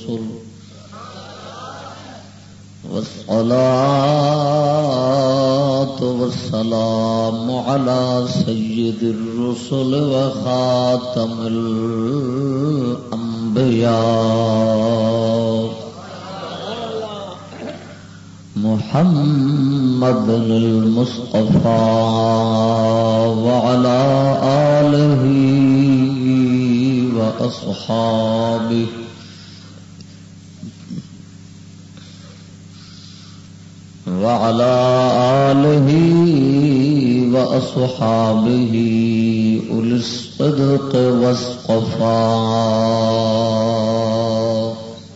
الرسل والصلاة والسلام على سيد الرسل وخاتم الأنبياء محمد المصطفى وعلى آله وأصحابه أولي الصدق والصفاء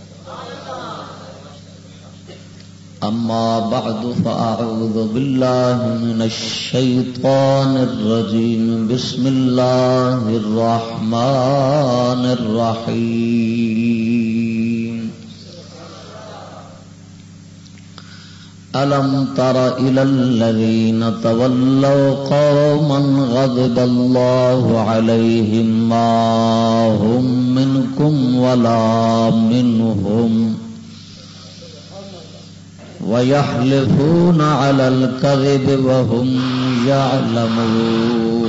أما بعد فأعوذ بالله من الشيطان الرجيم بسم الله الرحمن الرحيم ألم تر إلى الذين تولوا قوما غضب الله عليهم ما هم منكم ولا منهم ويحلفون على الكذب وهم يعلمون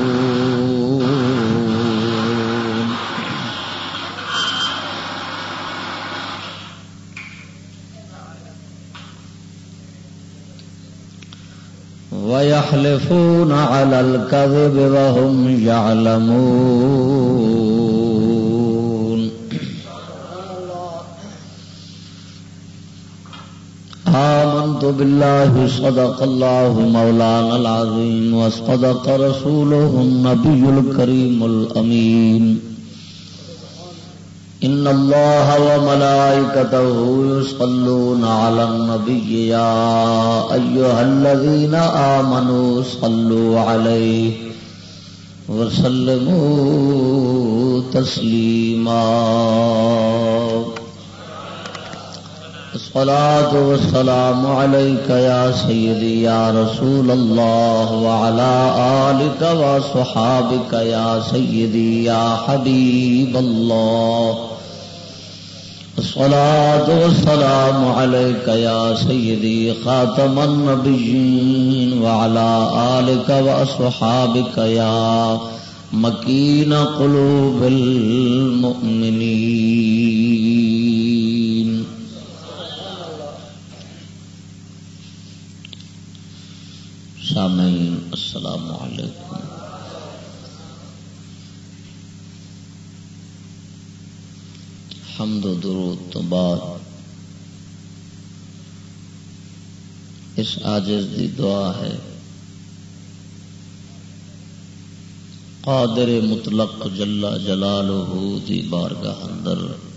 ويحلفون على الكذب وهم يعلمون آمنت بالله صدق الله مولانا العظيم وصدق رسوله النبي الكريم الأمين إن الله وملائكته يصلون على النبي يا أيها الذين آمنوا صلوا عليه وسلموا تسليما الصلاة والسلام عليك يا سيدي يا رسول الله وعلى آلك وصحابك يا سيدي يا حبيب الله الصلاة والسلام عليك يا سيدي خاتم النبيين وعلى آلك وأصحابك يا مكين قلوب المؤمنين. سامعین السلام علیکم. حمد و درود تو بعد اس عاجز دی دعا ہے قادر مطلق جل جلالہ دی بارگاہ اندر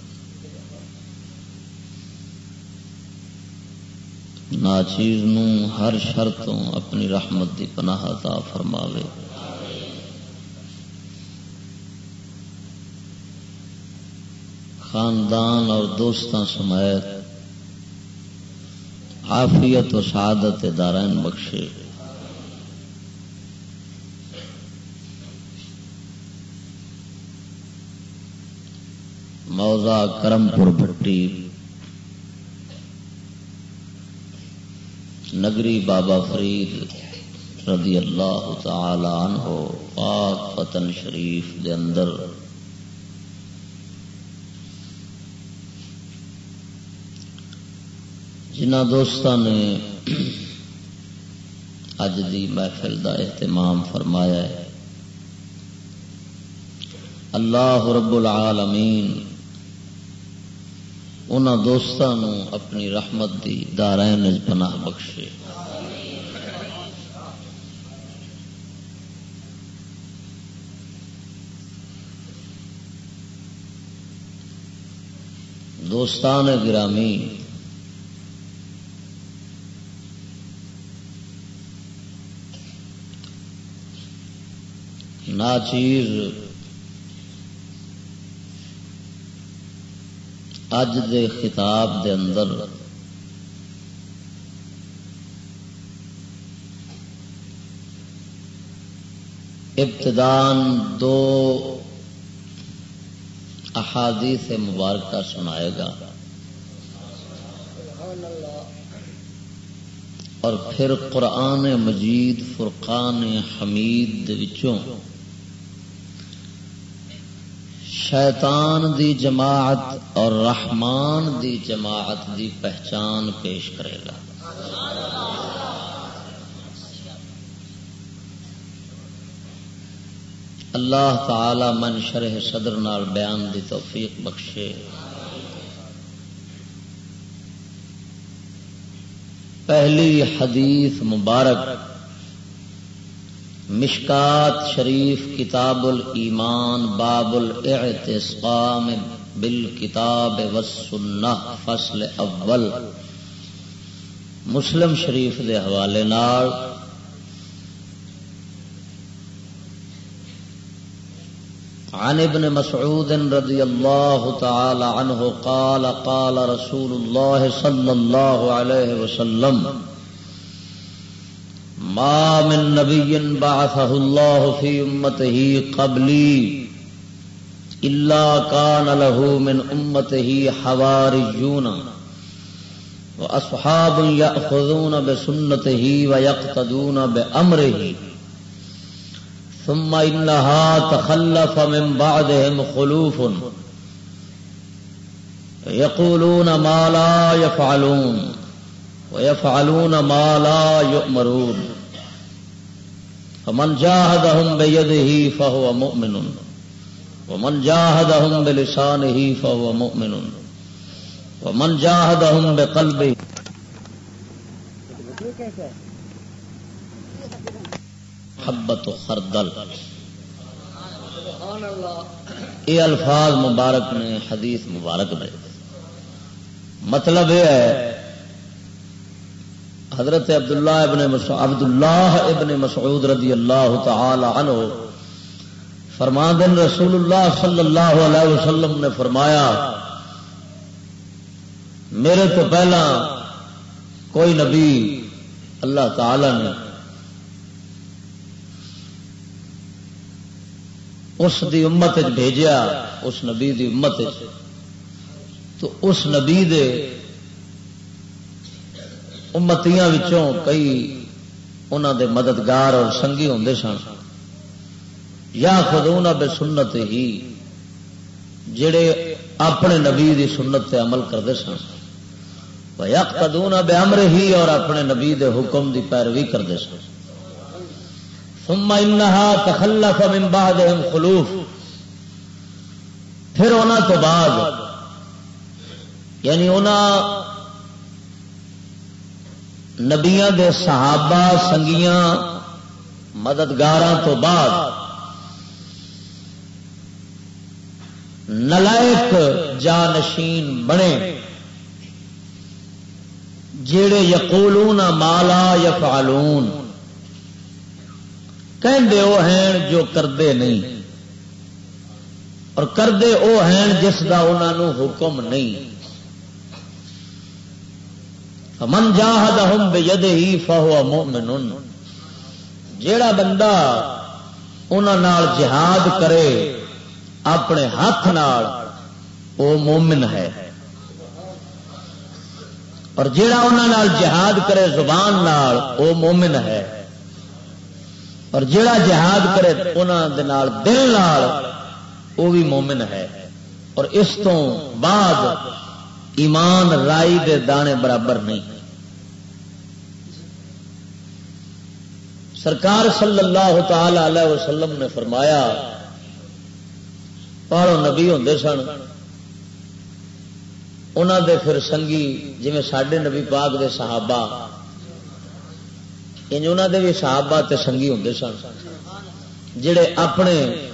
ناچیز نو ہر شرطوں اپنی رحمت دی پناہ عطا فرماوے. خاندان اور دوستاں سمیت عافیت و سعادت دارین بخشے. موضع کرم پور بھٹی نگری بابا فرید رضی اللہ تعالی عنہ پاک وطن شریف دے اندر جنہ دوستاں نے اج دی محفل دا اہتمام فرمایا ہے اللہ رب العالمین انہاں دوستاں نو اپنی رحمت دی دارین پناہ بخشے. دوستان گرامی، ناچیز اج دے خطاب دے اندر ابتدان دو احادیث مبارکہ سنائے گا اور پھر قرآن مجید فرقان حمید وچوں شیطان دی جماعت اور رحمان دی جماعت دی پہچان پیش کرے گا. اللہ تعالی من شرح صدر نال بیان دی توفیق بخشے. پہلی حدیث مبارک مشکات شریف کتاب الایمان باب الاعتصام بالکتاب والسنہ فصل اول مسلم شریف دے حوالے نال عن ابن مسعود رضی اللہ تعالی عنہ قال قال رسول اللہ صلی اللہ علیہ وسلم ما من نبی بعثه اللہ فی امته قبلی الا کان له من امته حواریون واصحاب یأخذون بسنته ویقتدون بامره ثم انها تخلف من بعدهم خلوف يقولون ما لا يفعلون ويفعلون ما لا يؤمرون فمن جاهدهم بيده فهو مؤمن ومن جاهدهم بلسانه فهو مؤمن ومن جاهدهم بقلبه حبت خردل. یہ الفاظ مبارک نے حدیث مبارک میں مطلب یہ ہے حضرت عبداللہ ابن مسعود رضی اللہ تعالی عنہ فرماندن رسول اللہ صلی اللہ علیہ وسلم نے فرمایا میرے تو پہلا کوئی نبی اللہ تعالی نے اس دی امت بھیجیا اس نبی دی امت تو اس نبی دے امتیاں وچوں کئی انہاں دے مددگار اور سنگی ہوندے سن یا خذون بسنت ہی جڑے اپنے نبی دی سنت تے عمل کردے سن ویقتدون بامرہ اور اپنے نبی دے حکم دی پیروی کردے سن. ثم انها تخلف من بعدهم خلوف پھر انہاں تو بعد یعنی انہاں نبیاں دے صحابہ سنگیاں مددگاراں تو بعد نلائق جانشین بنے جڑے یقولون ما لا یفعلون کہندے او ہیں جو کردے نہیں اور کردے او ہیں جس دا انہاں نو حکم نہیں. فمن جاہدہم بیدہ فہو مؤمن جیڑا بندہ انہاں نال جہاد کرے اپنے ہاتھ نال او مومن ہے اور جیڑا انہاں نال جہاد کرے زبان نال او مومن ہے اور جیڑا جہاد کرے انہاں دے نال دل نال وہ بھی مومن ہے. اور اس تو بعد ایمان رائی دے دانے برابر نہیں. سرکار صلی اللہ تعالی علیہ وسلم نے فرمایا پہاڑوں نبی ہوندے سن انہاں دے پھر سنگی جویں ساڈے نبی پاک دے صحابہ انج انہاں دے بھی صحابہ تے سنگی ہوندے سن جڑے اپنے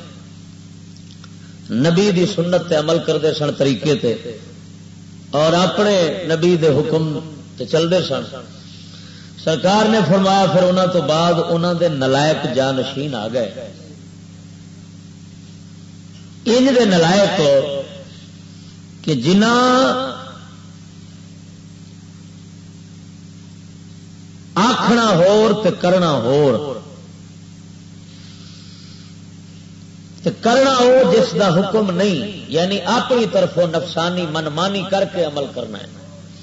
نبی دی سنت تے عمل کردے سن طریقے تے اور اپنے نبی دے حکم تے چلدے سن. سرکار نے فرمایا پھر انہاں تو بعد انہاں دے نلائق جانشین آ گئے انج دے نلائق کہ جنہاں آکھنا ہور تے کرنا ہور تو کرنا وہ جس دا حکم نہیں، یعنی اپنی طرفوں نفسانی منمانی کر کے عمل کرنا ہے۔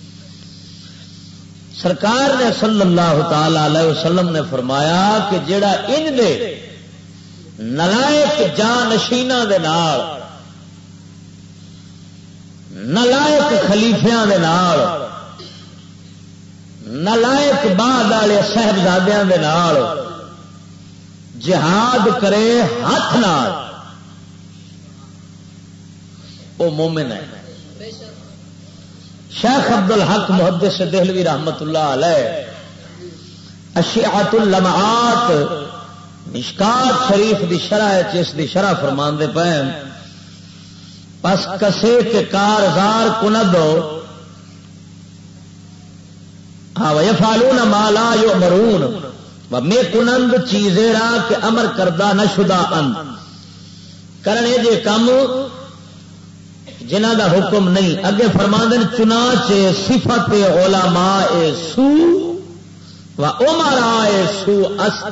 سرکار نے صلی اللہ تعالی علیہ وسلم نے فرمایا کہ جڑا ان دے نلائق جانشیناں دے نال، نلائق خلیفیاں دے نال، نلائق بعد والے صاحبزادیاں دے نال جہاد کرے ہاتھ نال، وہ مومن ہے۔ شیخ عبد الحق محدث دہلوی رحمت اللہ علیہ اشیعۃ اللمعات مشکات شریف دی شرح اس دی شرح فرماندے پے، پس کسے کے کارزار کند ہاں ویفعلون ما لا یؤمرون و میں کنند چیزیں را کہ امر کردہ نہ شدہ اند کرنے جے کم جنہ دا حکم نہیں۔ اگے فرماندن چنانچہ صفت علماء سو و امراء سو است،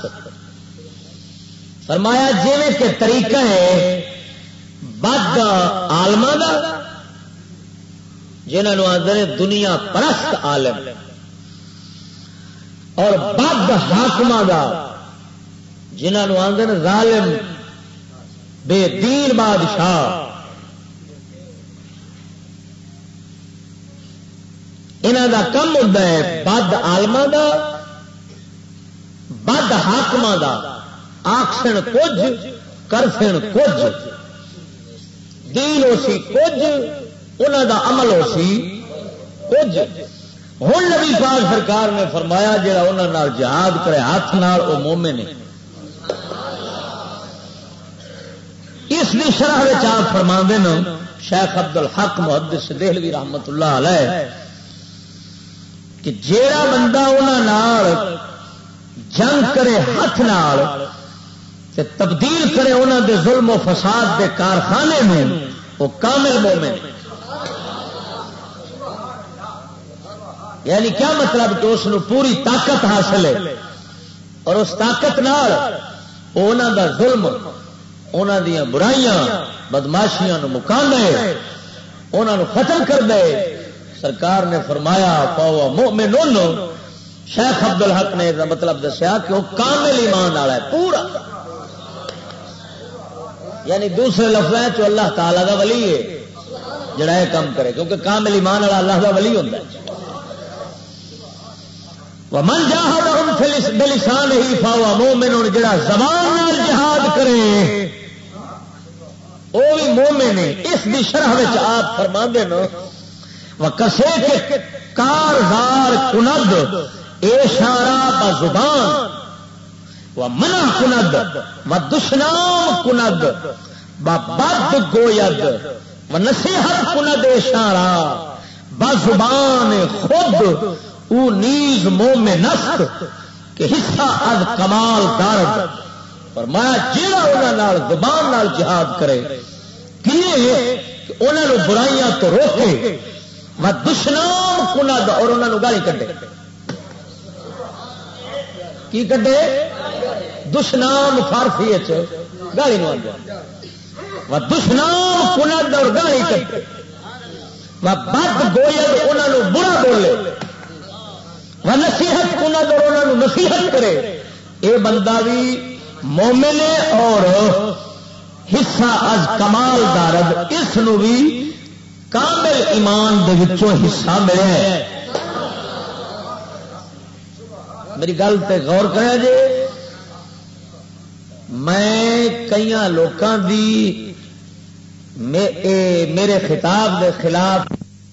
فرمایا جیویں کہ طریقہ ہے بد عالماں دا جنہاں نوں آندے دنیا پرست عالم، اور بد حاکماں دا جنہاں نوں آندے ظالم بے دین بادشاہ، انہاں دا کم ہوتا ہے بد عالماں دا بد حاکماں دا آکھن کچھ کرسن کچھ، دین ہو سی کچھ انہاں دا عمل ہو سی کچھ۔ ہن نبی پاک سرکار نے فرمایا جڑا انہاں نال جہاد کرے ہاتھ نال او مومن ہے۔ اس دی شرح وچ آپ فرماندے نے شیخ عبد الحق محدث دہلوی رحمت اللہ علیہ کہ جیڑا بندہ انہاں نال جنگ کرے ہاتھ نال تے تبدیل کرے انہاں دے ظلم و فساد دے کارخانے میں، وہ کامل مومن۔ یعنی کیا مطلب کہ اس نو پوری طاقت حاصل ہے اور اس طاقت نال انہاں دا ظلم، انہاں دیاں برائیاں بدماشیاں نو مکا دے، انہاں نو ختم کر دے۔ سرکار نے فرمایا فہو مؤمن، شیخ عبد الحق نے اس مطلب دسیا کہ وہ کامل ایمان والا ہے پورا، یعنی دوسرے لفظیں تو اللہ تعالی دا ولی ہے جڑا یہ کام کرے، کیونکہ کامل ایمان والا اللہ دا ولی ہوتا ہے۔ ومن جاہدہم بلسانہ فہو مؤمن، جڑا زبان نال جہاد کرے وہ بھی مومن ہے۔ اس دی شرح وچ آپ فرماندے نے وکسے کے کارزار کند اشارہ بزبان و منع کند و دشنام کند بد گوید و نصیحت کند اشارہ بزبان خود او نیز مومن است کہ حصہ از کمال دارد۔ فرمایا جیڑا انہاں نال زبان نال جہاد کرے کیے کہ انہاں نو برائیاں تو روکے، و دشنام کند اور انہاں نو گالی کڈے۔ کی کڈے؟ دشنام فارسی گالی نو آندے، و دشنام کند اور گالی کڈے، و بد گوید انہاں نو برا بولے، و نصیحت کند اور انہاں نو نصیحت کرے۔ اے بندہ بھی مومن ہے اور حصہ از کمال دارد، اس نو بھی کامل ایمان دے وچوں حصہ ملے ہے۔ میری گل تے غور کرے جی، میں کئی لوکاں دی میرے خطاب دے خلاف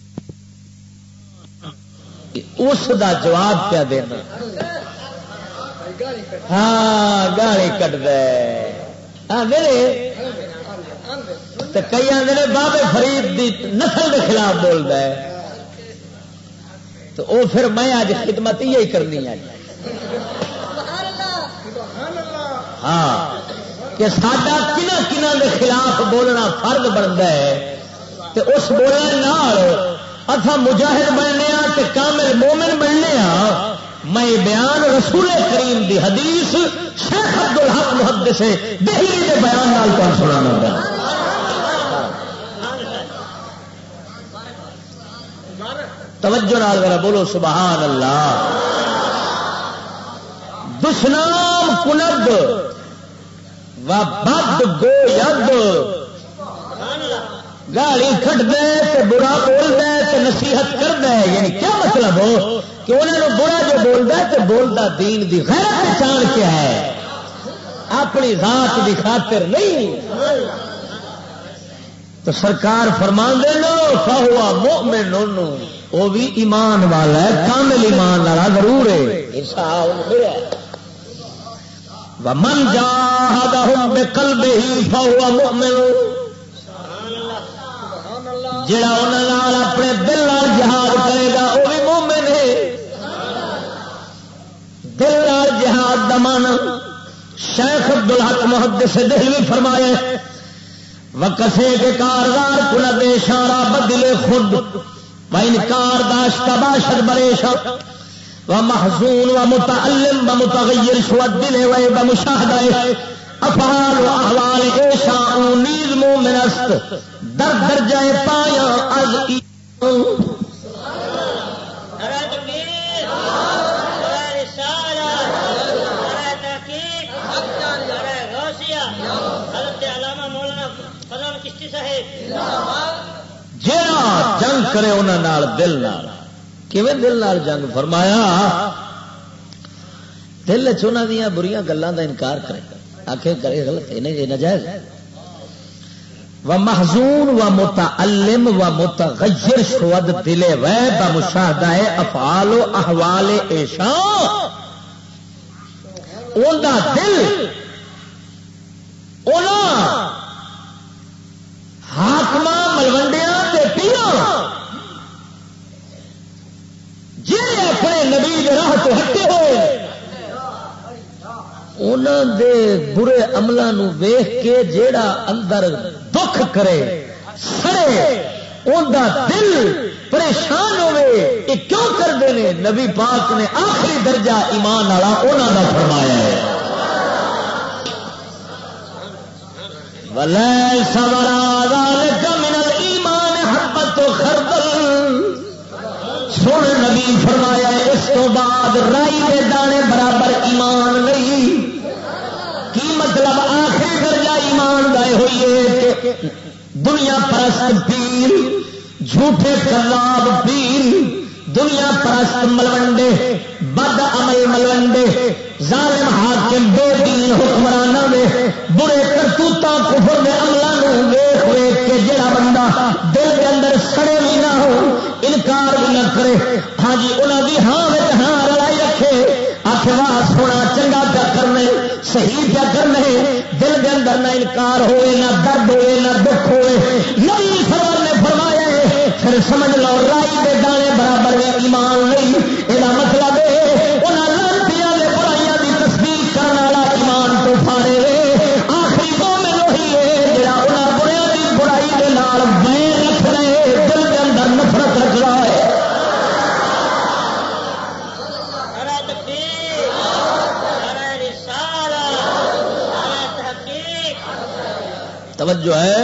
اس دا جواب کیا دینا، ہاں گالی کٹ دے، ہاں میرے کئی آدھے بابے فرید دی نسل کے خلاف بولتا ہے، تو وہ پھر میں اج خدمت یہی کرنی ہے، ہاں کہ ساڈا کنہ کنہ دے خلاف بولنا فرض بنتا ہے، تو اس بولنے نال اتھا مجاہد بننے تے کامل مومن بننے ہاں۔ میں بیان رسول کریم دی حدیث شیخ عبد الحق محدث دہلوی دے بیان نال تو سنانا پیا. توجہ نال ذرا بولو سبحان اللہ. دشنام کند و بد گوید گالی کٹ دے تو برا بول دے تو نصیحت کر دے. یعنی کیا مطلب ہو کہ انہوں نے برا جو بولتا ہے تو بولتا دین دی غیرت پہچان کیا ہے, اپنی ذات دی خاطر نہیں. تو سرکار فرمان دے لو فہوا مؤمن, وہ بھی ایمان والا ہے, کامل ایمان والا ضرور ہے. ومن جاہدہم بقلبہ فہوا مؤمن, جڑا انہوں اپنے دل نال جہاد کرے گا وہ بھی مومن ہے. دل نال جہاد دا معنی شیخ عبدالحق محدث دہلوی فرمایا وکسے کے کاردار کند اشارہ بدلے خود و انکار داشتہ باشد بریشا و محزون و متعلم و متغیر شود دل و بمشاہدہ افعال و احوال ایشاء نیز مومن است در درجہ پایا از جیڑا جنگ کرے انہاں نال دل نال. کیویں دل نال جنگ فرمایا دل چ انہاں دیاں بریاں گلاں دا انکار کرے, آکھے کرے غلط ہے نہیں ناجائز. و محزون و متعلم و متغیر شود دل و بمشاہدہ افعال و احوال ایشاء, اوندا دل اونا حاکماں ملوڈیاں تے پیراں جہے اپنے نبی دے راہ تو ہٹے ہوئے انہاں دے برے عملاں نو ویکھ کے جیڑا اندر دکھ کرے سڑے اوندا دل پریشان ہوئے یہ کیوں کردے نے. نبی پاک نے آخری درجہ ایمان والا انہاں دا فرمایا ہے وَلَيْسَ وَرَاءَ ذَلِكَ مِنَ الْإِيمَانِ حَبَّةُ خَرْدَلٍ. سن نبی فرمایا اس تو بعد رائی دے دانے برابر ایمان نہیں. کی مطلب آخری درجہ ایمان دائے ہوئی ہے کہ دنیا پرست پیر, جھوٹے کذاب پیر, دنیا پرست ملوڈے, بد عمل ملوڈے, ظالم حاکم بے دین حکمرانوں میں برے کرتوتاں کفر دے عملاں ویکھ ویکھ کے جڑا بندہ دل کے اندر سڑے بھی نہ ہو, انکار بھی نہ کرے, ہاں جی انہاں دی ہاں وچ ہاں رلائی رکھے, آکھے واہ سونا چنگا پیا کرنے صحیح پیا کرنے, دل کے اندر نہ انکار ہوئے نہ درد ہوئے نہ دکھ ہوئے. نبی سرور نے فرمایا ہے پھر سمجھ لو رائی دے دانے برابر ایمان نہیں. یہ مطلب ہے انہاں لعنتیاں دے برائیاں دی تصدیق کرنے والا ایمان تو فارے آخری مومن وہی ہے جڑا انہاں بریاں دی برائی دے نال ویر رکھ رہے, دل کے اندر نفرت رکھ رہا ہے. توجہ ہے.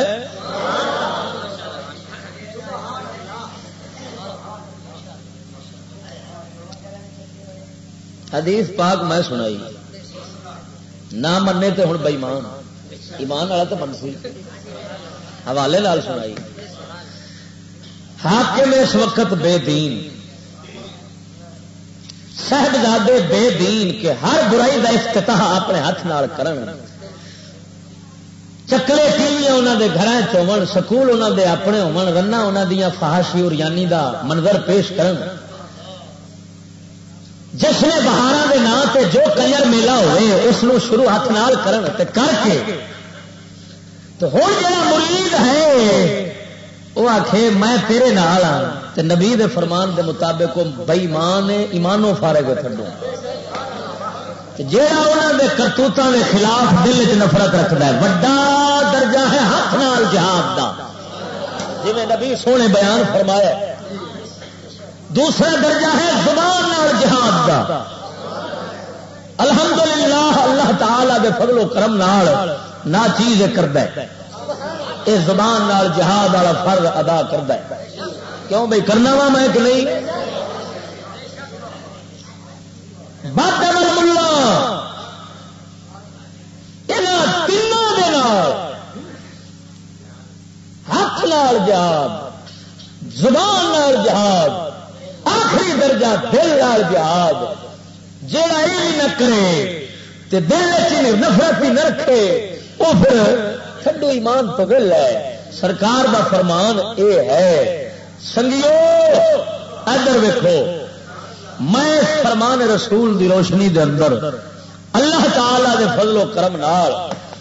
حدیث پاک میں سنائی نہ مننے تے ہن بے ایمان, ایمان والا تو منسی حوالے نال سنائی. حاکم اس وقت بے دین, صاحبزادے بے دین کے ہر برائی دا افتتاح اپنے ہاتھ نال کرن, چکلے ٹیویاں انہوں دے گھر چون, سکول انہوں دے اپنے ہون, رنا انہوں دیا فحاشی اور یانی دا منظر پیش کرن, جشن بہاراں دے نام تے جو کنجر میلہ ہوئے اس نو شروع ہاتھ نال کرن تے کر کے تو ہن جڑا مرید ہے وہ آکھے میں تیرے نال ہاں تے نبی دے فرمان دے مطابق بے ایمان ایمانوں فارغ چھڈو. جیڑا انہوں دے کرتوتاں دے خلاف دل چ نفرت رکھتا ہے وڈا درجہ ہے ہاتھ نال جہاد دا, جی نبی سونے بیان فرمایا. دوسرا درجہ ہے زبان نال جہاد دا. الحمدللہ اللہ تعالی دے فضل و کرم نال نہ چیز کرتا ہے، یہ زبان نال جہاد والا فرض ادا کرتا ہے. کیوں بھائی کرنا وا میں کہ نہیں؟ بد عمل ملا یہاں تینوں دے نال ہاتھ نال جہاد، زبان نال جہاد، آخری درجہ دل نال جہاد. جیڑا یہ نہ کرے تے دل چ نفرت ہی نہ رکھے وہ پھر ٹھڈو ایمان تو گل ہے. سرکار دا فرمان اے ہے سنگیو ادھر ویکھو، میں فرمان رسول دی روشنی دے اندر اللہ تعالی دے فضل و کرم نال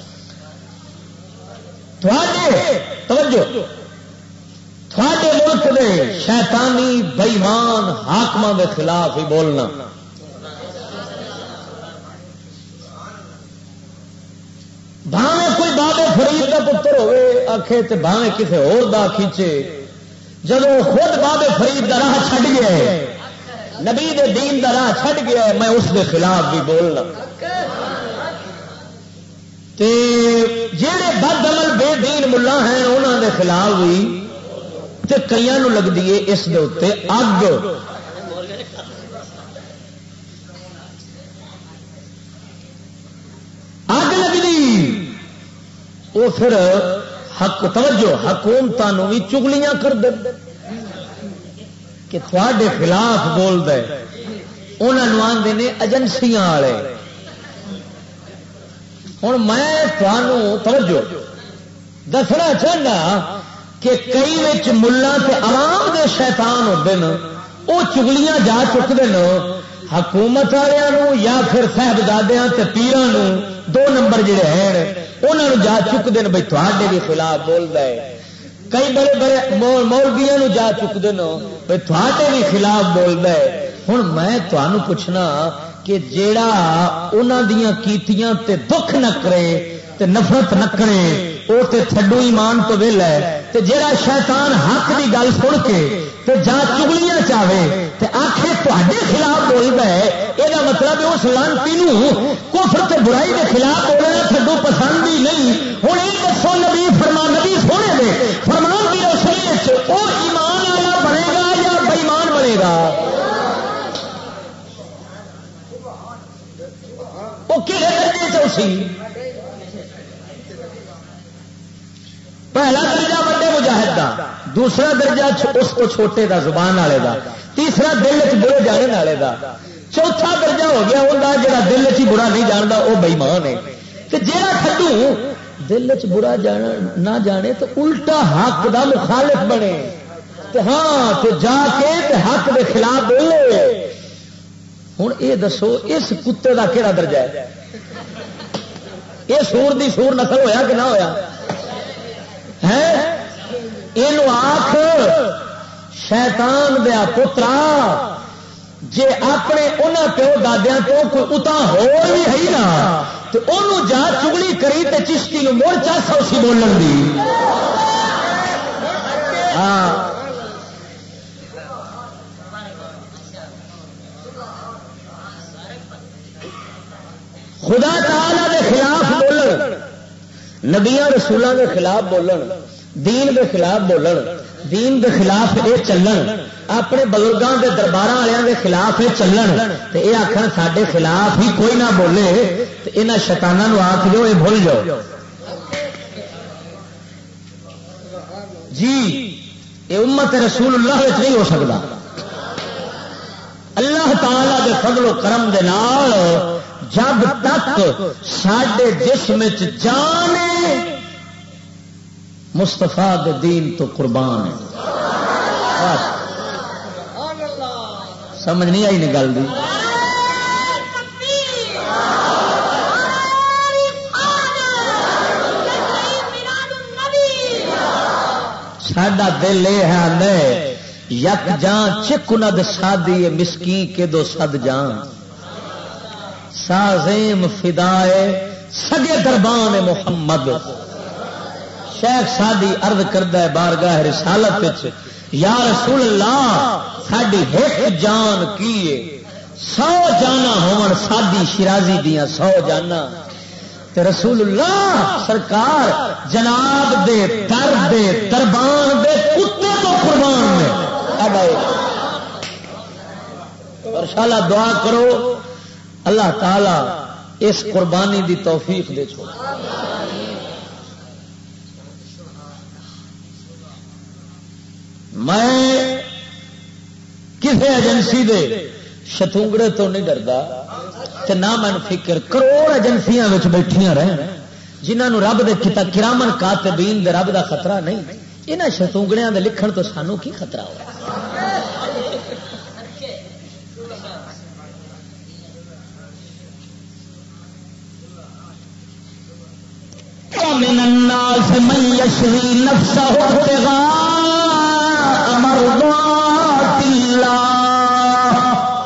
توجہ تھوڑے ملک دے شیطانی بےمان حاکماں دے خلاف ہی بولنا. بھاوے کوئی بابے فرید کا پتر ہوئے آخے تے بھاوے کسی اور دا کھینچے، جب خود بابے فرید دا راہ چھڈ گیا ہے، نبی دے دین دا راہ چھڈ گیا ہے، میں اس دے خلاف بھی بولنا. تے جہے بد عمل بے دین ملا ہیں انہوں دے خلاف بھی تے کئیاں نو لگدی ہے اس دے اوتے اگ. اگ لگدی وہ پھر حق توجہ حکومتوں بھی چگلیاں کر دے کہ تھوڑے خلاف بول دے، انہوں آتے ہیں ایجنسیاں والے. ہوں میں تمہوں توجہ دسنا چاہنا کہ کئی ملا تے عوام دے شیطان ہوتے ہیں، وہ چگلیاں جا چکتے ہیں حکومت والوں یا پھر صاحبزادیاں تے پیراں دو نمبر جڑے ہیں انہوں جا چکتے ہیں بھائی تھوڑے بھی خلاف بولتا ہے. کئی بڑے بڑے مولویاں جا چکتے ہیں بھائی تھوڑے بھی خلاف بولتا ہے. ہوں میں تمہیں پوچھنا کہ جیڑا انہاں دیاں کیتیاں تے دکھ نہ کرے تے نفرت نہ کرے وہ تے تھڈو ایمان تو ویلا ہے، تے جیڑا شیطان حق دی گل سن کے تے جا چگلیاں چاہے تے آخے تہاڈے خلاف بولتا ہے، یہ مطلب اس لانتی نو کفر تے برائی کے خلاف بولنا تھڈو پسند ہی نہیں. ہوں یہ دسو نبی فرمان نبی سونے دے فرمان کی روشنی وہ ایمان والا بنے گا یا بےمان بنے گا؟ وہ کہڑے درجے چی؟ پہلا درجہ بڑے مجاہد دا، دوسرا درجہ اس کو چھوٹے دا زبان والے دا، تیسرا دل چ برے جانے والے دا، چوتھا درجہ ہو گیا وہ جا دل چ برا نہیں جانتا وہ بےمان ہے. جہاں کھڈو دل چ برا نہ جانے تو الٹا حق دا مخالف بنے ہاں تو جا کے حق دے خلاف بولے. ہوں یہ دسو اس کتے دا کہڑا درجہ ہے؟ یہ سور دی سور نسل ہویا کہ نہ ہویا ہے؟ یہ آخ شیطان دیا پترا جے اپنے انہاں پیو دادیاں تو کوئی اتا ہو بھی ہے نا تو انہوں جا چگلی کری تے چشتی نو مڑ چا سو سی بولن دی. ہاں خدا تعالی دے خلاف بولن، نبیاں رسولوں دے خلاف بولن، دین دے خلاف بولن، دین دے خلاف یہ چلن، اپنے بزرگوں کے دربار والوں کے خلاف یہ چلن تے یہ آخر ساڈے خلاف ہی کوئی نہ بولے تے انہاں شیطاناں آخ جو یہ بھول جاؤ. جی یہ امت رسول اللہ نہیں ہو سکتا. اللہ تعالی دے فضل و کرم دے نال جب تک ساڈے جسم جان مستفا دے دین تو قربان ہے. سمجھ نہیں آئی نا گل دی؟ ساڈا دل یہ ہے یک جان چک ند سادی مسکی کے دو سد جان سازیم فدائے سگے دربان محمد. شیخ سادی عرض کردا ہے بارگاہ رسالت یا رسول اللہ ساڈی ایک جان کی 100 جانا ہون سادی شیرازی دیاں 100 جانا رسول اللہ سرکار جناب دے در دے دربان دے کتے تو قربان نے. اور شالا دعا کرو اللہ تعالی اس قربانی دی توفیق دے چھوڑ. میں کسی ایجنسی دے شتونگڑے تو نہیں ڈردا تے نہ میں فکر. کروڑ ایجنسیاں بیٹھیاں رہن جنہوں رب دے کرامن کاتبین دے رب دا خطرہ نہیں. یہاں شتونگڑیاں دے لکھن تو سانو کی خطرہ ہو. من الناس من يشري نفسه ابتغاء مرضات الله.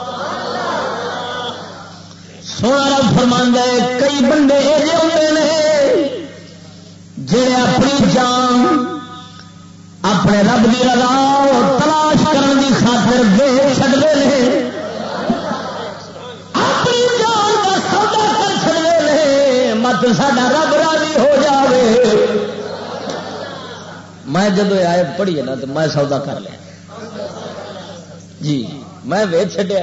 سونا فرماندا ہے کئی بندے ایسے ہوتے ہیں جڑے اپنی جان اپنے رب کی رضا تلاش کرنے کی خاطر دے چڑھتے ہیں. اپنی جان کا سودا کر چڑھتے ہیں مت ساڈا رب راضی ہو جاوے. میں جب آیت پڑھی ہے نا تو میں سودا کر لیا جی. میں ویچ چڈیا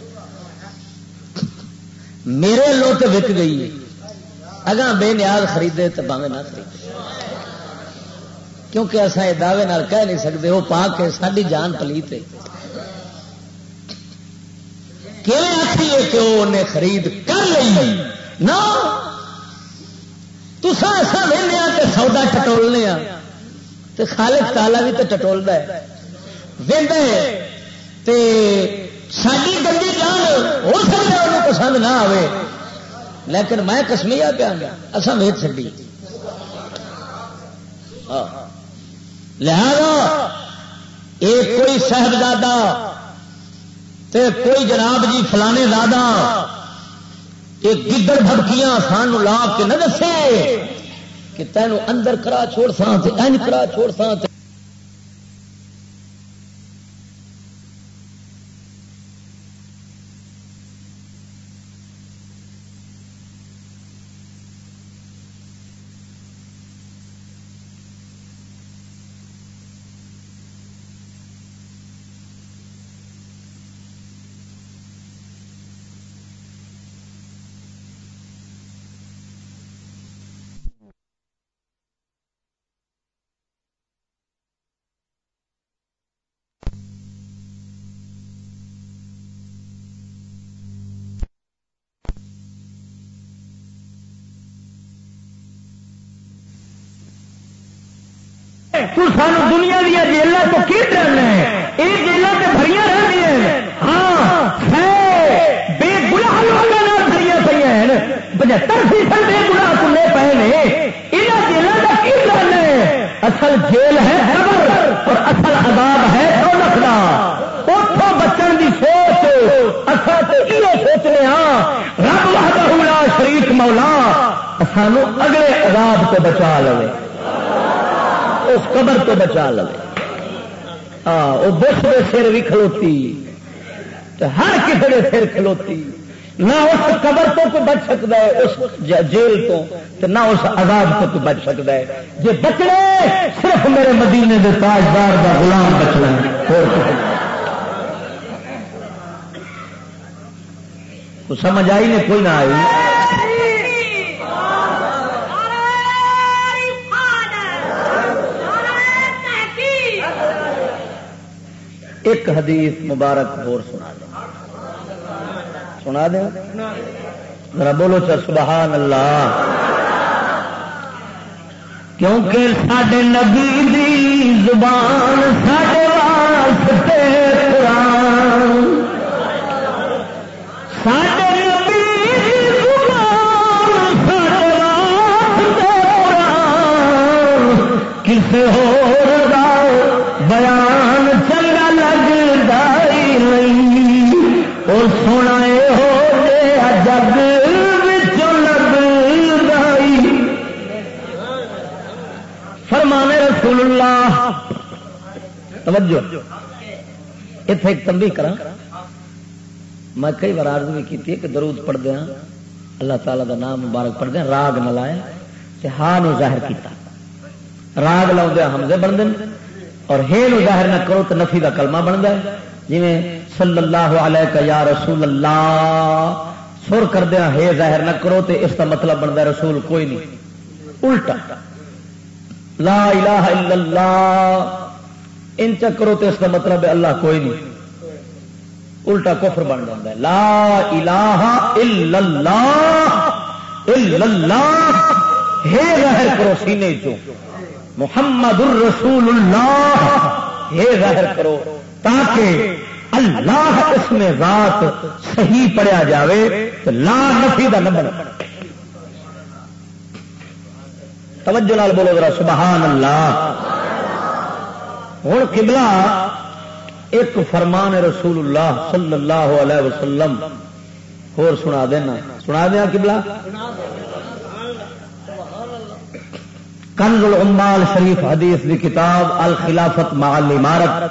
میرے لوٹ وک گئی. اگاں بے نیاز خریدے تو باویں نہ خریدے کیونکہ اصا یہ دعوے نال کہہ نہیں سکتے وہ پا کے ساری جان پلیت ہے. آخیے کہ انہیں خرید کر لی نہ تسا ایسا وہنے تو سودا ٹٹولنے تو خالق تالا بھی تو ٹٹولتا ہے وے ساری گندی جان ہو سکتا ہے انہیں پسند نہ آئے لیکن میں کسمیا پیا گیا اصا ویچ چڈی. لہذا ایک کوئی صاحبزادہ تے کوئی جناب جی فلانے زادہ ایک گدڑ بھڑکیاں سان لا کے نہ دسے کہ تینوں اندر کرا چھوڑ سا این کرا چھوڑ سا. تو سانو دنیا دیا جیلوں تو کی ڈرنا ہے؟ یہ جیلوں سے بھری رہی ہیں. ہاں بے گناہ لوگوں بھری پہ 75% بے گناہ کلے پے نے. یہاں جیلوں کا کی ڈرنا ہے؟ اصل جیل ہے قبر اور اصل عذاب ہے دولت کا. اتوں بچن کی سوچ اصل تو یہ سوچنے ہاں رب وحدہ لا شریک مولا سانو اگلے عذاب کو بچا لے اس قبر تو بچا لے. وہ بش کے سر بھی کھلوتی ہر کسی کے سر کھلوتی نہ اس قبر تو کوئی بچ سکتا ہے اس جیل تو نہ اس عذاب تو کوئی بچ سکتا ہے. جی بچنے صرف میرے مدینے کے تاجدار کا غلام بچنا تو سمجھ آئی نے کوئی نہ آئی. ایک حدیث مبارک اور سنا دیں ذرا بولو چا سبحان اللہ. کیونکہ ساڈے نبی دی زبان ساڈے واسطے قرآن ساڈے نبی دی زبان ساڈے واسطے قرآن کسے ہور دا بیان چنگا لگتا ہی نہیں. اور سونا ہو جگ لگتا ہی. فرمانے رسول اللہ توجہ اتنے ایک تنبیہ کرا. میں کئی بار عرض بھی کی کہ درود پڑھ دیا اللہ تعالیٰ دا نام مبارک پڑھتے ہیں، راگ نہ لایا تے ہاں نو ظاہر کیتا، راگ لاؤ حمزے بنتے ہیں اور ہے نو ظاہر نہ کرو تو نفی دا کلمہ بنتا ہے، جی صلی اللہ علیہ یا رسول اللہ سر کردیا ہے ظاہر نہ کرو تو اس کا مطلب بنتا ہے رسول کوئی نہیں، الٹا لا الہ الا اللہ ان چکرو تو اس کا مطلب ہے اللہ کوئی نہیں، الٹا کفر بن جاتا ہے، لا الہ الا اللہ ہے ظاہر کرو سینے چو محمد الرسول اللہ ہے ظاہر کرو تاکہ اللہ اس میں ذات صحیح پڑھیا جاوے تو لا نفی دا نہ بنے۔ توجہ نال بولو ذرا سبحان اللہ۔ ہوں قبلہ ایک فرمان رسول اللہ صلی اللہ علیہ وسلم اور سنا دینا، سنا دیا قبلہ کنز العمال شریف حدیث کی کتاب الخلافت مع الامارت،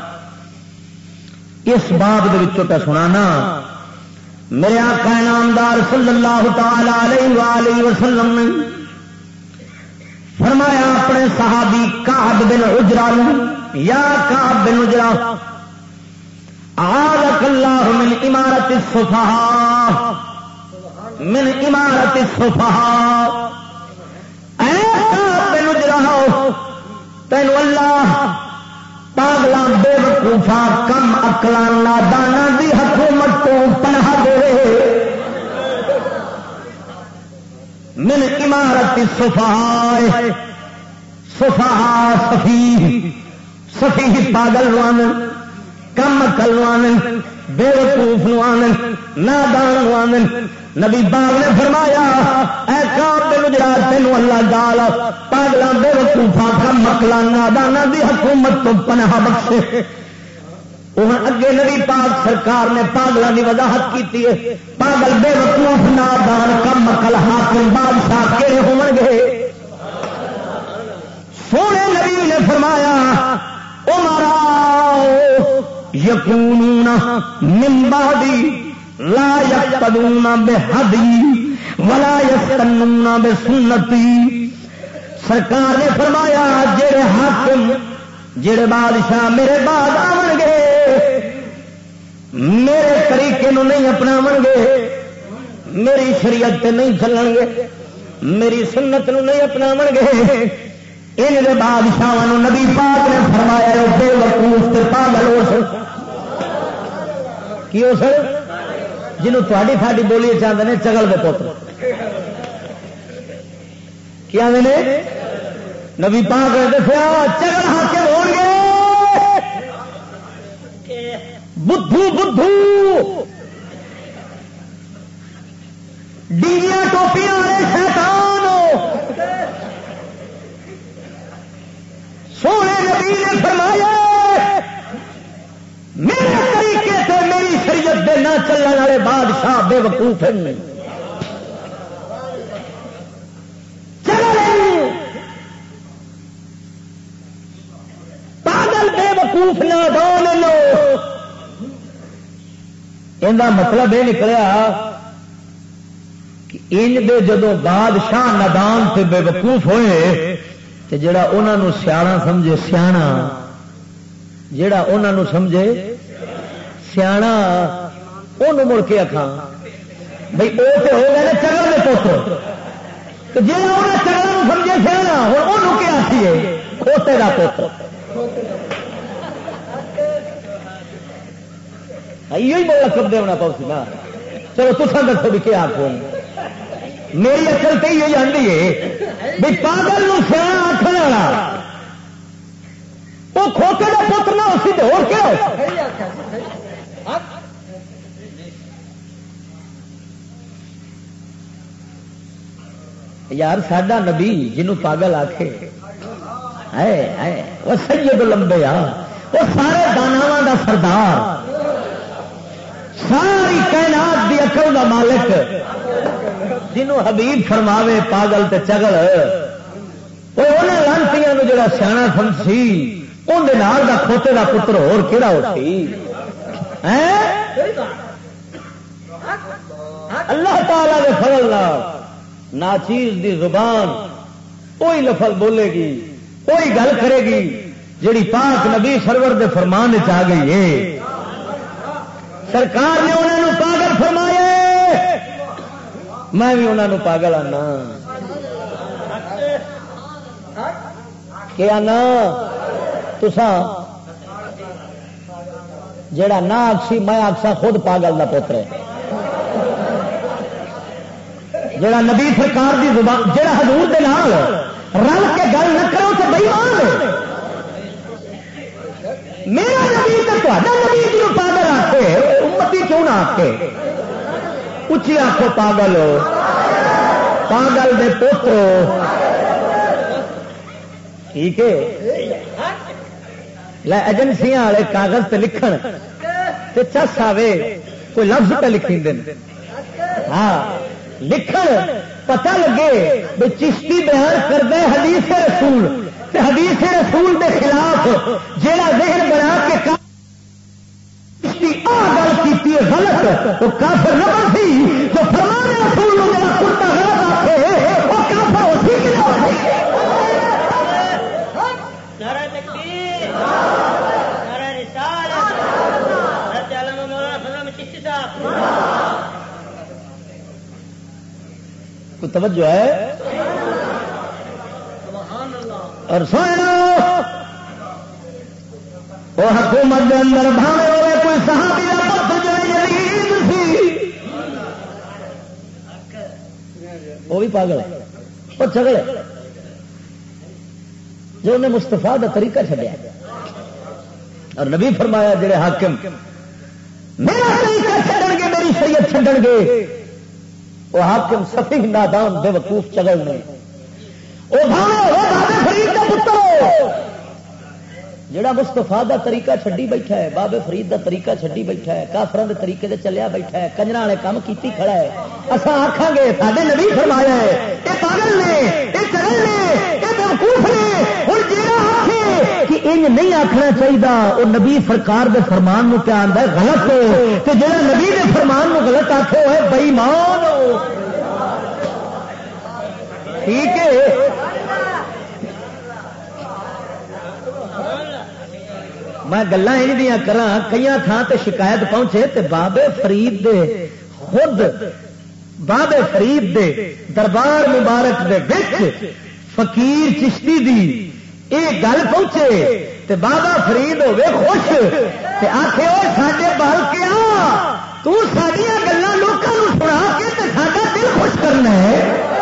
اس باب کے سنانا میرے آقا انعامدار صلی اللہ تعالی علیہ وآلہ وسلم نے فرمایا اپنے صحابی کعب بن عجرہ یا کعب بن عجرہ اعاذک اللہ من امارت السفہاء، من امارت السفہاء، اے کعب بن عجرہ تینو اللہ پاگلاں بے وقوفا کم عقلاں ناداناں دی حکومت تو پناہ دے، من امارت السفہاء، سفہاء سفیہ، سفیہ پاگل وان کم عقل وان بے وقوف وان نادان وان، نبی پاک نے فرمایا اے کعب بن عجرہ تینوں اللہ تعالی پاگلاں بے وقوفاں کم عقلاں ناداناں دی حکومت تو پناہ بخشے۔ اگے نبی پاک سرکار نے پاگلاں دی وضاحت کی ہے، پاگل بے وقوف نادان کم عقل حاکم بادشاہ کہڑے ہون گے؟ سونے نبی نے فرمایا امراء یکونون من بعدی لا یقتدون بہدی ولا یستنون بسنتی، سرکار نے فرمایا جڑے حاکم جڑے بادشاہ میرے بعد آون گے میرے طریقے نو نہیں اپناون گے، میری شریعت تے نہیں چلن گے، میری سنت نو نہیں اپناون گے، ان دے بادشاہاں نو نبی پاک نے فرمایا بے وقوف تے پاگل ہو سن، کی ہو سن جنہوں تھوڑی ساڈی بولی چاہتے ہیں چگل دے پتر، کیا نے نبی پاک نے دسیا چگل حاکم ہون گے، بدھو بدھو ڈیگیاں ٹوپیاں والے شیطان، سونے نبی نے فرمایا میرے طریقے سے میری شریعت دے نہ چلنے والے بادشاہ بے وقوف ہیں، پاگل بے وقوف نادان لو۔ ان کا مطلب یہ نکلیا کہ ان دے جدو بادشاہ نادان سے بے وقوف ہوئے تو جڑا انہوں سیاح سمجھے سیاح، جڑا انہوں سمجھے سیاح انہوں مڑ کے آخا بھائی وہ تو ہو گئے چگل کے پوتر، تو جا انہیں چگل سمجھے سیاح ہوں انہوں کیا آخیے کھوتے کا پوتر، یہ بول لقب دینا پاؤ سی نا۔ چلو تصا دسو بھی کیا آخو، میری اصل تو یہ آتی ہے بھی پاگل سیاح آخر والا وہ کھوتے کا پتر نہ اسی تو ہو کیا یار ساڈا نبی جنوں پاگل آکھے وہ سید لمبے آ، وہ سارے داناواں دا سردار، ساری کائنات دی عقل دا مالک، جنوں حبیب فرماوے پاگل تے چگل، وہ انہیں لانتیاں نو جڑا سیاح سمجھی اندر دا کھوتے دا پتر ہور کیڑا ہو سی؟ اللہ تعالی کے فضل ناچیز دی زبان کوئی لفظ بولے گی کوئی گل کرے گی جڑی پاک نبی سرور دے فرمان چ آ گئی ہے سرکار نے انہوں پاگل فرمایا میں بھی انہوں پاگل آنا کیا نا تسا جڑا نہ آکسی میں آکسا خود پاگل دا پوتر ہے جڑا نبی سرکار دی زبان جڑا حضور دے نال رل کے گل نہ کرو تو بے ایمان ہے میرا نبی تو تہاڈا نبی جی پاگل آکھے امتی کیوں نہ آکھے اچھی آخو پاگل پاگل دے پوترو ٹھیک ہے ایجنسیاں والے کاغذ تے لکھن تے چس آوے کوئی لفظ پہ لکھی دین ہاں لکھن پتہ لگے بھی چشتی بیان کردے حدیث رسول تے حدیث رسول دے خلاف جیڑا ذہن بنا کے چشتی آ گل کیتی ہے غلط وہ کافر نہ بنتی جو فرمان رسول نو جڑا کتا غلط آکھے وہ کافر ہو سی کہ نہ ہو سی نعرہ تکبیر نعرہ رسالت حضرت علامہ مولانا فضل احمد چشتی صاحب کوئی توجہ ہے اور سنو وہ حکومت کے اندر بھاوے ہوئے کوئی صحابی کا پتر جو یزید سی وہ بھی پاگل ہے وہ چگل ہے جو انہیں مستفا کا طریقہ چڈیا اور نبی فرمایا جڑے حاکم میرا طریقہ چھڈن گے میری شریعت چھڈن گے وہ حاکم سفیہ نادان بے وقوف چگل نے وہ بابے فرید کا پتر جڑا مستفا دا طریقہ چھڈی بیٹھا ہے بابے فرید دا طریقہ چھڈی بیٹھا ہے کافران دے طریقے دے چلیا بیٹھا ہے کنجراں والے کام کیتی کھڑا ہے اساں آکھاں گے ساڈے نبی فرمایا ہے اے پاگل نے اے چگل نے اے بے وقوف نے ہن جڑا آکھے کہ انج نہیں آکھنا چاہیے وہ نبی سرکار دے فرمان نو کیا آندا ہے غلط تے جڑا نبی دے فرمان نو غلط آکھے ہوئے بے ایمان ٹھیک ہے میں گلاں انہاں کراں کئی تھاں تے شکایت پہنچے تے بابے فرید دے خود بابے فرید دے دربار مبارک دے وچ فقیر چشتی دی اے گل پہنچے تے بابا فرید ہوے خوش تے آکھے او ساڈے بال کیا تو ساڈیاں گلاں لوکاں نوں سنا کے تے ساڈا دل خوش کرنا ہے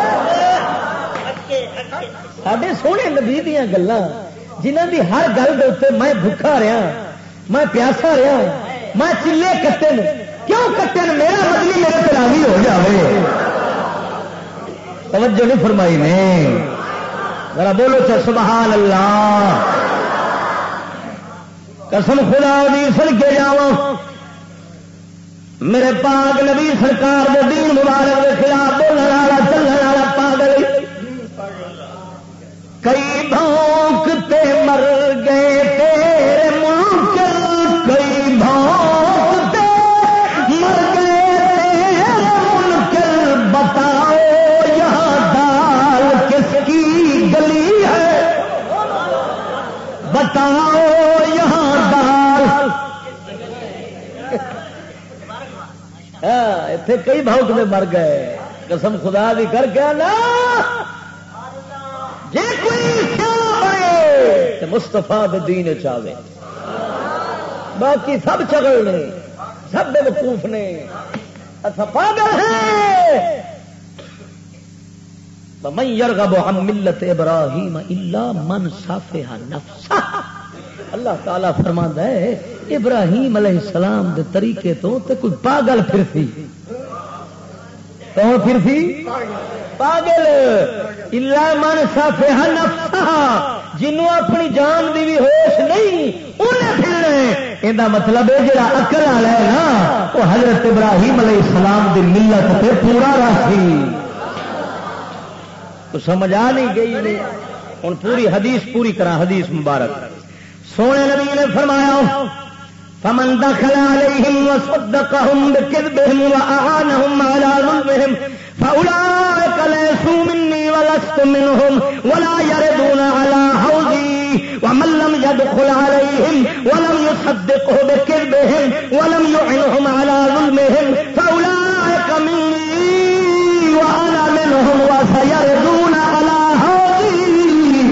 ساڈے سونے نبی دیاں گلاں جنہاں دی ہر گل دے اوتے میں بھوکا رہا میں پیاسا رہا میں چلے کٹن کیوں کٹن میرا مطلب میرے تے راضی ہو جاوے توجہ نہیں فرمائی نے ذرا بولو چا سبحان اللہ قسم خدا دی صدقے جاواں میرے پاک نبی سرکار دے دین مبارک کے خلاف بولنے والا چلنے والا پاگل کئی بھونکتے مر گئے تیرے منکر کئی بھونکتے مر گئے تیرے منکر بتاؤ یہاں دال کس کی گلی ہے بتاؤ یہاں دال اتنے کئی بھونکتے مر گئے قسم خدا بھی کر کے نا جے کوئی بنے مستفا دین چاہے باقی سب چگل نے سب بے وقوف نے اچھا پاگل ہے من یرغب عن ملت ابراہیم الا من صفح نفسہ اللہ تعالیٰ فرماندا ہے ابراہیم علیہ السلام دے طریقے تو تے کوئی پاگل پھر سی کون پھر سی پاگل الا من صفح نفسہ جنوں اپنی جان دی بھی ہوش نہیں انہیں پھرنا ہے ایندا مطلب ہے جڑا عقل والا ہے نا وہ حضرت ابراہیم علیہ السلام دی ملت تے پورا راسی تو سمجھ آ نہیں گئی نہیں ہن پوری حدیث پوری کرا حدیث مبارک سونے نبی نے فرمایا فمن دخل عليهم وصدقهم بكذبهم وأعانهم على ظلمهم فأولئك ليسوا مني ولست منهم ولا يردون على حوضي ومن لم يدخل عليهم ولم يصدقه بكذبهم ولم يعنهم على ظلمهم فأولئك مني وأنا منهم وسيردون على حوضي.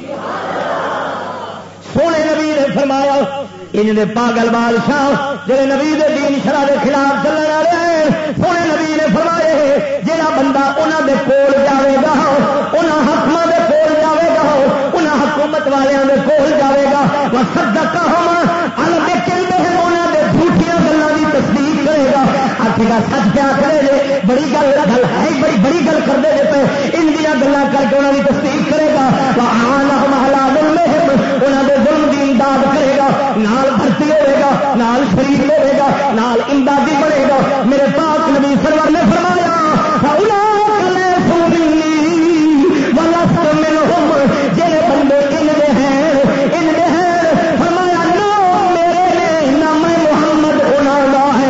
سونے نبی نے فرمایا ان دے پاگل بادشاہ جڑے نبی دے دین شرع دے خلاف چلنے والے ہیں، سونے نبی نے فرمائے جڑا بندہ انہاں دے کول جاوے گا، انہاں حکماں دے کول جاوے گا، انہاں حکومت والیاں دے کول جاوے گا، وصدقہم علی بکذبہم، انہاں دے جھوٹیاں گلاں دی تصدیق کرے گا. آکھے گا سچ پیا کرے جے، بڑی گل ہے، بڑی گل کردے جے پے، ان دیاں گلاں کر کے انہاں دی تصدیق کرے گا. وَأَعَانَهُمْ عَلَىٰ ظُلْمِهِمْ، انہاں دے ظلم دی امداد کرے گا، نال بھرتی ہوئے گا، نال شریف ہوئے گا، نال امدادی بنے گا. میرے پاک نبی سرور نے فرمایا فَأُولَٰئِكَ لَيْسُوا مِنِّي وَلَسْتُ مِنْهُمْ، جڑے بندے ان دے ہیں فرمایا نہ میرے نے نہ میں محمد انہاں دا ہے.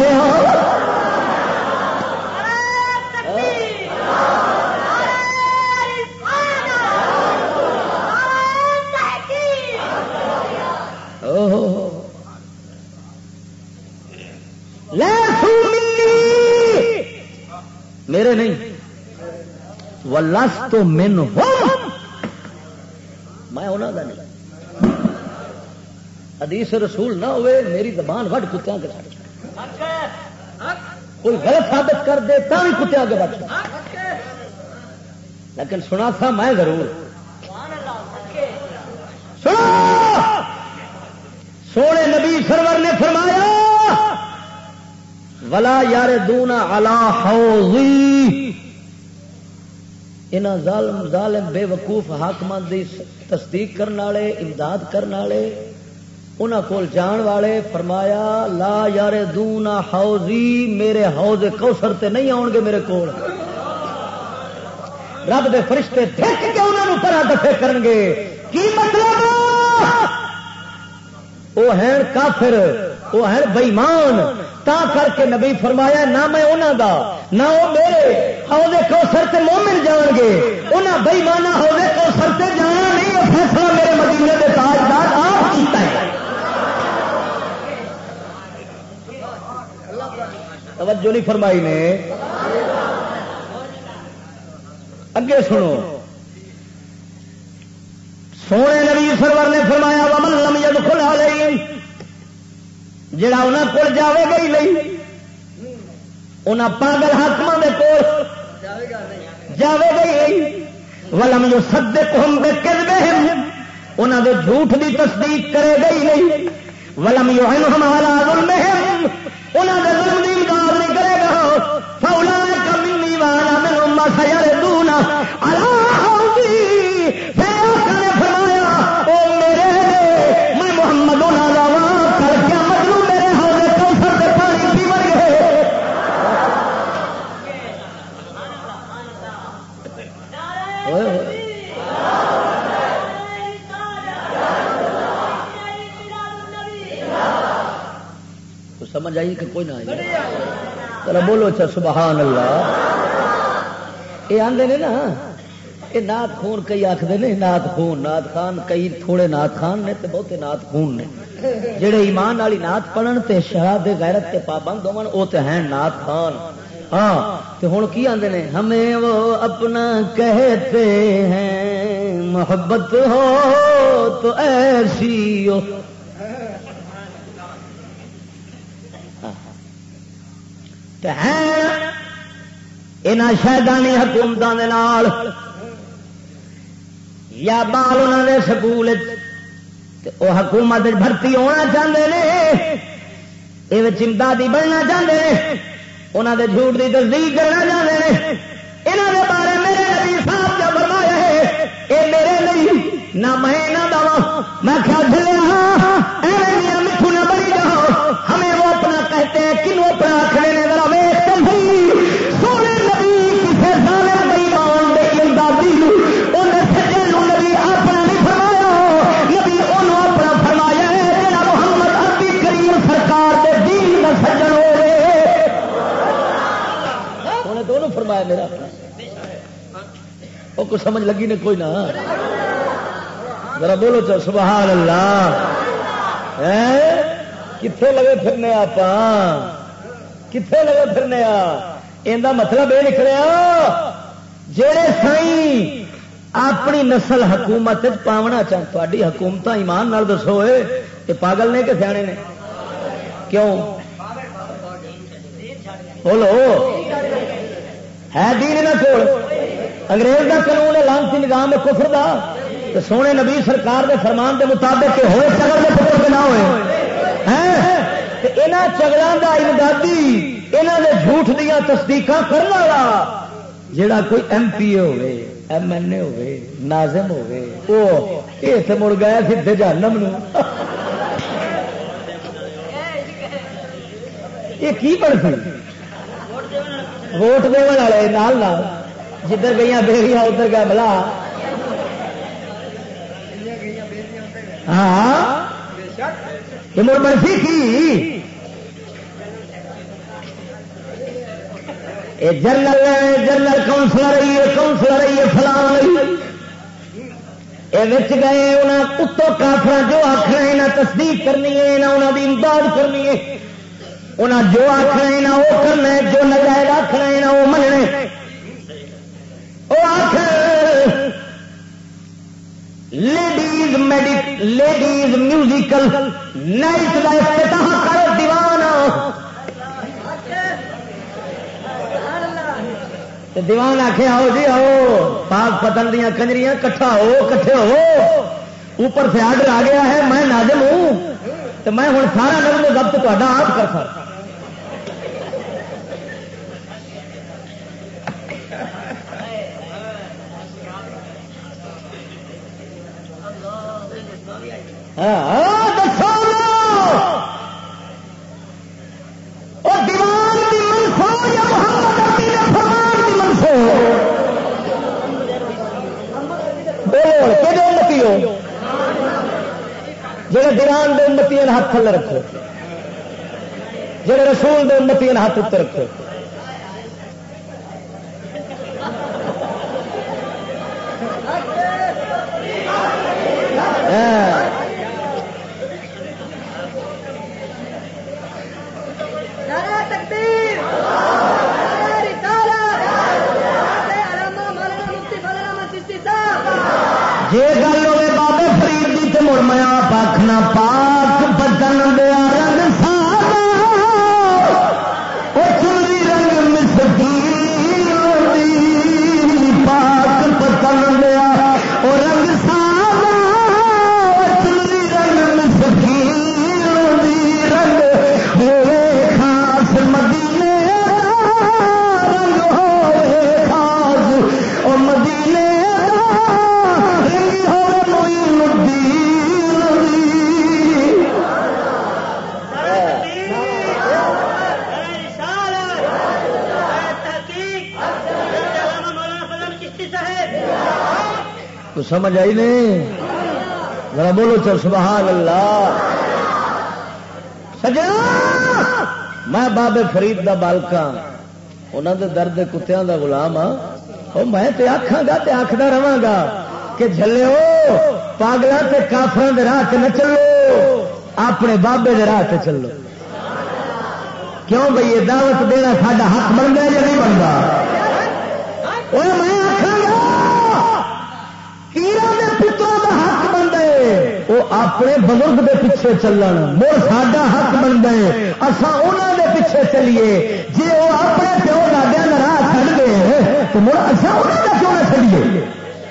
میرے نہیں وَلَسْتُ مِنْهُمْ، میں انہاں دا نہیں. حدیث رسول نہ ہوئے میری زبان وڈ کتیاں کے چھڑ، کوئی غلط ثابت کر دے تا بھی کتیاں کے بچ، لیکن سنا تھا میں ضرور. سنا سونے نبی سرور نے فرمایا ولا یاردون علی حوضی، انہاں ظالم بے وقوف حاکماں دی تصدیق کرنے والے، امداد کرنے والے، انہاں کول جان والے، فرمایا لا یاردون حوضی، میرے حوض کوثر تے نہیں آؤ گے میرے کول. رب دے فرشتے دیکھ کے انہاں نوں پرا دفے کرن گے. کی مطلب؟ وہ ہیں کافر، وہ ہیں بےمان. تا کر کے نبی فرمایا نہ میں انہاں دا نہ وہ میرے حوض کوثر تے مومن جان گے، انہاں بےمانہ حوض کوثر تے جانا نہیں. یہ فیصلہ میرے مدینے دے تاجدار آپ کیتا ہے. توجہ نہیں فرمائی نے. اگے سنو، سونے نبی سرور نے فرمایا ومن لم يدخل علیہ، جڑا انہاں کول جاوے گا ہی نہیں، انہاں پاگل حاکماں دے کول جاوے گا ہی نہیں، ولم یصدقہم بکذبہم، انہاں دے جھوٹ دی تصدیق کرے گا ہی نہیں، ولم یعنہم علی ظلمہم، انہاں دے ظلم دی امداد نہیں کرے گا. فاولئک منی وانا منہم وسیردون علی حوضی. محمد کر کے مطلب میرے حوض کوثر سے پانی پیور گئے. تو سمجھ آئی کہ کوئی نہ آئی؟ ذرا بولو اچھا سبحان اللہ. یہ آندے نے نا، یہ نات خون کئی آخر نے نات خون، نات خان کئی تھوڑے نات خان نے تے بہتے نات خون نے. جڑے ایمان والی نات پڑھن تے شراب غیرت تے پابند ہون او تے ہیں نات خان. ہاں تے ہن کی آندے نے ہمیں وہ اپنا کہتے ہیں، محبت ہو تو ایسی ہو. تے ہیں انہاں شیطانی حکومتاں دے نال یا بال انہوں نے سکول وہ حکومت بھرتی ہونا چاہتے ہیں، یہ امدادی بننا چاہتے ہیں، انہوں نے جھوٹ کی تصدیق کرنا چاہتے ہیں. یہاں کے بارے میرے نبی صاحب جو فرمایا ہے یہ میرے نہیں، نہ میں نہ دوا. میں خیال چلے مٹھو نہ بڑی جاؤ، ہمیں وہ اپنا کہتے ہیں، کنوں اپنا آخر نے ذرا ویخ تو صحیح. سونے نبی کسی ظالم بےمان دے امدادی نبی اپنا نہیں فرمایا، نبی انہوں اپنا فرمایا ہے. جڑا محمد عربی کریم سرکار وہ کچھ سمجھ لگی نے کوئی نہ ذرا بولو چل سبحان اللہ. کتنے لگے پھرنے آپ کتنے لگے پھرنے یہ مطلب یہ نکلیا جڑے سائیں اپنی نسل حکومت پاونا چاہتے تاری حکومت ایمان نال دسو یہ پاگل نے کہ سیانے نے کیوں بولو ہے دین نہ چھوڑ انگریز کا قانون ہے لانسی نظام ہے کفر دا تو سونے نبی سرکار دے فرمان دے مطابق کہ ہوئے چگل کے پتر کے نہ ہوئے یہاں چگلوں کا امدادی یہاں دے جھوٹ دیا تصدیق کرنے والا جڑا کوئی ایم پی اے ہوئے ایم این اے ہوئے ناظم ہوئے وہ اتنے مڑ گیا سیدھے جہنم نو یہ کی بن سی ووٹ دے والے نال نال جدھر گئی بیڑیاں ادھر گیا بلا ہاں یہ مڑ بنسی کی جنرل کونسلر رہی ہے فلاں یہ گئے انہیں اتوں کافر جو آخر یہاں تصدیق کرنی ہے نہ انہوں کی امداد کرنی ہے انہیں جو آخر ہے نہ وہ کرنا ہے جو نجائز آخر ہے نہ وہ مننے وہ آخر لیڈیز میوزیکل نائٹ کا افتتاح کرو دیوان دیوان آخے آؤ جی آؤ پاک پتن دیا کنجریاں کٹھا ہو کٹھے ہو اوپر سے آرڈر آ گیا ہے میں ناظم ہوں تو میں ہوں سارا نظم ضبط تا آپ کر سکتا جڑے دیوان دے امتی ہاتھ تھلے رکھو جڑے رسول دے امتی ہاتھ اتنے رکھو جی گل ہوئے بابے فرید کی تو مڑ میں آپ آخنا پاک بدن دیا رنگ سارا وہ چوری رنگ مسکین پاک بدن دیا وہ رنگ سارا وہ چوری رنگ مسکین رنگ ہوئے خاص مدینے رنگ ہوئے خاص اور مدینے تو سمجھ آئی نہیں ذرا بولو چل سبحان اللہ. سجنا میں بابے فرید دا بالکاں انہوں دے درد کتیاں دا غلام ہاں میں تے آکھاں گا تے آکھدا رہاں گا کہ جھلیو پاگلاں تے کافراں دے راہ تے نہ چلو اپنے بابے دے راہ تے چلو. کیوں بھئی یہ دعوت دینا ساڈا حق بندا یا نہیں بندا؟ اوے میں آکھاں گا پیراں دے پتراں دا حق بندا ہے وہ اپنے بزرگ دے پیچھے چلن مڑ ساڈا حق بندا ہے اساں انہاں دے پیچھے چلیے. جی وہ اپنے پیو دادیاں دا راہ چھڈ دے تو مڑ اساں انہاں دا کیوں نہ چھڈیے؟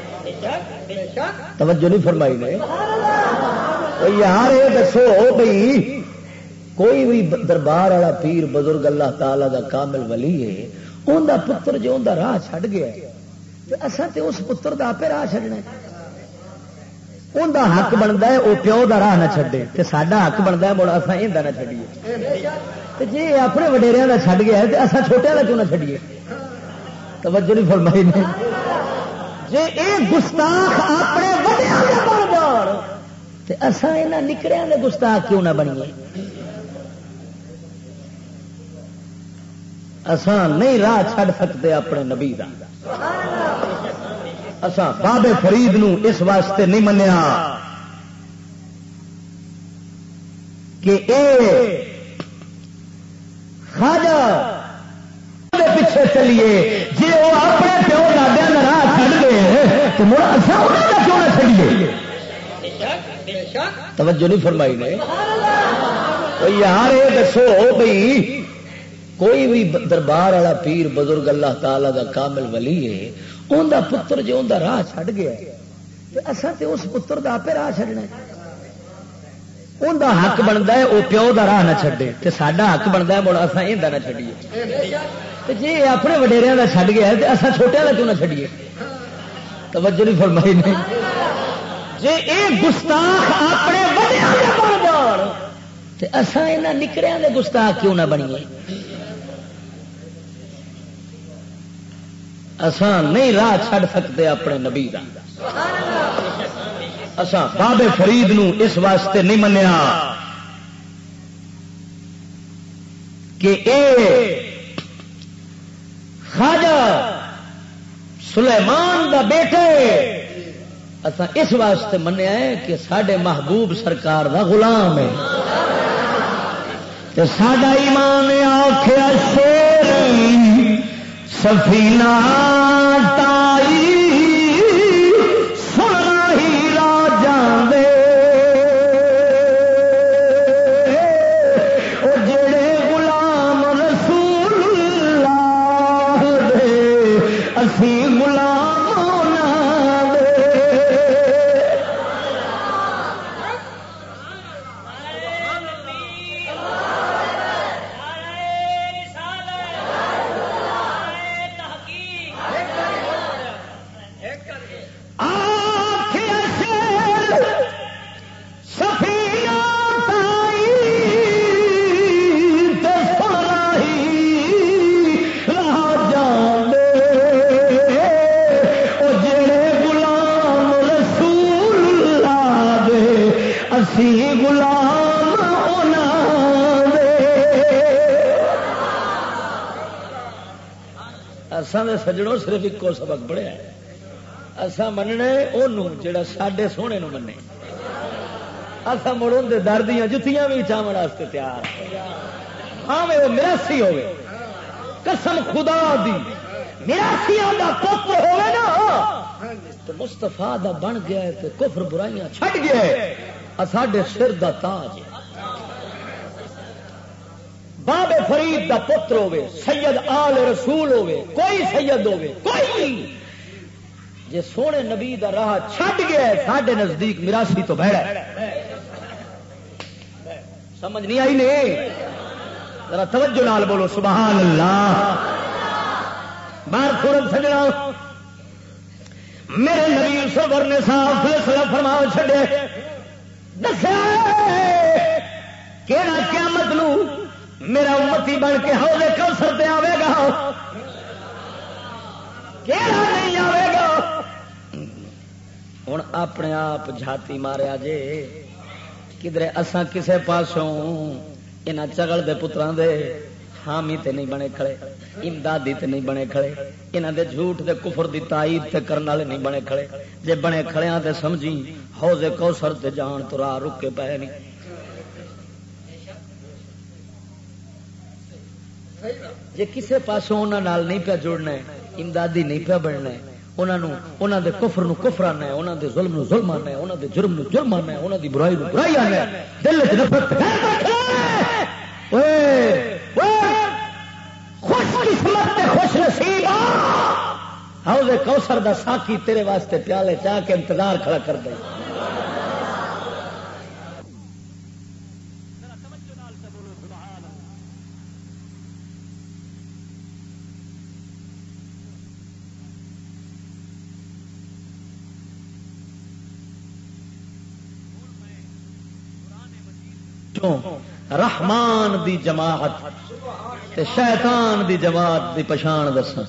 توجہ نہیں فرمائی نے یار. یہ دسو بھئی کوئی بھی دربار والا پیر بزرگ اللہ تعالی دا کامل ولی ہے ان دا پتر جو ان دا راہ چھڈ گیا تو اساں تے اس پتر دا آپ راہ چھڈنا ہے. ان دا حق بنتا ہے وہ پیو دا راہ نہ چھڈے تے ساڈا حق بنتا ہے مڑ اساں ایندا نہ چھڈیے. تے جی اپنے وڈیریاں دا چھڈ گیا تے اساں چھوٹیاں دا کیوں نہ چھڈیے؟ توجہ نہیں فرمائی نے. جی اے گستاخ اپنے وڈیاں دے بن جان تے اساں انہاں نکڑیاں دے گستاخ کیوں نہ بنیے؟ اساں نہیں راہ چھڈ سکتے اپنے نبی دا. اساں بابے فرید نو اس واسطے نہیں منیا کہ اے خواجہ دے پیچھے چلیے جی وہ اپنے پیو دادیا کا راہ چڑھ گئے تو مڑ اصا انہوں کا کیوں نہ چڑھیے توجہ نہیں فرمائی نے یار یہ دسو بھائی کوئی بھی دربار والا پیر بزرگ اللہ تعالی دا کامل ولی ہے انہوں پتر جو انہوں راہ چھڑ گیا تو اصا تو اس پتر دا آپ راہ چڑھنا انہوں حق بنتا ہے وہ پیو دا راہ نہ چھڈے تو ساڈا حق بنتا ہے مڑ اصا یہ نہ چڈیے جی اپنے وڈیریا کا چھڈ گیا تو اصا چھوٹیا کا کیوں نہ چڈیے توجہ نہیں فرمائی نہیں جی یہ گستاخ اپنے وڈیریا بن جان تو اصا یہاں نکڑیا کے گستاخ کیوں نہ بنیے اساں نہیں راہ چھڑ سکتے اپنے نبی دا اساں بابے فرید نو اس واسطے نہیں منیا کہ اے خواجہ سلیمان دا بیٹے اساں اس واسطے منیا ہے کہ ساڈے محبوب سرکار دا غلام ہے تے ساڈا ایمان آکھیا شیر سفینہ تائی سنا ہی راجاں دے او جڑے غلام رسول اللہ دے اسی غلام نہ دے سجڑوں صرف ایک سبق پڑھیا اسا مننا انہوں جڑا ساڈے سونے نو منے اسا مڑوں دے در دیاں جتیاں بھی چاون واسطے تیار ہاں وہ میراسی ہوے قسم خدا دی میراسیاں دا پتر ہوے نا تو مصطفی دا بن گیا ہے تے کفر برائیاں چھڈ گیا ہے ساڈے سر دا تاج ہے بابے فرید دا پتر ہوے سید آل رسول ہوے کوئی سید ہوے کوئی جے سونے نبی دا راہ چھڈ گیا ہے ساڈے نزدیک میراسی تو بہڑا ہے سمجھ نہیں آئی نے ذرا توجہ نال بولو سبحان اللہ بار سورت سجنا میرے نبی سرور نے صاف فیصلہ فرما چھڈے دسیا کیڑا قیامت نو میرا امتی بن کے حوض کوثر تے آوے گا کیڑا نہیں آوے گا ہن اپنے آپ جھاتی ماریا جے کدھر اساں کسے پاسوں انہاں چگل دے پتراں دے حامی تے نہیں بنے کھڑے امدادی تے نہیں بنے کھڑے انہاں دے جھوٹ دے کفر دی تائید تے کرن والے نہیں بنے کھڑے جے بنے کھڑیاں تے سمجھی حوض کوثر تے جان تو راہ رک کے پے نہیں جے کسے پاسوں انہاں نال نہیں پیا جڑنا ہے امدادی نہیں پیا بننا ہے انہاں دے کفر نو کفر آنا ہے انہاں دے ظلم نو ظلم آنا ہے انہاں دے جرم نو جرم آنا ہے انہاں دی برائی نو برائی آنا ہے دل وچ نفرت خوش قسمت تے خوش نصیب حوض کوثر دا ساقی تیرے واسطے پیالے چاہ کے انتظار کھڑا کر دے رحمان دی جماعت تے شیطان دی جماعت دی پچھان دساں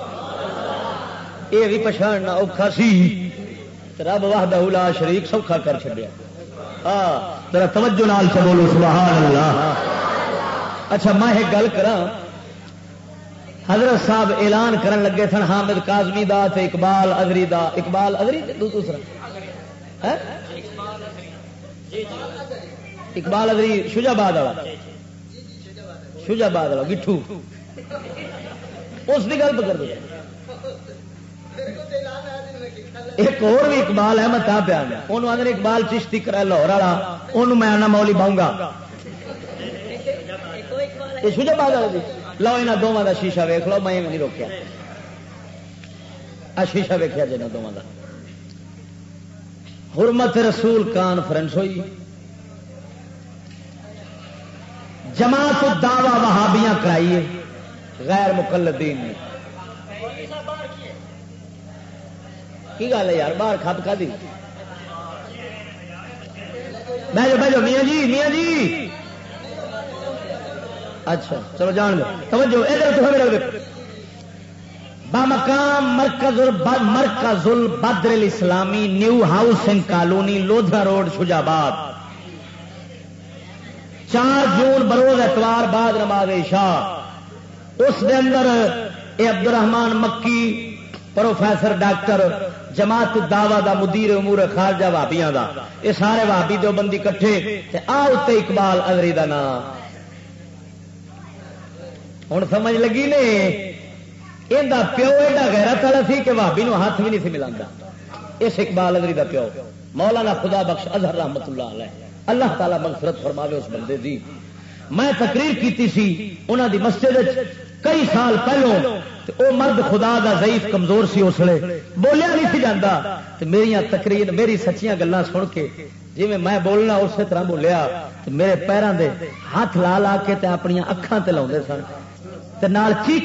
یہ بھی پچھاننا اوکھا سی رب وحدہ لا شریک سوکھا کر چھڈیا ہاں ذرا توجہ نال بولو سبحان اللہ اچھا میں ایک گل کراں حضرت صاحب اعلان کرن لگے سن حامد کاظمی دا تے اقبال اظہری دا. اقبال اظہری دوسرا اقبال اظہری شجاباد والا گٹھو اس کی گل کر دیا. ایک اور بھی اقبال ہے میں تا پیا انہوں آدھے اقبال چشتی کرا لاہور والا انہوں میں آنا مولی باؤں گا. یہ شجاباد والا جی لو یہاں دونوں کا شیشہ ویخ لو میں نہیں روکیا شیشہ ویکیا جی دونوں کا. حرمت رسول کانفرنس ہوئی جماعت الدعوہ وہابیاں کرائیے غیر مقلدین نے. کی گل ہے یار باہر کھپ کھا دی بھائی میاں جی اچھا چلو جان دو توجہ ادھر بامقام مرکز البدر الاسلامی new housing colony Lodha road Shujabad 4 جون بروز اتوار بعد نماز عشاء. اس دے اندر اے عبد الرحمان مکی پروفیسر ڈاکٹر جماعت الدعوہ دا مدیر امور خارجہ وہابیاں دا یہ سارے وہابی دیوبندی کٹھے تے تے اقبال اظہری دا نام. ہوں سمجھ لگی نے یہ پیو ایڈا غیرت والا سی کہ بھابی نو ہاتھ بھی نہیں سی ملا. اس اقبال اظہری دا پیو مولانا خدا بخش اظہر رحمت اللہ علیہ اللہ تعالی مغفرت فرماوے اس بندے دی. میں تقریر کیتی سی انہاں دی مسجد کئی سال پہلوں او مرد خدا دا ضعیف کمزور سی اس لیے بولیا نہیں سی جاندا تے میریاں تقریر میری سچیاں گلاں سن کے جی میں بولنا اسی طرح بولیا تے میرے پیراں دے ہاتھ لا لا کے تے اپنی اکھاں تے لاوندے سن تے نال چیخ.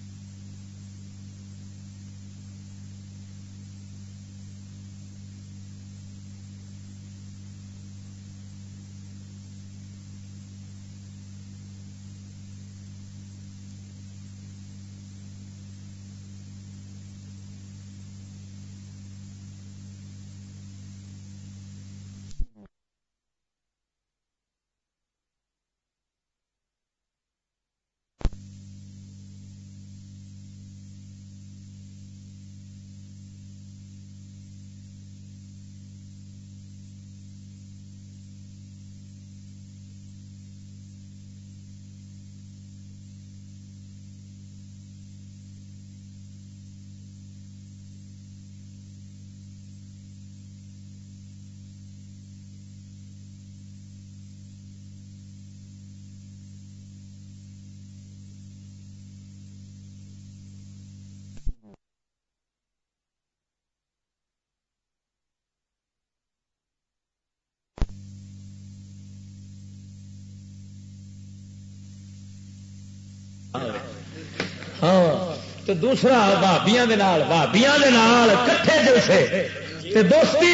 ہاں تو دوسرا بھابیاں کٹھے جیسے تے دوستی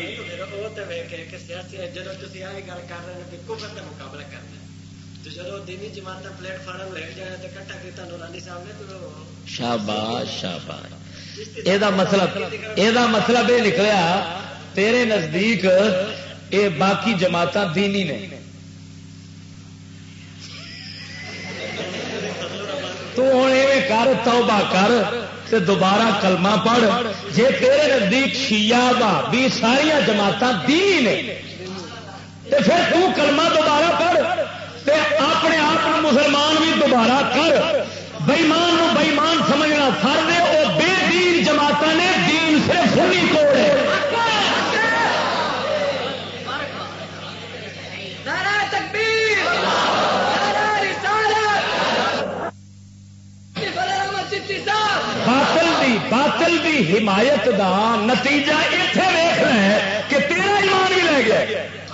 شاباش شاباش. یہ مطلب یہ نکلیا تیرے نزدیک یہ باقی جماعت دینی نے تو ہوں ایویں کر توبہ کر تے دوبارہ کلمہ پڑھ. جے تیرے نزدیک شیعہ بھابی ساریا جماعت دینی نے تے پھر تو کلمہ دوبارہ پڑھ تے اپنے آپ مسلمان بھی دوبارہ کر. بےمان نو بےمان سمجھنا فرض ہے. وہ بے دین جماعت نے دین صرف سنی توڑ ہے. باطل دی حمایت دا نتیجہ اتنے ویخ رہا ہے کہ تیرا ایمان بھی لے گیا.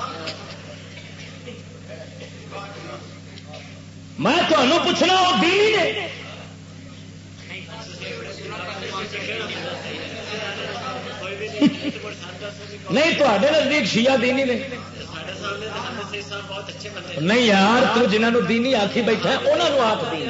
میں تمہیں پوچھنا وہ دینی نے نہیں تے نزدیک شیعہ دینی نے نہیں یار تو جنہوں دینی آخی بیٹھا انہوں آخ دینی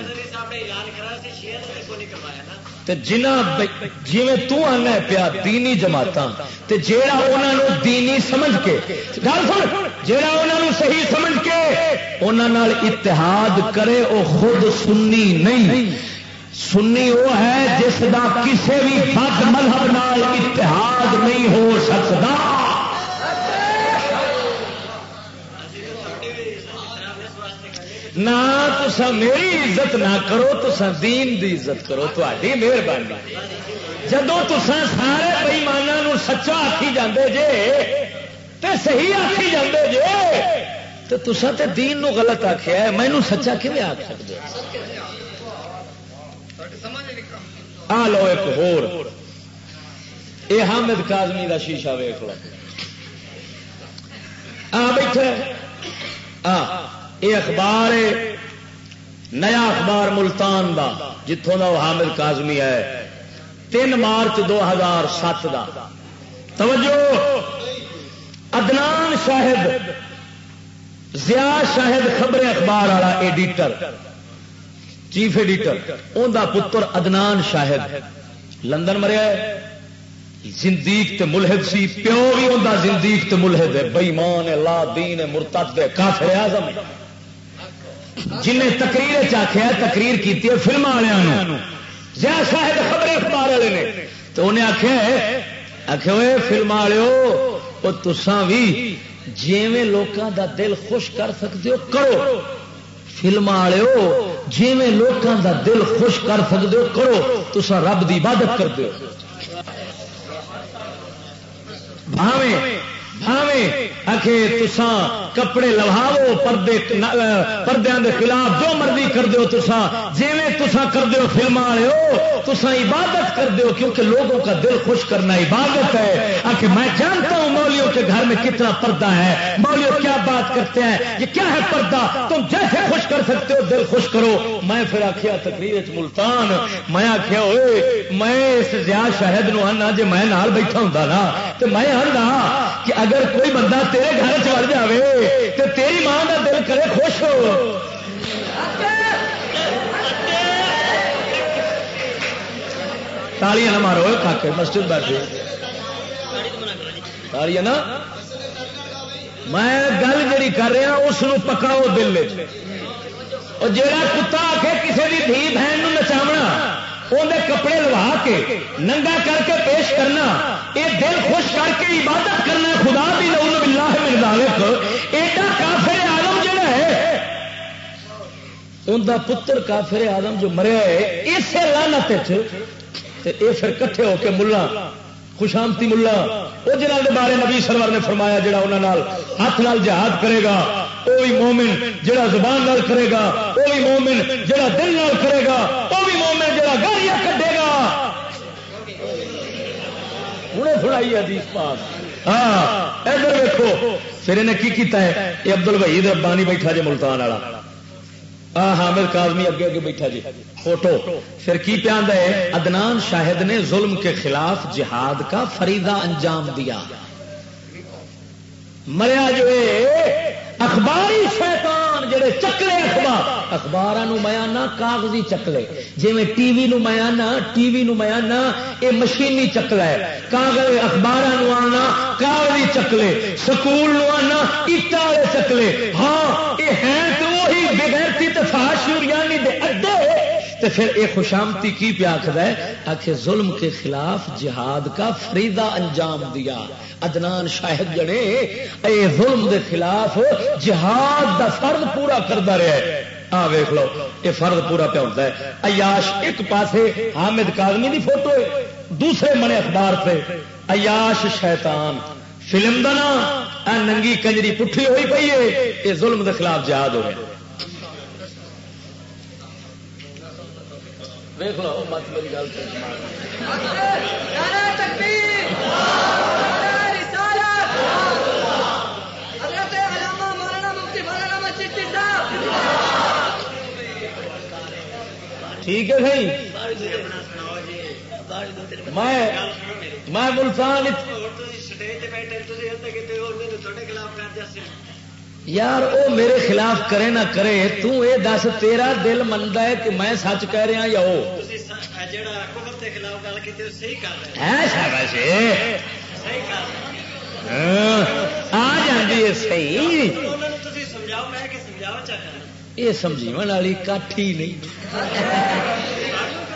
جنہ جی تنا پیا دینی جماعت جیڑا انہوں دینی سمجھ کے گل سن جیڑا انہوں صحیح سمجھ کے انہوں اتحاد کرے وہ خود سنی نہیں سنی وہ ہے جس دا کسی بھی بد مذہب نال اتحاد نہیں ہو سکتا. نہ تسا میری عزت نہ کرو، تسا دین دی عزت کرو. تہاڈی مہربانی. جدو تسا سارے بےمانوں سچا آکھی جاندے جے تے صحیح آکھی جاندے جے تے تسا تے دین نو غلط آکھیا ہے، مینوں سچا کیویں آکھ سکدے؟ آ لو ایک ہور، اے حامد کاظمی دا شیشہ ویکھ لو. آ بیٹھے یہ اخبار ہے، نیا اخبار ملتان دا جتوں دا وہ حامد کاظمی ہے، 3 مارچ 2007 دا. توجہ، عدنان شاہد، ضیاء شاہد خبر اخبار والا ایڈیٹر، چیف ایڈیٹر، ان دا پتر عدنان شاہد لندن مریا ہے. زندیق تے ملحد سی، پیو بھی ان دا زندیق تے ملحد ہے، بےمان ہے، لا دین ہے، مرتد ہے، کافر اعظم ہے. جنہیں تقریر چاخیا تقریر کی فلم والوں، ضیاء شاہد خبر اخبار والے نے، تو انہیں آخیا فلم والو تساں بھی جیویں لوکاں دا دل خوش کر سکتے ہو کرو، فلم والو جیویں لوکاں دا دل خوش کر سکتے ہو کرو، تساں رب دی عبادت کرتے ہو. بھاویں آخے تساں کپڑے لواو، پردیاں دے خلاف جو مرضی کر دیو، تساں جیویں تساں کر دیو فلم والے ہو، تساں عبادت کر دیو، کیونکہ لوگوں کا دل خوش کرنا عبادت ہے. آخے میں جانتا ہوں مولویوں کے گھر میں کتنا پردہ ہے، مولوی کیا بات کرتے ہیں، یہ کیا ہے پردہ، تم جیسے خوش کر سکتے ہو دل خوش کرو. میں پھر آخیا تقریر ملتان، میں آخیا ہوئے میں اس ضیاء شاہد نو آنا جی میں نال بیٹھا ہوں نا تو میں آنا کہ اگر کوئی بندہ تیرے گھر چڑھ جائے تو تیری ماں کا دل کرے خوش ہو. تالیاں نہ مارو کاکے، مسجد بیٹھے تالیاں نا. میں گل جڑی کر رہا اس پکڑو دل، اور جڑا کتا آ کے کسی کی دھی بہن نچاونا، اندر کپڑے لوا کے ننگا کر کے پیش کرنا، یہ دل خوش کر کے عبادت کرنا خدا بھی نعوذ باللہ من ذالک. ایڈا کافر آدم جڑا ہے، ان دا پتر کافر آدم جو مریا ہے اسے لعنت یہ پھر کٹھے ہو کے ملا خوشامتی ملا وہ جنہوں کے بارے نبی سرور نے فرمایا جڑا انہوں نے ہاتھ نال جہاد کرے گا وہ بھی مومن، جڑا زبان نال کرے گا وہ بھی مومن، جڑا دل نال کرے گا وہ بھی مومن، جڑا گالیاں کڈے گا. ہوں تھوڑائی حدیث پاک. ہاں ادھر دیکھو پھر انہیں کی کیتا ہے، یہ عبد الوحید ربانی بیٹھا جی ملتان والا، حامد کاظمی اگے اگے بیٹھا جی فوٹو. پھر کی پیاند ہے، عدنان شاہد نے ظلم کے خلاف جہاد کا فریضہ انجام دیا. مریا جو اخباری شیطان جڑے چکلے اخبار میں آنا کاغذی چکلے، جی میں ٹی وی نو میں آنا، ٹی وی نو میں آنا یہ مشینی چکلا ہے، کاغذ اخبار آنا کاغذی چکلے، سکول نو آنا اٹا والے چکلے. ہاں یہ ہیں تو وہی بغیرتی تفاش یعنی دے اڈے. تو پھر یہ خوشامتی کی پہ آخر ہے، آخر ظلم کے خلاف جہاد کا فریضہ انجام دیا. عدنان شاہد جڑے اے ظلم دے خلاف جہاد دا فرض پورا کرتا رہا ہے. آ ویخ لو یہ فرض پورا پہ ہوتا ہے. عیاش ایک پاسے حامد کاظمی دی فوٹو ہے، دوسرے بڑے اخبار سے عیاش شیطان فلم دا نا ننگی کنجری پٹھی ہوئی پئی ہے، یہ ظلم دے خلاف جہاد ہو گیا. دیکھ لو مت میری گل ٹھیک ہے بھائی. میں ملتان یار وہ میرے خلاف کرے نہ کرے، تو یہ دس تیرا دل منتا ہے کہ میں سچ کہہ رہا یا وہ آ جاتی ہے صحیح. یہ سمجھاو والی کٹ ہی نہیں.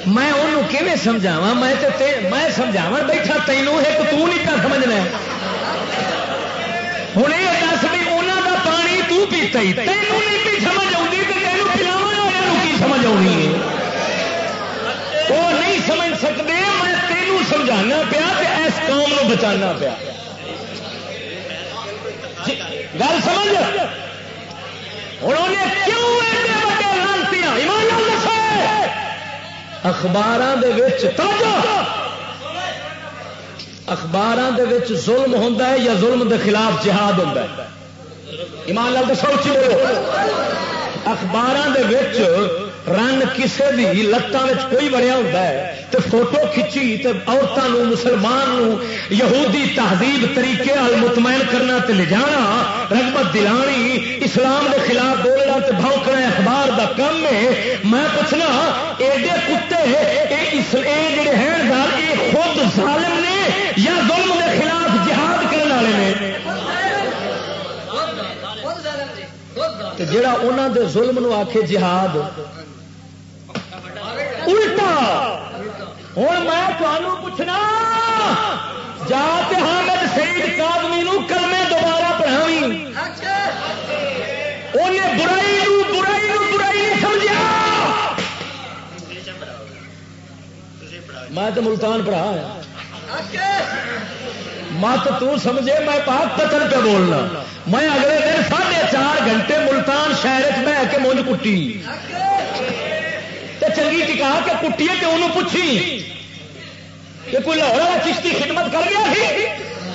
میں انہوں کیویں سمجھاوا؟ میں سمجھاو بیٹھا تینوں ایک تو نہیں پیا سمجھنا ہوں یہ دس بھی انہوں کا پانی تو پیتا ہی تینوں نہیں پی سمجھ آتی تو تینوں پلاو والوں کی سمجھ آنی ہے وہ نہیں سمجھ سکتے میں تینوں سمجھانا پیا کہ اس قوم کو بچانا پیا گل سمجھ انہوں نے کیوں ایڈے بڑے لانتی ایمان دسے اخباراں دے وچ اخباراں دے وچ ظلم ہوندا ہے یا ظلم دے خلاف جہاد ہوندا ہے؟ ایمان لال دسو اچھی بولو اخباراں دے وچ رن کسے دی لتاں وچ کوئی بڑیا ہوتا ہے تو فوٹو کھچی تو عورتوں مسلمان یہودی تہذیب طریقے مطمئن کرنا تے لے جانا رغبت دلانی اسلام دے خلاف بولنا تے بھونکنا اخبار دا کم ہے. میں پوچھنا ایڈے کتے جڑے ہیں گل یہ خود ظالم نے یا ظلم دے خلاف جہاد کرنے والے نے؟ جڑا انہوں دے ظلم نو آکھے جہاد الٹا. ہوں میں تمہوں پوچھنا جا کے حامد سعید کاظمی نو کلمے دوبارہ پڑھاوی انہیں برائی نہیں سمجھا. میں تو ملتان پڑھا مت تو سمجھے میں پاک پتن پہ بولنا. میں اگلے دن 4.5 گھنٹے ملتان شہر بہ کے مونج کٹی چنگی ٹکا کے کٹی کہ انہوں پوچھی کہ کوئی لاہور والا چشتی خدمت کر گیا تھی.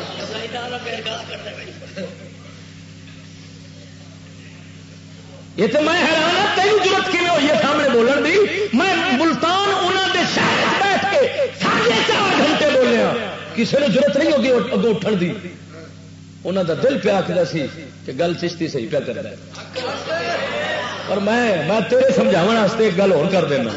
یہ تو میں حیران ہوں تیری ضرورت کیوں ہوئی ہے سامنے بولن دی. میں ملتان انہوں دے شہر بیٹھ کے 4.5 گھنٹے بولیا کسی نے ضرورت نہیں ہوگی اگوں اٹھن دی. انہوں دا دل پہ آخر سی کہ گل چشتی صحیح پہ کر رہا ہے. اور میں تیرے سمجھاؤ واسطے ایک گل اور کر دینا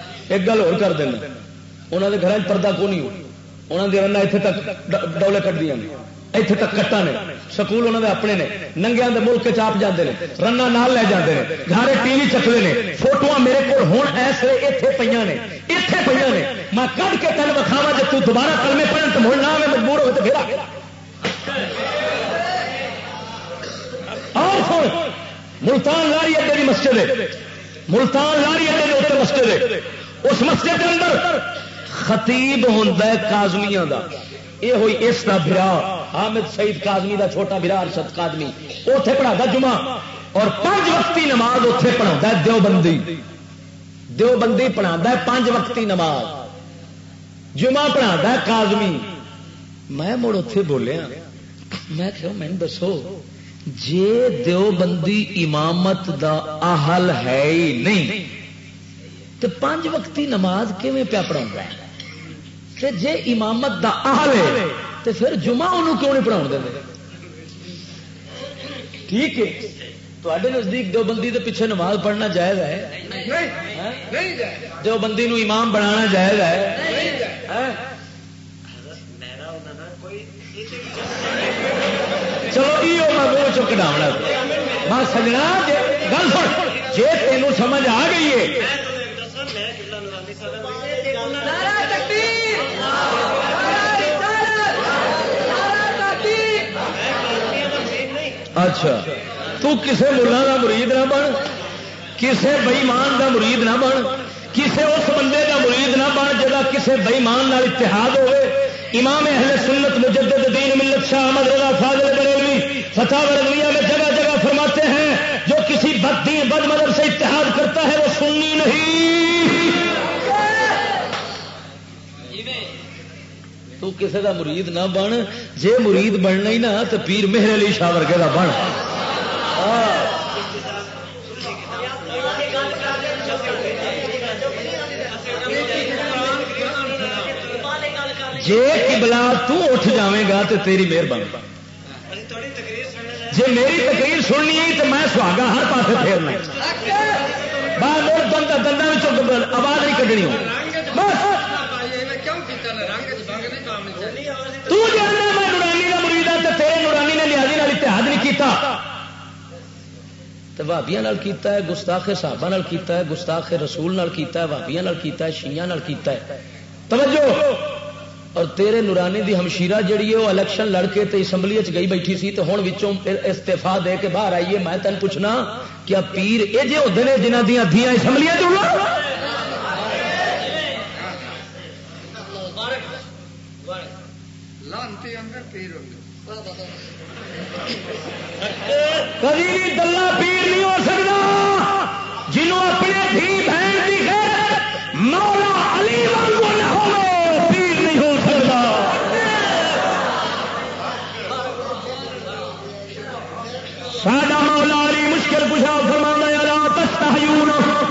انہوں نے گھر پردہ کو نہیں انہوں نے رنا اتنے تک ڈولے کٹ دیا اتنے تک کٹا نے سکول انہوں نے اپنے نے ننگیا کے ملک چاپ جاتے ہیں رنا نال لے جاتے ہیں گھر ٹی وی چکتے ہیں فوٹو میرے کو ہوں ایسے اتنے پہ نے میں کٹ کے تین وکھاوا جب تو دوبارہ کلمے پڑھن تو مڑ نہ میں مجبور ہوئے تو پھر اور سن ملتان لاری اڈے کی مسجد ہے ملتان لاری اڈے کے اتنے مسجد ہے اس مسجد کے اندر خطیب ہوتا ہے کاظمیاں دا. یہ ہوئی اس کا برا حامد سعید کاظمی دا چھوٹا برا ارشد کاظمی اوتھے پڑھاتا جمعہ اور 5 وقتی نماز اوتھے پڑھاتا ہے دیوبندی پڑھاتا ہے 5 وقتی نماز جمعہ پڑھاتا ہے کاظمی. میں مڑ اوتھے بولیا میں کہ میں دسو جے دیوبندی امامت دا اہل ہے ہی نہیں تو 5 وقتی نماز کیویں پیا پڑھاؤں ہے؟ جے امامت دا اہل ہے تو پھر جمعہ انہوں کیوں نہیں پڑھاؤ دے؟ ٹھیک ہے تے نزدیک دیوبندی کے پیچھے نماز پڑھنا جائز ہے؟ دیوبندی نو امام بنانا جائز ہے؟ چلو یہ میں چک ڈاؤنا میں سجنا گل سن جی تینوں سمجھ آ گئی ہے اچھا تو کسے ملا کا مرید نہ بن کسے بئیمان کا مرید نہ بن کسے اس بندے کا مرید نہ بن جا کسے بئیمان اتحاد ہوئے. امام اہل سنت مجدد دین ملت شاہ احمد رضا فاضل بریلوی فتح رضویہ میں جگہ جگہ فرماتے ہیں جو کسی بد دین بد مذہب سے اتحاد کرتا ہے وہ سنی نہیں. تو کسی کا مرید نہ بن جے مرید بننا ہی نہ تو پیر مہر علی شاہ ورگے کا بن. جے قبلہ تو اٹھ جاویں گا تو تیری مہربانی. جے میری تقریر سننی ہے تو میں سہاگا ہر پاسے پھیرنا باہر دنداں آواز نہیں کڈنی ہو. تو جانا میں نورانی کا مرید ہوں تو تیرے نورانی نے نیازی نال اتحاد نہیں کیتا. تو بھابیاں نال کیتا ہے، گستاخ صحابہ نال کیتا ہے، گستاخ رسول نال کیتا ہے، بھابیاں نال کیتا ہے، شیعہ نال کیتا ہے. توجہ. اور تیرے نورانی دی ہمشیرہ جڑی ہے وہ الیکشن لڑ کے تے اسمبلی چ گئی بیٹھی سی، تو ہن وچوں استعفا دے کے باہر آئیے. میں تین پوچھنا کیا پیر یہ جے ہوندے نے جنہاں دیاں دھیاں اسمبلیاں چ کبھی بھی دلہ پیر نہیں ہو سکتا جنہوں اپنے دھی بہن کی غیرت مولا علی وانگو نہ ہو پیر نہیں ہو سکتا. سادہ مولا علی مشکل کشا فرماتا ہے الا تستحیون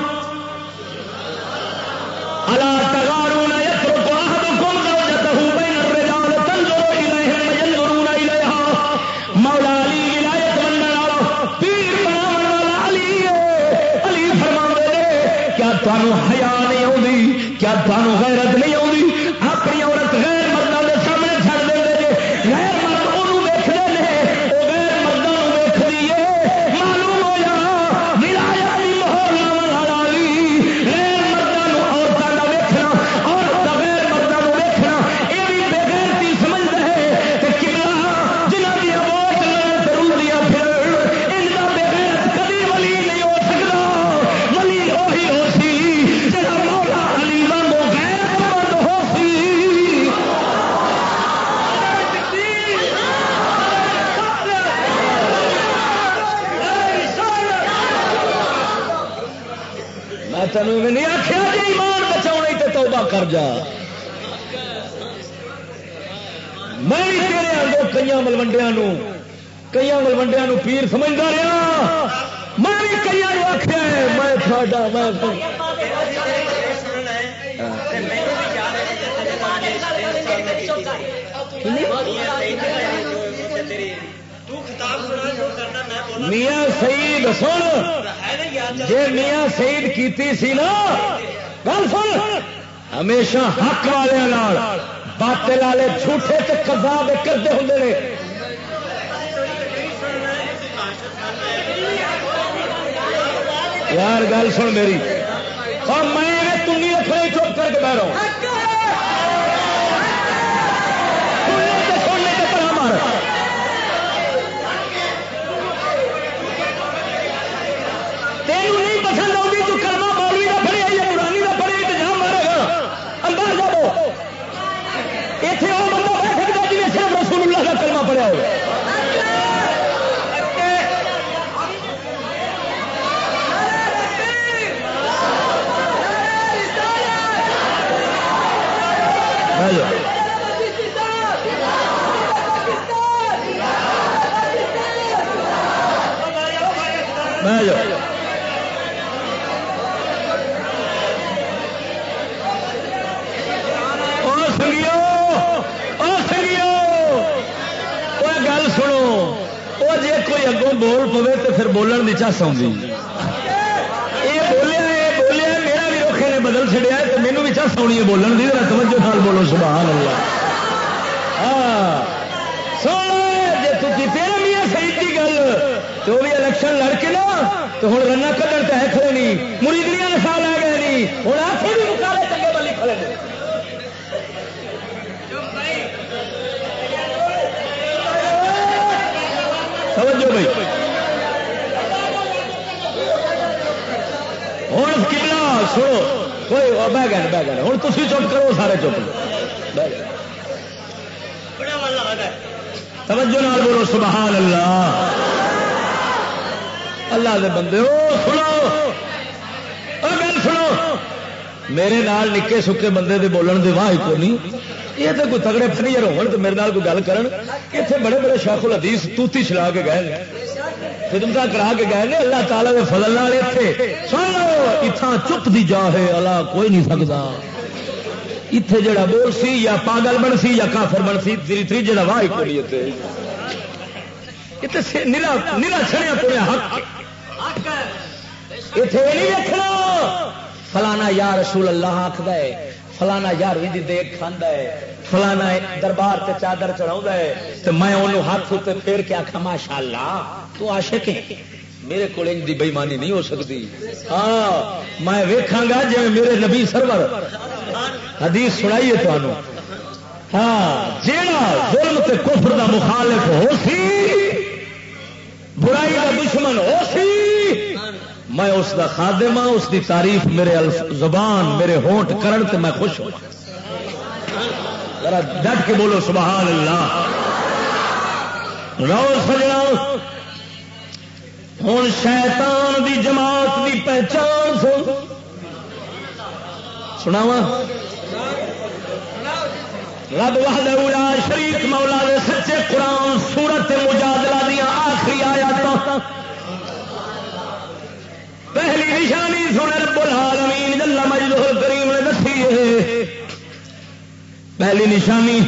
الا تغارون یترک احدکم زوجته بین الرجال تنظر الیہم وینظرون الیہا. مولا علی ولایت منن والا پیر بناون والا علی ہے. علی فرماندے نے کیا تانوں حیا نہیں آوندی، کیا تانوں غیرت نہیں آوندی؟ اپنی عورت غیر مرداں دے سامنے چھڑ دیندے جے. غیر مرد اونوں ویکھدے نے، او غیر مرداں نوں ویکھدی ہے. معلوم ہویا ولایت دی مہر لاون والا علی غیر مرداں نوں عورتاں دا ویکھنا، عورت غیر مرداں نوں ویکھنا اے وی بے غیرتی سمجھدا ہے. تے قبلہ جنہاں دی ووٹ لڑن تے روندیاں پھرن ان دا بے غیرت کبھی ولی نہیں ہو سکدا. ولی وہی ہو سی جڑا مولا علی وانگو غیرت مند ہو سی. میں تینوں نہیں آخیا جی ایمان بچاؤ تے توبہ کر جا. میں بھی تیرے آگے کئی ملوڈیا پیر سمجھتا رہا. میں بھی کئی آخیا میں تھوڑا میاں سعید سن جی میاں سعید کیتی سی نا گل سن ہمیشہ حق والے باطل والے جھوٹے تے کذاب کرتے ہوں نے. یار گل سن میری اور میں تنی رکھنے چپ کر کے بہ رہا ہوں. تینوں نہیں پسند آؤگی تو کلمہ مولوی کا پڑھے یا قرآنی کا پڑھے تو جا مارے گا اندر جاؤ. اتنے وہ بندہ بیٹھ سکتا جی صرف رسول اللہ کا کلمہ پڑھا ہو. گل سنو وہ جی کوئی اگوں بول پوے تو پھر بولن کی چس آؤں یہ بولیا میرا بھی روکے نے بدل چڑیا تو مینو بھی چس آنی ہے بولن کی. توجہ نال بولو سبحان اللہ. ہاں سن جی تیرے میاں سعید کی گل تو بھی الیکشن لڑ کے نا تو ہوں رنا کھڑ تو ہے کھڑے نہیں مریدیاں نسا لے گئے نہیں ہوں آخر بھی مکالے چنگے بلی کھڑے نے. سمجھو بھائی ہوں کبلا سنو کوئی بہ گئے ہوں تھی چپ کرو سارے چپ بہ گئے. توجہ نال بولو سبحان اللہ. اللہ دے بندے سنو گل سنو میرے نال نکے سکے بندے دے بولن دے واہ کو نہیں. یہ تو کوئی تگڑے فنیجر ہون تو میرے نال کوئی گل کرن. اتنے بڑے بڑے شیخ الحدیث توتی چلا کے گئے خدمت کرا کے گئے نے اللہ تعالیٰ کے فضل نال. اتنے سنو اتنا چپ دی جا ہے اللہ کوئی نہیں سکتا. اتنے جڑا بول سی یا پاگل بن سی یا کافر بن سی تری جڑا واہ کو نہیں. اتنے نیلا چھڑیا پوریا حق اتنے نہیں دیکھنا فلانا یا رسول اللہ آخد ہے فلانا یارویں دی دیکھ کھانا ہے فلانا دربار تے چادر چڑھا ہے تو میں انہوں ہاتھ اتنے پھیر کے آخا ماشاء اللہ تو عاشق ہے میرے کو دی بےمانی نہیں ہو سکتی. ہاں میں ویکھاں گا جی میرے نبی سرور حدیث سنائیے تمہوں. ہاں جیڑا ظلم تے کفر دا مخالف ہو سی برائی کا دشمن ہو سی میں اس دا خادم ہاں. اس دی تعریف میرے زبان میرے ہونٹ کرن تے میں خوش ہوں. ذرا ڈٹ کے بولو سبحان اللہ. رو سجنا ہوں شیطان دی جماعت دی پہچان سناواں. رب وحدہ لا شریک مولا دے سچے قرآن سورت مجادلہ دیا آخری آیاتاں پہلی نشانی سنے رب العالمین جل مجدہ الکریم نے دسی ہے. پہلی نشانی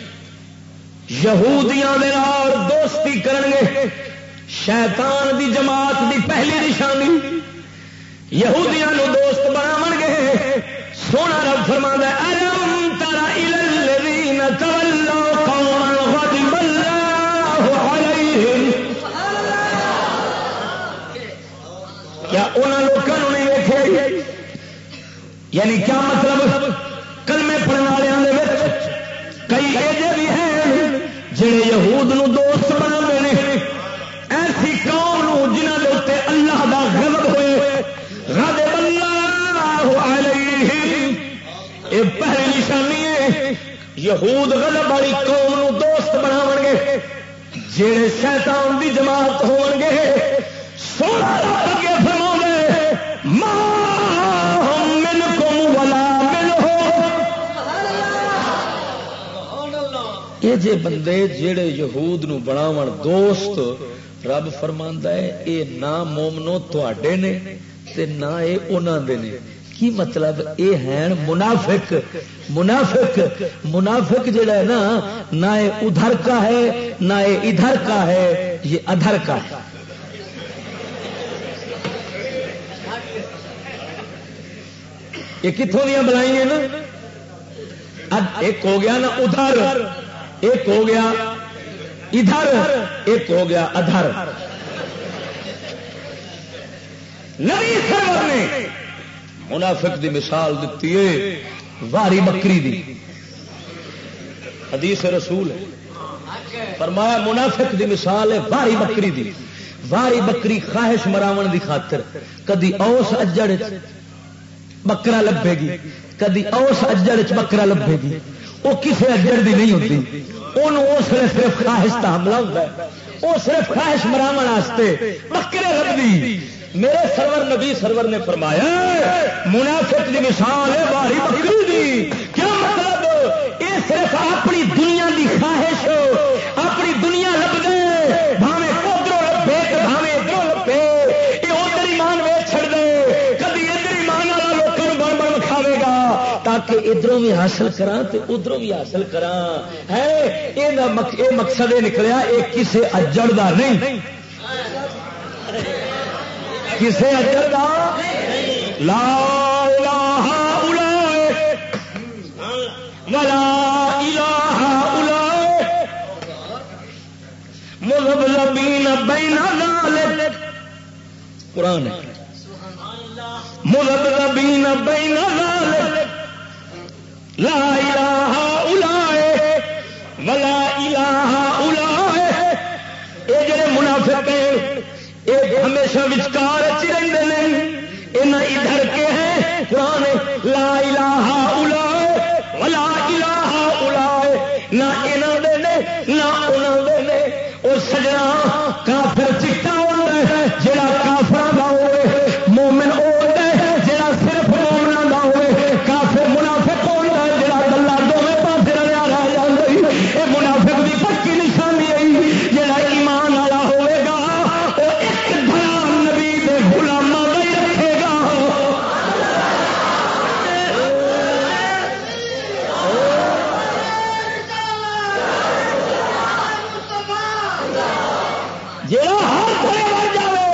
یہودیاں دے نال دوستی کرن گے. شیطان دی جماعت دی پہلی نشانی یہودیاں نو دوست بناون گے. سونا رب فرماندا ہے الم تر الی الذین تولوا قوما غضب اللہ علیہم. کیا انہاں لوکاں نو نہیں ویکھے؟ یعنی کیا مطلب کلمے پڑھن والوں دے وچ کئی ایجے بھی ہیں جڑے یہود نو دوست بناندے نے. ایسی قوم نو جنہاں دے اوتے اللہ دا غضب ہوئے غضب اللہ علیہم. یہ پہلی نشانی ہے. یہود غضب والی قوم نو دوست بناون گے جڑے شیطان دی جماعت ہون گے. سونا رب کے فرماوے ما ہم منکم ولا منہم. یہ جے بندے جڑے یہود نو بناون دوست رب فرماندا ہے اے نہ مومنو تواڈے نے تے نہ اے انہاں دے نے. کی مطلب اے ہیں منافق. منافق منافق جڑا ہے نا نہ اے ادھر کا ہے نہ اے ادھر کا ہے یہ ادھر کا ہے. یہ کتوں دیا بلائی ہیں نا. ایک ہو گیا نا ادھر ایک ہو گیا ادھر ایک ہو گیا ادھر. نبی سرور نے منافق دی مثال دیتی ہے واری بکری دی. حدیث رسول ہے فرمایا منافق دی مثال ہے واری بکری دی. واری بکری خواہش مراون دی خاطر کدی اوس اجڑ بکرا لبے گی کدی اوس اجڑ بکرا لبے گی. وہ کسی اجڑ دی نہیں ہوتی. اس نے صرف خواہش کا حملہ ہوتا ہے. وہ صرف خواہش مراون واسطے بکرے لبدی. میرے سرور نبی سرور نے فرمایا منافق کی مثال ہے واری بکری دی. کیا مطلب یہ صرف اپنی دنیا دی خواہش اپنی دنیا لب دے بھاوے ادھر لبے بھاوے ادھر لبے یہ ادھر ایمان ویچ چھڑ دے کبھی ادھر ایمان والا لوگوں بن بن کھاوے گا تاکہ ادھروں بھی حاصل کرا تے ادھروں بھی حاصل کرا ہے. یہ مقصد یہ نکلیا یہ کسی اجڑ دا نہیں کسے اجر دا لا الہ الا ولا الہ الا مذبذبین بین ذالک. قرآن ہے مذبذبین بین ذالک لا الہ الا ولا الہ الا. یہ جڑے منافق ہیں ہمیشہ وچکار رہتے ہیں. یہاں ادھر کے ہیں قرآن لا الہ الا ولا الہ الا. نہ یہاں دے نے نہ انہوں دے نے. وہ سجنا کافر چٹا ہوتا ہے جڑا کافر کا ہوئے مومن ہوتا ہے جڑا صرف مومنا کا ہوئے. کافر منافق ہوتا ہے جڑا گلا دونوں پاس رلیا رہ جائے. یہ منافق کی پکی نشانی ہے جڑا ایمان والا ہوئے گا وہ ایک دھڑا نبی کے غلاماں کا ہی رکھے گا. جڑا ہر گھر بن جائے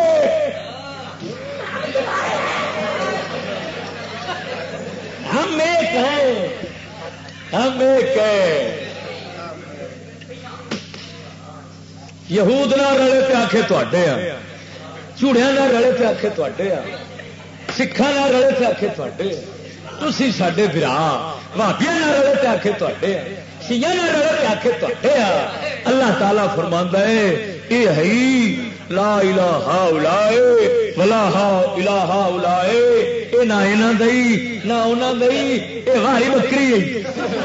ہم ایک ہیں ہم ایک ہیں. یہود نہ رلے تے آکھے تواڈے ہیں چوڑیاں نہ رلے تے آکھے تواڈے آ، سکھاں نہ رلے تے آکھے تواڈے آ، تسی ساڈے بھرا، وہابیاں نہ رلے تے آکھے تواڈے آ، شیعہ نہ رلے تے آکھے تواڈے آ۔ اللہ تعالیٰ فرماندا ہے اے ہے لا الہ الا ولا الہ الا، اے نہ انہاں دئی نہ انہاں دئی، اے ہاری بکری ہے۔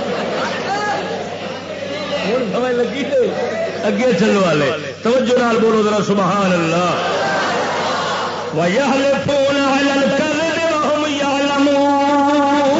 ہن سمجھ لگی تے اگے چلو والے توجہ نال بولو ذرا سبحان اللہ۔ وَيَحْلِفُونَ عَلَى الْكَذِبِ وَهُمْ يَعْلَمُونَ،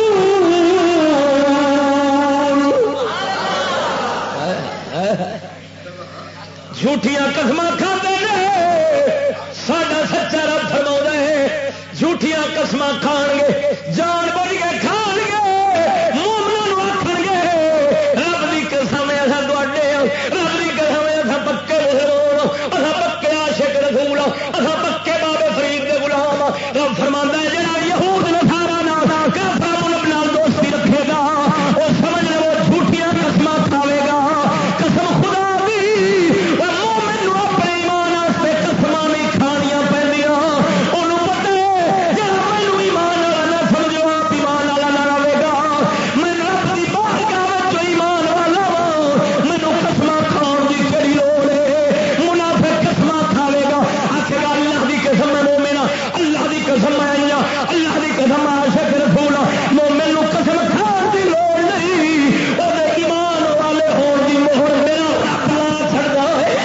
جھوٹیاں قسماں کھاندے نے، ساڈا سچا رب فرماؤندا ہے جھوٹیاں قسماں کھان گے، جان بوجھ کے کھان گے، مومناں نوں آکھن گے رب دی قسم اساں تواڈے ہاں، رب دی قسم اساں پکے مسلمان، اساں پکے عاشق رسول، اساں پکے بابے فرید دے غلام۔ رب فرماندا ہے جڑا یہود نصارا نال کافر ملک نال دوستی رکھے گا وہ سمجھ لو جھوٹیاں قسماں کھاوے گا۔ قسم خدا دی وہ مومن نوں اپنے ایمان واسطے قسماں نہیں کھانیاں پیندیاں، اونوں پتہ ہے جڑا مینوں ایمان والا نہ سمجھو آپ ایمان والا نہ رہے گا، میں رب دی بارگاہ وچ ایمان والا وا، مینوں قسماں کھان دی کیڑی لوڑ ہے؟ منافق قسماں کھاوے گا، آکھے گا اللہ دی قسم میں مومن ہاں، اللہ دی قسم میں آئی ہاں، اللہ دی قسم میں عاشق رسول ہاں، مومن نوں قسم کھان دی لوڑ نہیں، او دے ایمان والے ہون دی مہر میرا رب لا چھڑدا ہے۔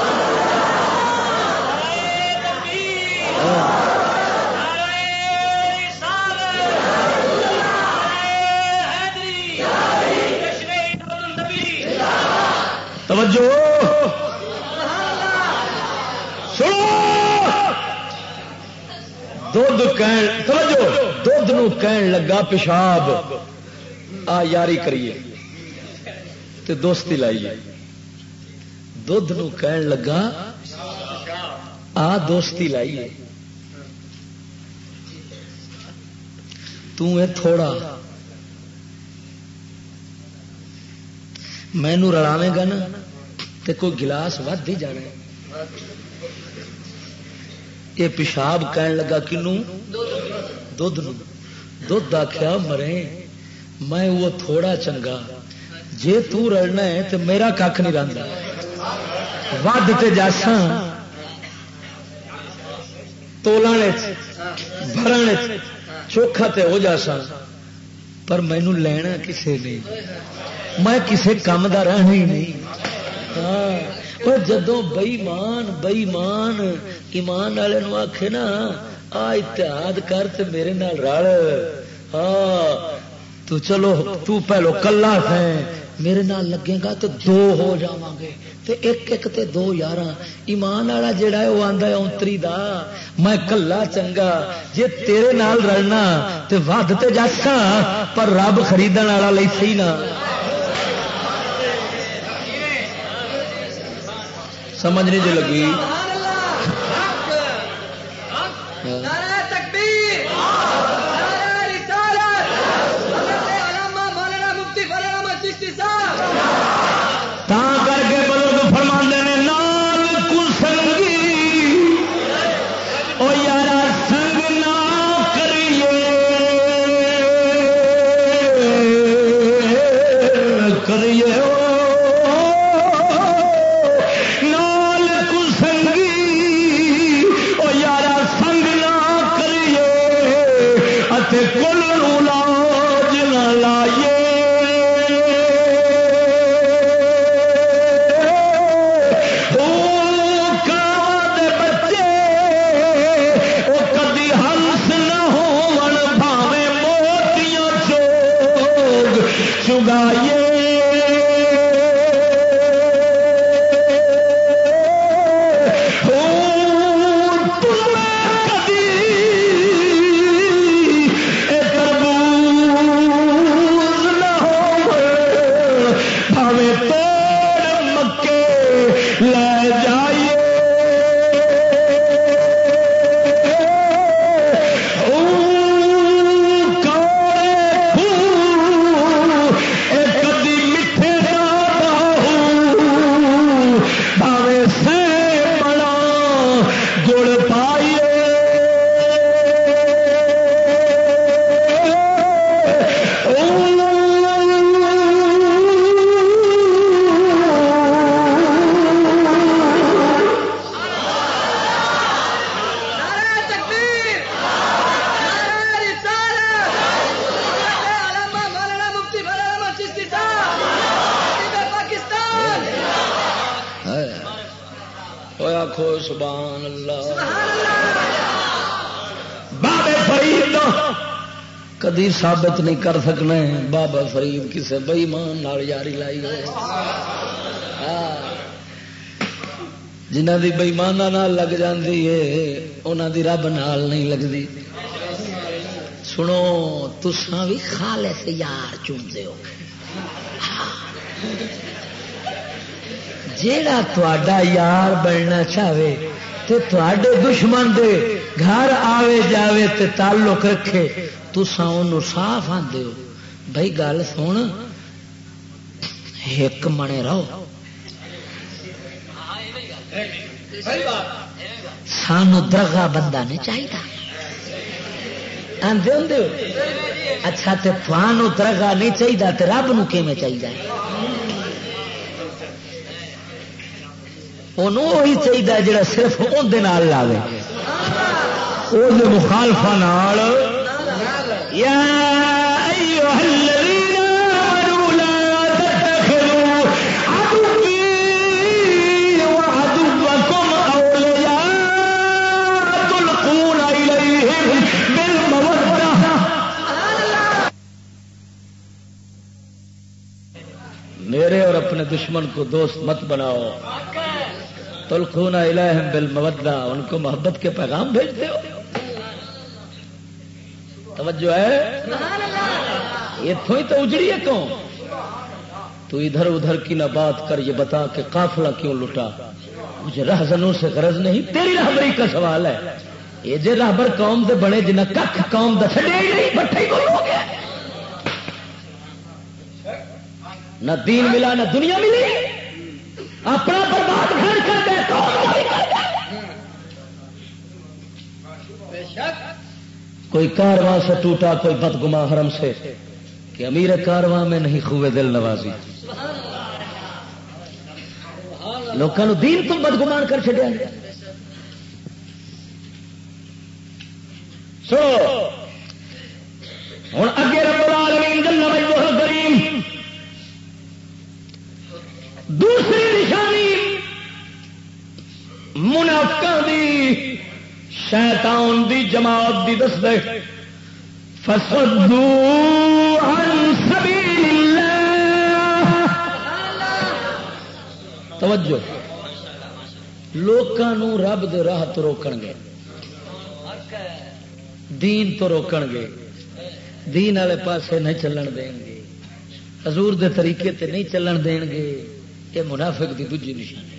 توجہ سنو، دودھ نو کہن لگا پیشاب آ یاری کریے تے دوستی لائیے، دودھ نو کہن لگا آ دوستی لائیے، تو اے تھوڑا مینو رلاوے گا نا تے کوئی گلاس ود ہی جانا ہے۔ یہ پیشاب کہن لگا کنوں؟ دودھ نو۔ دودھ آخیا مرے میں وہ تھوڑا چنگا، جے تو رلنا ہے تو میرا کھ نہیں رہتا، ود تے جاساں تولنے بھرنے چوکھا تے ہو جاساں، پر مینو لینا کسے نہیں، میں کسے کام دا رہنا ہی نہیں۔ ہاں جدوں بئیمان ایمان والے آکھے نا آ اتحاد کر تے میرے نال رل، ہاں تو چلو تو پہلو کلا ہے میرے نال لگے گا تو دو ہو جاواں گے، تے ایک ایک تے دو یاراں۔ ایمان والا جڑا ہے وہ آندا ہے اونتری دا میں کلا چنگا، جے تیرے نال رلنا تے ود تے جاساں، پر رب خریدن والا لئی سی نا۔ سمجھ نہیں جو لگی؟ نعرہ تکبیر، نعرہ رسالت، حضرت علامہ مولانا مفتی فضل احمد چشتی صاحب۔ تا کر کے بزرگ فرماندے نے نال کو سنگی او یارا سنگ نہ کریے، کریے نال کو سنگی او یارا سنگ نہ کریے، اتے کل نو لاج نہ لائیے، چگائیے ایک آخو سبحان اللہ. بابے فرید کدی ثابت نہیں کر سکنا بابا فرید کسے بے ایمان نال یاری لائی ہوئے. جنہ دی بے ایماناں نال لگ جاندی ہے انہاں دی رب نال نہیں لگدی. سنو تساں بھی خالص یار چوندے ہو. جیڑا تہاڈا یار بننا چاہے تے تہاڈے دشمن دے گھر آوے جاوے تے تعلق رکھے تساں اونوں صاف آندے ہو بھائی گل سن ایک منے رہو. سانو درگا بندہ نہیں چاہیے آندے ہوندے ہو. اچھا تے تھانو درگا نہیں چاہیے تے رب نو کیویں چاہیے؟ انہوں وہی چاہیے جڑا صرف اندر لاوے وہ مخالفا نال. یا ایھا الذین آمنوا لا تتخذوا عدوی وعدوکم اولیاء تلقون الیہم بالمودہ. میرے اور اپنے دشمن کو دوست مت بناؤ. تلقون الیہم بالمودہ ان کو محبت کے پیغام بھیجتے ہو. توجہ ہے یہ تھوڑی تو اجڑی ہے کون. تو ادھر ادھر کی نہ بات کر یہ بتا کہ قافلہ کیوں لٹا. مجھے رہزنوں سے غرض نہیں تیری رہبری کا سوال ہے. یہ جے رہبر قوم دے بڑے جنہ ککھ قوم دا چھڈے ہی نہیں بٹھے کو ہو گیا. نہ دین ملا نہ دنیا ملی اپنا برباد گھر کر دے تو کوئی کارواں سے ٹوٹا کوئی بدگما حرم سے کہ امیر کارواں میں نہیں خوبے دل نوازی. لوگوں دین تم بدگمان کر چڑیا. سو ہوں اگے رب العالمین جل وجہہ الکریم دوسری نشانی منافقاں دی شیطان دی جماعت دی دس دے. فصدوا عن سبیل اللہ. توجہ لوکاں رب دے راہ تو روکن گے دین تو روکن گے دین والے پاسے نہیں چلن دیں گے حضور دے طریقے تے نہیں چلن دیں گے. یہ منافق دی دوجی نشانی.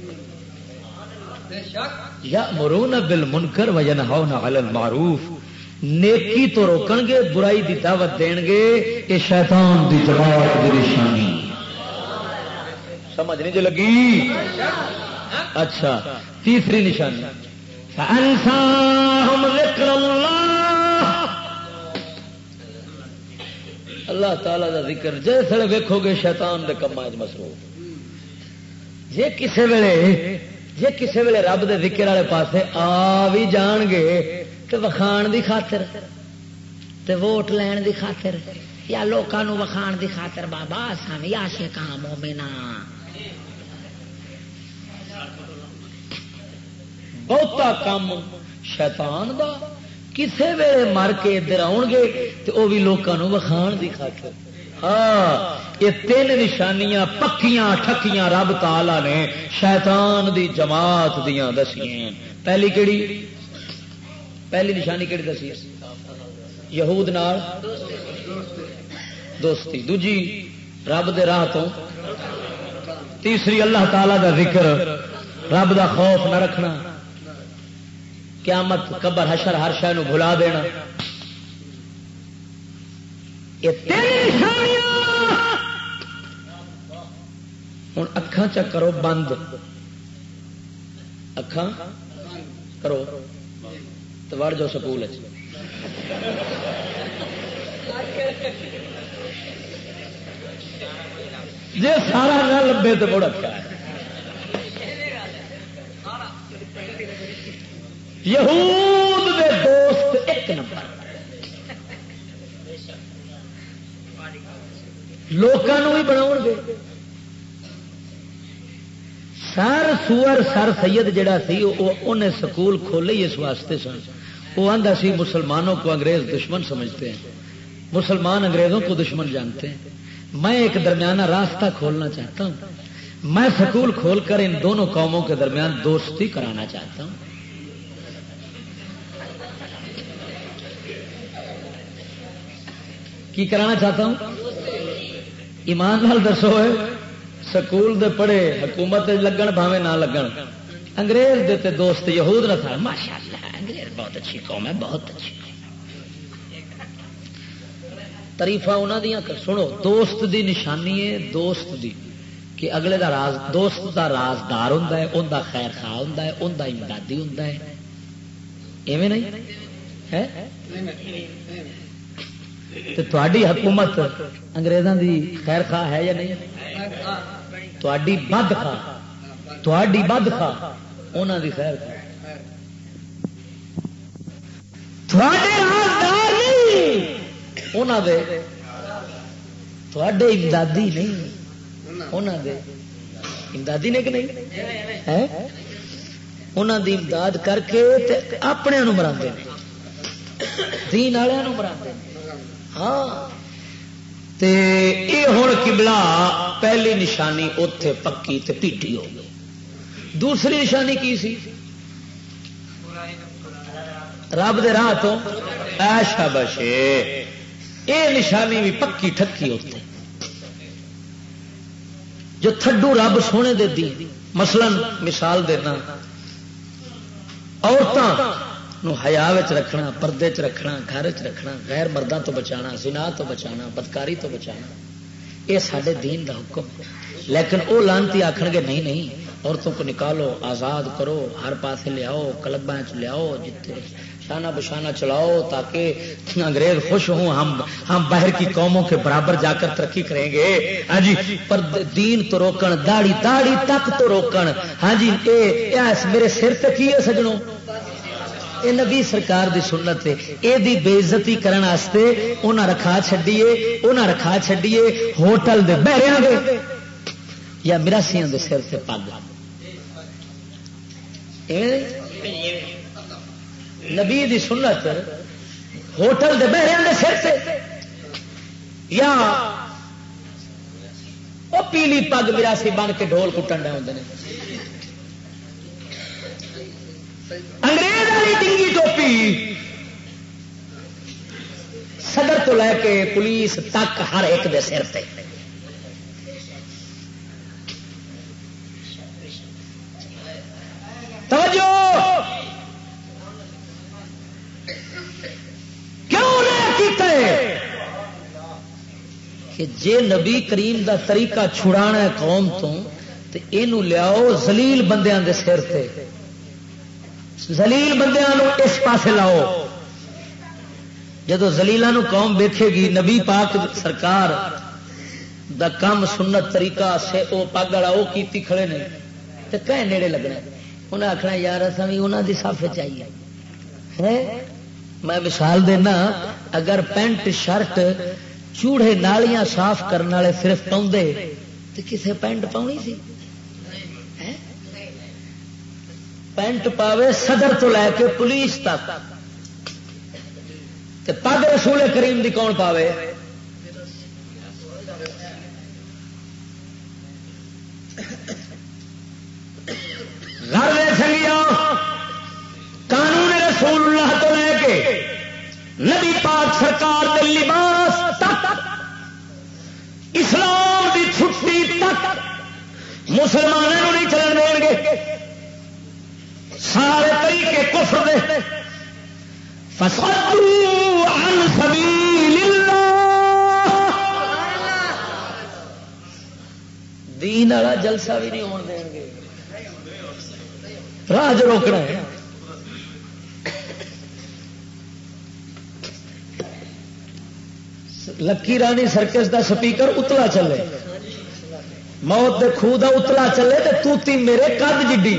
یأمرون بالمنکر وینہون علی المعروف. نیکی تو روکن گے برائی دی دعوت دین گے. یہ شیطان دی جماعت دی نشانی. سمجھ نہیں جو لگی. اچھا تیسری نشانی فانساہم ذکر اللہ. اللہ تعالی دا ذکر جیسے ویکھو گے شیطان دے کماں وچ مصروف. جے کسے ویلے رب دے ذکر والے پاسے آ بھی جان گے تے وکھان دی خاطر تے ووٹ لین دی خاطر یا لوکاں نو وکھان دی خاطر بابا اساں وی عاشقاں مومناں. بہتا کام شیطان دا کسے ویلے مر کے ادھر آن گے تے او بھی لوکاں نو وکھان دی خاطر. ہاں یہ تین نشانیاں پکیاں ٹھکیاں رب تعالی نے شیطان دی جماعت دیاں دسیاں. پہلی کیڑی؟ پہلی نشانی کیڑی دسی؟ یہود نال دوستی. دوجی رب دے راہ تو. تیسری اللہ تعالی دا ذکر رب دا خوف نہ رکھنا. قیامت قبر حشر ہر شے نو بھلا دینا. یہ تین نشانیاں ہوں اکھاں چا کرو بند. اکھاں کرو تو وڑ جاؤ سکول. جی سارا نہ لبے تو بڑا اچھا ہے. یہود دے دوست ایک نمبر لوکاں نو بھی بناؤ گے سر سور سر سید جڑا سی انہیں سکول کھولے ہی اس واسطے سن. وہ آندا سی مسلمانوں کو انگریز دشمن سمجھتے ہیں, مسلمان انگریزوں کو دشمن جانتے ہیں. میں ایک درمیانہ راستہ کھولنا چاہتا ہوں, میں سکول کھول کر ان دونوں قوموں کے درمیان دوستی کرانا چاہتا ہوں. کی کرانا چاہتا ہوں؟ ایمان نال دسو, سکول دے پڑھے حکومت لگن بھاوے نہ لگن, انگریز دے تے دوست یہود نہ تھا. ماشاءاللہ انگریز بہت اچھی قوم ہے, بہت اچھی قوم. تریفا انہوں دیا سنو. دوست دی نشانی ہے دوست دی کہ اگلے دا راز, دوست دا رازدار ہوں, ان دا خیر خواہ ہوں, ان دا امدادی ہوں. ایویں نہیں ہے؟ تھوڑی حکومت انگریزاں دی خیر خواہ ہے یا نہیں؟ تھوڑی بد خواہ, تھوڑی بد خواہ, انہاں دی خیر خواہ. تھوڑے رازدار نہیں, انہاں دے تھوڑے امدادی نہیں, انہاں دے امدادی نے کہ نہیں ہے؟ انہاں دی امداد کر کے اپنے مراندے نے, دین والوں مراندے. ہاں تے اے ہن قبلہ پہلی نشانی اوتھے پکی تے پیٹی ہو گئی. دوسری نشانی کی سی؟ رب دے راہ تو شاباش. اے نشانی بھی پکی ٹھکی ہوتے جو تھڈو رب سونے دے دی. مثلا مثال دینا, عورتاں نو حیا وچ رکھنا, پردے چ رکھنا, گھر چ رکھنا, غیر مرداں تو بچانا, زنا تو بچانا, بدکاری تو بچانا, یہ سارے دین دا حکم ہے. لیکن وہ لانتی آخر گے نہیں نہیں, عورتوں کو نکالو, آزاد کرو, ہر پاسے لے آؤ, کلباں چ لے آؤ, جتنے شانہ بشانہ چلاؤ تاکہ انگریز خوش ہوں, ہم باہر کی قوموں کے برابر جا کر ترقی کریں گے. ہاں جی, پر دین تو روکن, داڑھی داڑھی تک تو روکن. ہاں جی, میرے سر تے کی ہے سجنوں, یہ نبی سرکار دی سنت ہے. یہ بے عزتی کرن واسطے انہاں رکھا چھڈیے ہوٹل دے بہریاں دے یا مراسیاں دے سر سے پگ. نبی دی سنت ہوٹل دے بہریاں دے سر سے یا وہ پیلی پگ مراسی بن کے ڈھول کٹن ڈے ہوندے نے. انگریز والی ڈنگی ٹوپی صدر تو لے کے پولیس تک ہر ایک دے سر تے. توجہ, کیوں کیتے کہ جے نبی کریم دا طریقہ چھڑانا ہے قوم تو اینو لیاؤ ذلیل بندیاں دے سر تے, ذلیل بندیاں اس پاسے لاؤ. جدو ذلیلاں قوم دیکھے گی نبی پاک سرکار دا کام سنت طریقہ سے وہ پگ والا وہ کیتی کھڑے نے تو کہیں نیڑے لگنا, انہیں آخنا یار اصا بھی انہوں دی صف چاہیے. میں مثال دینا, اگر پینٹ شرٹ چوڑے نالیاں صاف کرنے والے صرف پاؤندے تو کسے پینٹ پاؤنی سی؟ پینٹ پاوے صدر تو لے کے پولیس تک, پگ رسول کریم دی کون پاوے؟ گھر میں سنگیا قانون رسول اللہ تو لے کے نبی پاک سرکار کے لباس تک, اسلام دی چھٹی تک مسلمانوں نہیں چلن دیں گے. سارے طریقے کفر دے. فصدوا عن سبیل اللہ, دین والا جلسہ بھی نہیں ہون دیں گے, راہ جو روکنا ہے. لکی رانی سرکس دا سپیکر اتلا چلے, موت دے خوہ دا اتلا چلے تو توتی میرے قد جڈی,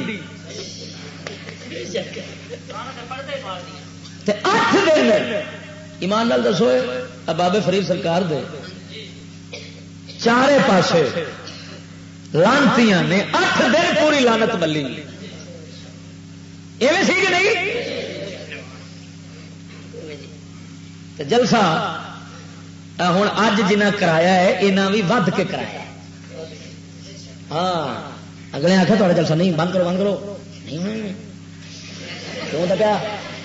8 دن ایمان نال دسو بابے فرید سرکار دے چارے پاسے لانتیاں نے 8 دن پوری لانت ملی ایویں سی کہ نہیں؟ جلسہ ہوں اج جنہیں کرایا ہے یہاں بھی ود کے کرایا. ہاں اگلے آخر تھوڑا جلسہ نہیں بند کرو بند کرو نہیں کیوں تھا کیا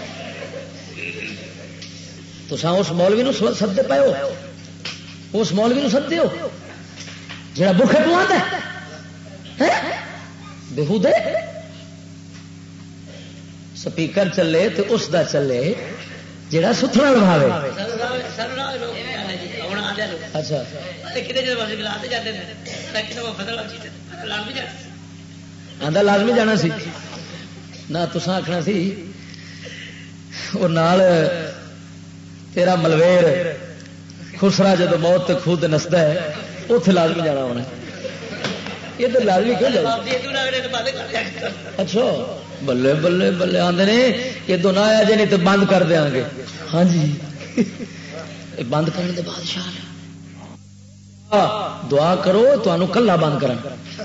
تسا اس مولوی نو سدے پے ہو اس مولوی نو سدے ہو جڑا بکھے تو آتا ہے بےہودے سپیکر چلے تو اس دا چلے جڑا ستھرا لواوے. اچھا آدھا لازمی جانا سی نہ تسا آخنا سی وہ نال تیرا ملویر خسرا جدو موت خود نستا ہے اتے لازمی جانا ہونا. یہ تو لازمی کیوں جانا؟ اچھا بلے بلے بلے آدھے نے یہ دو نہ آیا جی نہیں تو بند کر دیا گے. ہاں جی بند کرنے کے بادشاہ دعا کرو تو کلا بند کر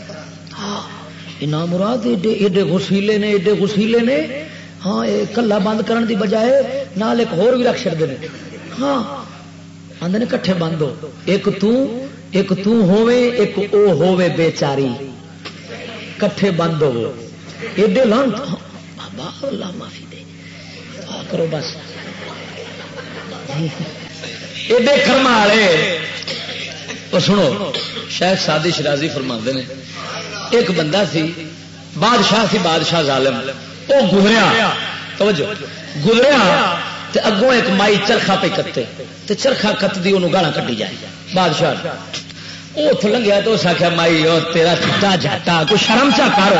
مراد ایڈے غسیلے نے ایڈے غسیلے نے. ہاں کلا بند کرن دی بجائے نال ایک ہور بھی رکھ چڑتے ہیں. ہاں آدھے کٹھے بند ہو ایک تو ہووے ایک او ہووے بیچاری کٹھے بند ہو ایڈے لان بابا اللہ معافی دے دعا کرو بس ایڈے کرم والے. تو سنو شیخ سادی شرازی فرماندے نے ایک بندہ سی بادشاہ سی بادشاہ ظالم وہ گزریا توجہ گزریا تے اگوں ایک مائی چرخا پہ کتے تے چرخا کتدی انہوں گالاں کٹی جائے. بادشاہ وہ اتوں لنگیا تو اس آخیا مائی اور تیرا چٹا جاٹا کوئی شرم چا کر.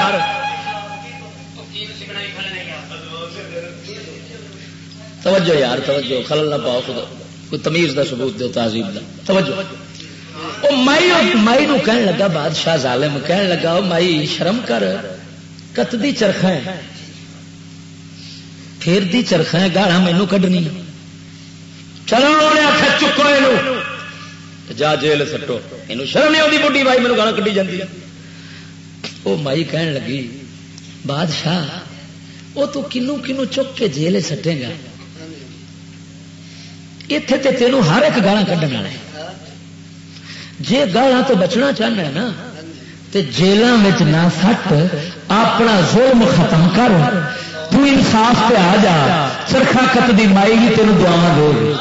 توجہ یار توجہ خلل نہ پاؤ خدا کوئی تمیز دا ثبوت دو تہذیب دا. توجہ وہ مائی نو کہن لگا بادشاہ ظالم کہن لگا او مائی شرم کر کتدی چرخا ہے پھر دی چرخا ہے گالاں مینوں کڈنی. چلو انہیں آخیا چکو یہ جا جیل سٹو یہ شرم نہیں آتی بڈی بھائی مینوں گالاں کڈی جاندی. وہ مائی کہن لگی بادشاہ وہ تو کنو کنو چک کے جیل سٹے گا اتے تے تینوں ہر ایک گالاں کڈن والا ہے. جے گالاں تو بچنا چاہنا ہے نا تے جیلاں وچ نہ سٹ اپنا ظلم ختم کر تو انصاف پہ آ جا. چرخا کت دی مائی بھی تینوں دعاواں دے گی.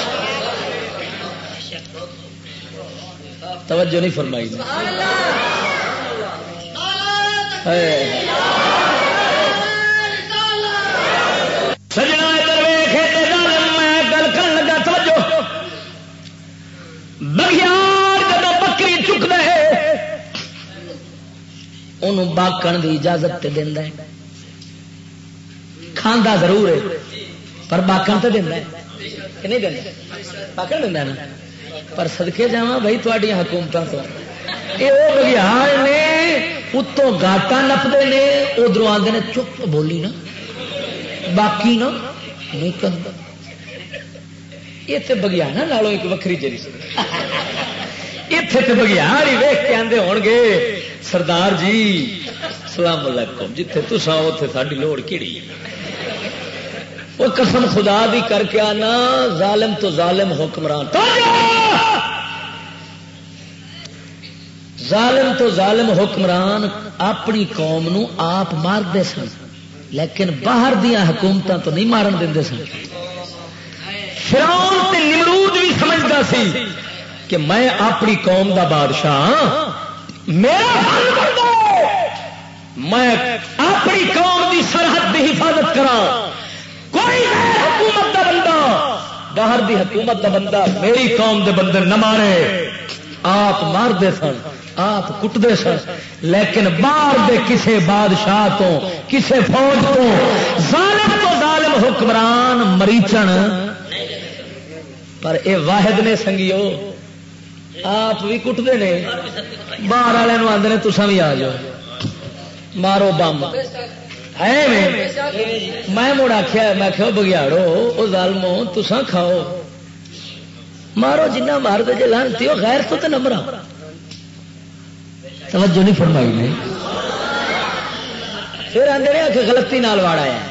توجہ نہیں فرمائی سجنا میں گل کر لگا. توجہ بگیار جب بکری چک دے انہوں باکن دی اجازت تے دیندا ہے. کھانا ضرور ہے پر باکن تو دینا ہے کہ نہیں دینا باکن دینا نا. پر صدقے جاواں بھائی تھوڑی حکومتوں تو یہ وہ بگیار نے اتوں گاٹا نپتے نے ادھر آتے ہیں چپ بولی نا باقی نا نہیں کرتا. یہ تو بگیانا نالوں ایک وکری جری اتنے تو بگیار ہی ویخ کے آدھے ہو گے سردار جی سلام علیکم جتھے تسا اتے ساری لوڑ کیڑی. وہ قسم خدا دی کر کے آنا ظالم تو ظالم حکمران ظالم تو ظالم حکمران اپنی قوم نو آپ مارتے سن لیکن باہر دیا حکومتاں تو نہیں مارن دے سن. فرعون تے نمرود بھی سمجھدا سی کہ میں اپنی قوم دا بادشاہ میرا میں اپنی قوم دی سرحد دی حفاظت کرا. کوئی حکومت دا بندہ باہر دی حکومت دا بندہ میری قوم دے بندے نہ مارے. آپ مارتے سن آپ کٹتے سن لیکن باہر دے کسے بادشاہ تو کسے فوج تو ظالم حکمران مریچن. پر اے واحد نے سنگیو آپ بھی کٹتے نے باہر والے آدھے نے تسا بھی آ جاؤ مارو بم ہے. میں مڑ آخیا میں کہ بگیاڑو وہ ظالمو تسا کھاؤ مارو جنہ مار دے جے لانتی ہو غیر تو نہ مرا توجہ نہیں فرمائی نے. پھر آدھے کہ غلطی نال واڑا ہے.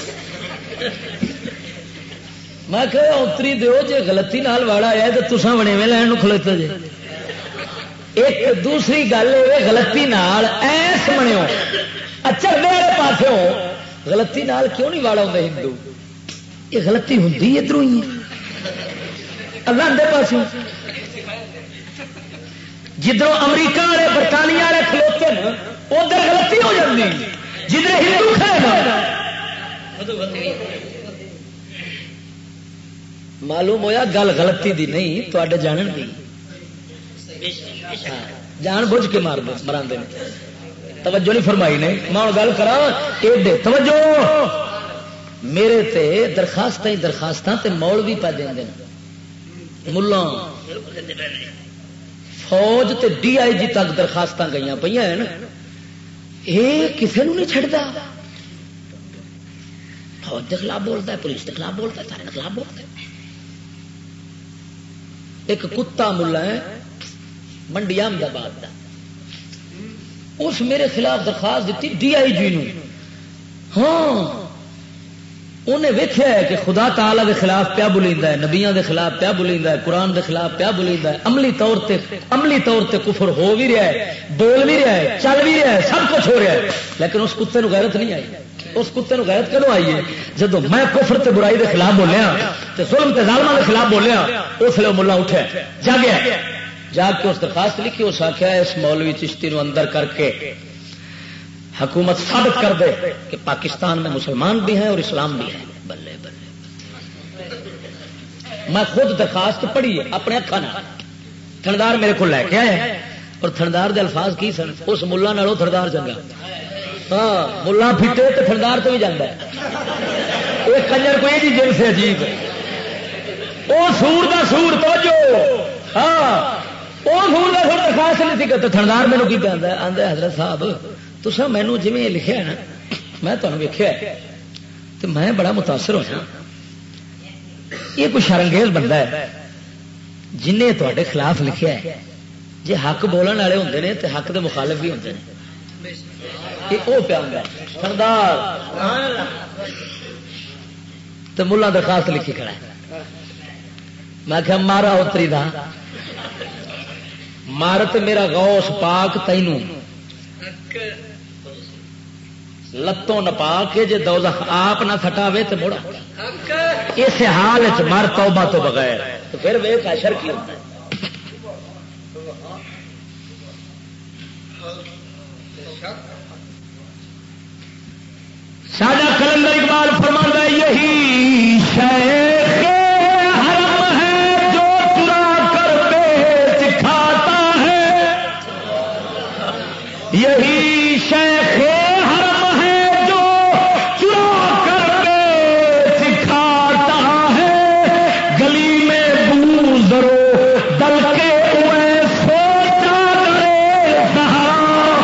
میں کہ اتری دیو جی غلطی نال واڑا ہے تو تساں بنے میں لین کھلوتے جی. ایک دوسری گل ہے غلطی نال ایس بنو اچھے والے پاسوں غلطی نال کیوں نہیں واڑا ہوتا ہندو. یہ غلطی ہوتی ادھر ہی اللہ دے پاسوں. جدھر امریکہ والے برطانیہ والے کھلوتے ہیں ادھر غلطی ہو جاتی. جدھر ہندو کھڑے معلوم ہویا گل غلطی دی نہیں تے جانن دی. جان بوجھ کے مرا توجہ نہیں فرمائی نے. میں گل کرا توجہ میرے تے درخواست تے مولوی پہ دیں ملا فوج تے ڈی آئی جی تک درخواست گئی پہ یہ کسی نے نہیں چڑھتا. فوج کے خلاف بولتا ہے, پولیس کے خلاف بولتا ہے, سارے کے خلاف بولتا ہے. ایک کتا ملا ہے منڈی احمد آباد کا, اس میرے خلاف درخواست دیتی ڈی آئی جی نے. ہاں انہیں ویکھیا ہے کہ خدا تعالی دے خلاف پیا بولیندا ہے, نبیاں دے خلاف پیا بولیندا ہے, قرآن دے خلاف پیا بولیندا ہے. عملی طور تے کفر ہو بھی رہا ہے, بول بھی رہا ہے, چل بھی رہا ہے, سب کچھ ہو رہا ہے, لیکن اس کتے نو غیرت نہیں آئی. اس کتے نو غیرت کیوں آئی ہے؟ جدو میں کفر تے برائی دے خلاف بولیا تے ظلم تے ظالماں دے خلاف بولیا اس لیے ملا اٹھا جاگیا, جاگ کے اس درخواست لکھی. اس آخیا اس مولوی چشتی نو اندر کر کے حکومت ثابت کر دے کہ پاکستان میں مسلمان بھی ہیں اور اسلام بھی ہے. بلے بلے میں خود درخواست پڑھی اپنے اکھان, تھندار میرے کو لے کے آیا اور تھندار دے الفاظ کی سن, اس ملا نالوں تھندار چنگا. ہاں ملا پھٹے تو تھندار تو بھی جانا ہے. وہ کنجر کوئی جی جن سے عجیب وہ سور دا سور توجہ. ہاں وہ سور دا سور درخواست نہیں تھی کرتے. تھندار میرے کی پہ آدھا حضرت صاحب تسا مینو جی لکھا نا میں تمہیں ویکیا تو میں بڑا متاثر ہوا. یہ کوئی شرنگیز بندہ ہے جن نے تے خلاف لکھا ہے. جی حق بولن والے ہوں نے تو حق دے مخالف بھی ہوں. وہ پیا سردار تو ملا درخواست لکھی کھڑا ہے. میں کہ مارا اتری دا مارت میرا غوث پاک تینوں لتوں نپا کے جے دوزخ آپ نہ سٹاوے تو مڑا اس حال مر توبہ تو بغیر تو پھر ویکھ حشر کی ہوتا ہے. سادہ کلندر اقبال فرماتا ہے یہی شیخ حرم ہے جو چرا کر بیچ کھاتا ہے. یہی شیخ حرم ہے جو چرا کر بیچ کھاتا ہے. گلی میں بو ذرو دل کے ہوئے سوچا کرے سہارا.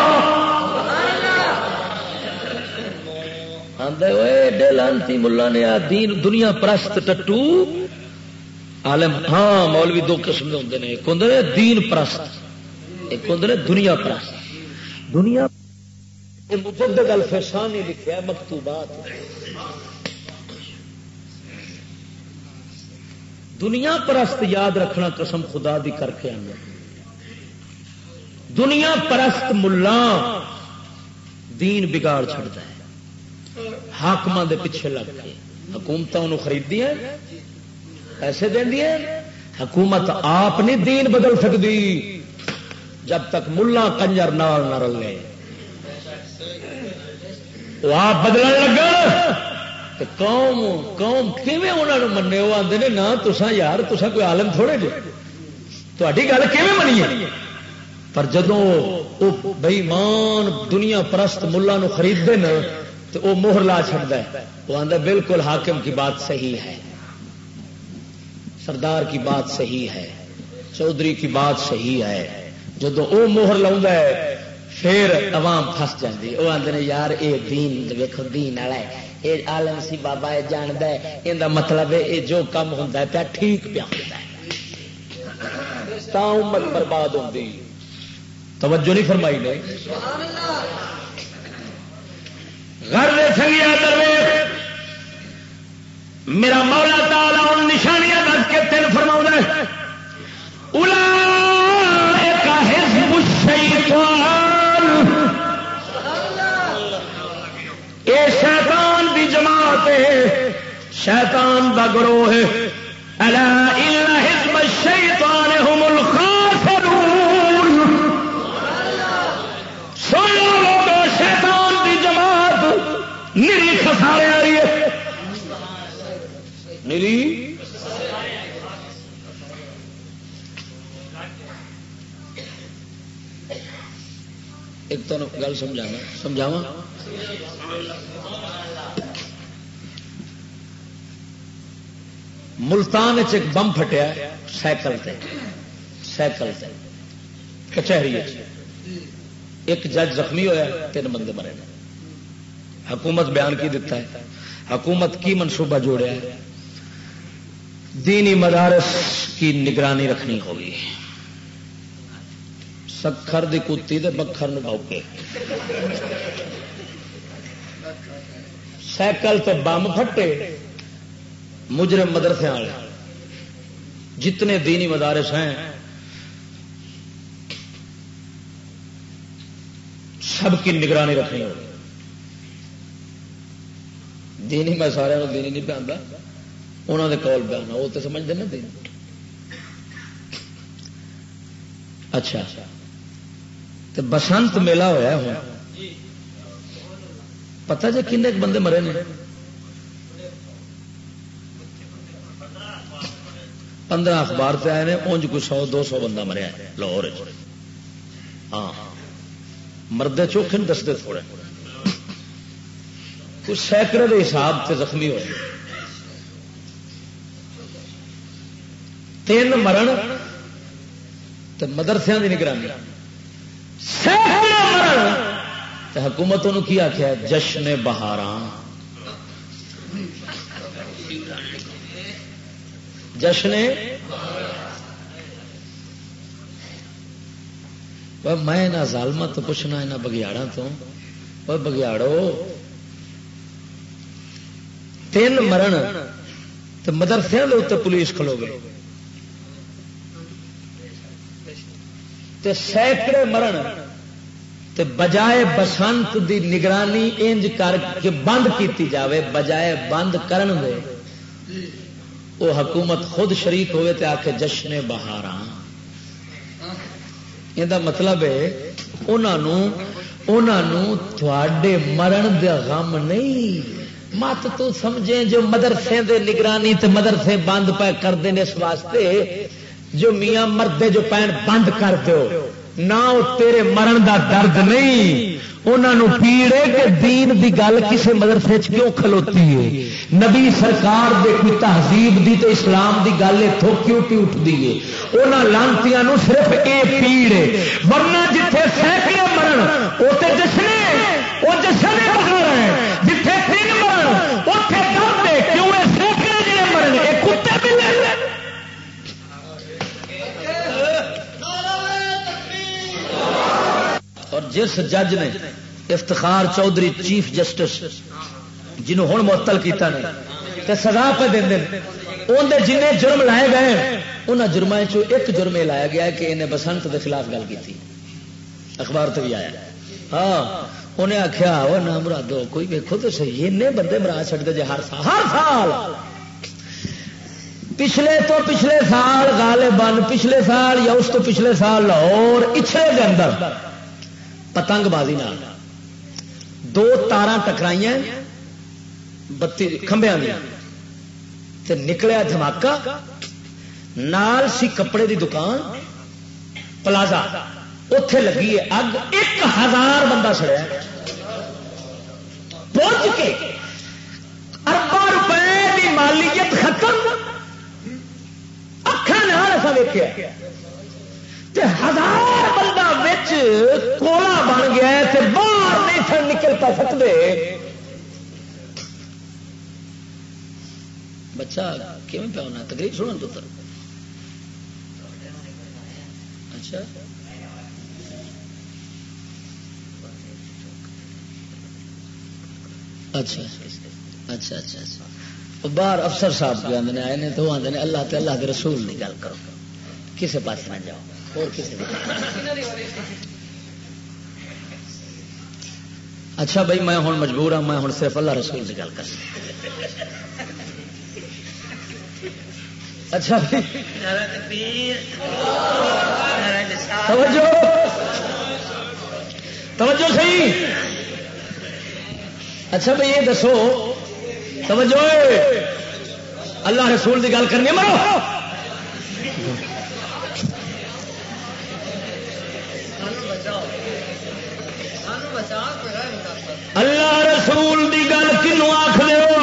لانتی ملا نے دین دنیا پرست ٹٹو عالم. ہاں مولوی دو قسم کے ہوتے ہیں, ایک ہوتے ہیں دین پرست, ایک ہوتے ہیں دنیا پرست. دنیا مجدد الفسانی لکھا ہے مکتوبات. دنیا پرست یاد رکھنا قسم خدا دی کر کے آنا. دنیا پرست ملا دین بگاڑ چھڑتا ہے. حاکماں دے پیچھے لگ کے حکومتوں انہوں خریدی ہیں, پیسے دینی ہیں. حکومت آپ نہیں دین بدل سکتی جب تک ملا کنجر نال نہ رلے. وہ آپ بدلن لگا تو قوم کیویں انہوں نے منے. وہ آتے ہیں نہ تسا یار تسا کوئی عالم تھوڑے جے تہاڈی گل کیویں منیے. پر جدوں وہ بے ایمان دنیا پرست ملا نو خریدتے نا تو وہ موہر لا چھڑتا ہے. وہ آتا بالکل حاکم کی بات صحیح ہے, سردار کی بات صحیح ہے, چودھری کی بات صحیح ہے. جدو وہ موہر لاؤں ہے پھر عوام پھس جاتی. وہ آتے ہیں یار یہ دین ویکھو دین والا ہے, یہ عالم سی بابا یہ جانتا ہے, یہ مطلب ہے یہ جو کام ہوتا ہے پیا ٹھیک پیا ہوتا ہے. تا امت برباد ہوتی. توجہ نہیں فرمائی نے غرض سنگیا درویش میرا مولا تعالی ان نشانیاں دس کے تین فرماؤں ہے اولئک حزب الشیطان اے شیطان دی جماعت ہے شیطان دا گروہ ہے الا ان حزب الشیطان هم الخاسرون سن لوگو شیطان دی جماعت نری خسارے آ رہی ہے نری ایک تو گل سمجھاوا ملتان ایک بم پھٹیا سائیکل کچہری ایک جج زخمی ہویا 3 بندے مرے حکومت بیان کی دیتا ہے حکومت کی منصوبہ جوڑا ہے دینی مدارس کی نگرانی رکھنی ہوگی سکھر دی کتی دے بکھر نوکے سائیکل تو بم پھٹے مجرم مدرسے والے جتنے دینی مدارس ہیں سب کی نگرانی رکھنی ہوگی دینی میں سارے دینی نہیں پہنتا انہوں نے کول پہنا وہ تو سمجھتے نا دین اچھا تو بسنت میلہ ہوا ہوں پتہ جی کنے بندے مرے نے 15 اخبار سے آئے نے اونج کوئی 100-200 بندہ مریا لاہور ہاں مردے چوکھے دستے تھوڑے کچھ سینکڑے کے حساب سے زخمی ہوئے 3 مرن تو مدرسے کی نگرانی مرن تو حکومتوں کی آخیا جشن بہاراں جشن میں نہ ظالمہ تو پوچھنا یہاں بگیاڑا تو بگیاڑو 3 مرن تو مدرسے کے اتنے پولیس کھلو گے سینکڑے مرن تے بجائے بسنت دی نگرانی انج کر کے بند کیتی جاوے بجائے بند کرن دے وہ حکومت خود شریک ہوئے تے آکھے جشن بہاراں یہ مطلب ہے انہوں تھوڑے مرن دے غم نہیں مت تو سمجھیں جو مدرسے دے نگرانی تے مدرسے بند پہ کر دیں اس واسطے جو میاں مردے جو پین بند کر دو نہ وہ تیرے مرن دا درد نہیں انہوں پیڑے کہ دین دی گل کسی مدرسے کیوں کھلوتی ہے نبی سرکار دے کوئی تہذیب دی تو اسلام دی گل اتوں کیوں پی اٹھتی ہے انہوں لانتیاں نو صرف اے پیڑ ہے ورنہ جتھے سینکڑے مرن وہ تو جشنے وہ جشنے بہار ہیں جتھے 3 مرن اتنے درد ہے کیوں یہ سینکڑے جڑے مرن یہ کتے بھی لے لیں اور جس جج نے افتخار چودھری چیف جسٹس جنہوں ہوں معطل کیتا نے تے سزا پہ دیں اندر جن جرم لائے گئے انہوں جرم ایک جرم یہ لایا گیا کہ انہیں بسنت کے خلاف گل کی تھی اخبار تو بھی آیا ہاں انہیں آخیا وہ نہ مرادو کوئی ویکو تو صحیح این بندے مرا چڑھتے جی ہر سال پچھلے سال غالباً پچھلے سال یا اس تو پچھلے سال لاہور اچھلے کے اندر پتنگ بازی نال 2 تاراں ٹکرائیاں 32 کھمبیاں دیا تے نکلیا دھماکہ نال سی کپڑے دی دکان پلازا اتے لگی ہے اگ 1000 بندہ سڑیا پہنچ کے ارباں روپے کی مالیت ختم اکھاں ایسا ویکیا 1000 بندہ وچ کولا بن گیا تے باہر نہیں سن نکل پا سکتے بچہ کیوں پہ ہونا تقریر سنن تو اچھا اچھا اچھا اچھا اچھا باہر افسر صاحب کے آدھے آئے نے تو آدھے اللہ تے اللہ کے رسول کی گل کرو کسے پاس نہ جاؤ اور کسی اچھا بھائی میں ہوں مجبور ہوں میں ہوں صرف اللہ رسول کی گل کر اچھا توجہ توجہ صحیح اچھا بھائی یہ دسو توجہ اللہ رسول کی گل کرنی مرو اللہ رسول کی گل کنوں آخ لو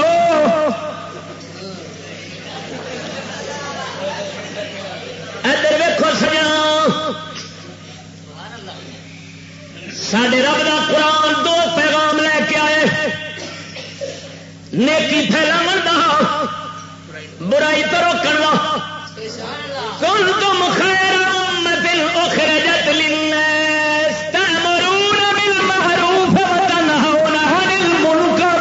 ادھر ویکو سجنا ساڈے رب دا قرآن دو پیغام لے کے آئے نیکی پھیلاون دا برائی تو روکن دا کنتم خیر امۃ اخرجت للناس تأمرون بالمعروف وتنهون عن المنکر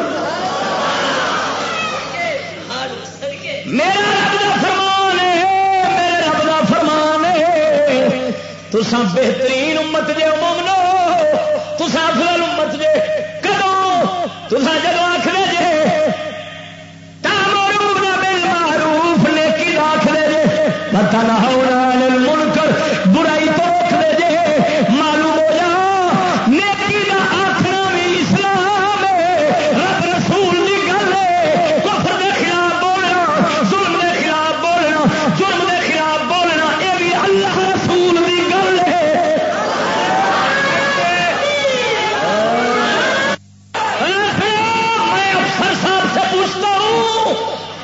میرا رب دا فرمان ہے میرے رب دا فرمان ہے تساں بہترین امت جے مومنو تساں افضل امت جے کدوں تساں جدوں آکھدے جے تأمرون بالمعروف نیکی دا آکھدے جے وتنهون عن المنکر برائی تو روکدے جے معلوم ہو جا نیکی دا آکھنا بھی اسلام ہے رب رسول دی گل ہے کفر دے خلاف بولنا ظلم دے خلاف بولنا جرم دے خلاف بولنا اے بھی اللہ رسول دی گل ہے میں افسر صاحب سے پوچھتا ہوں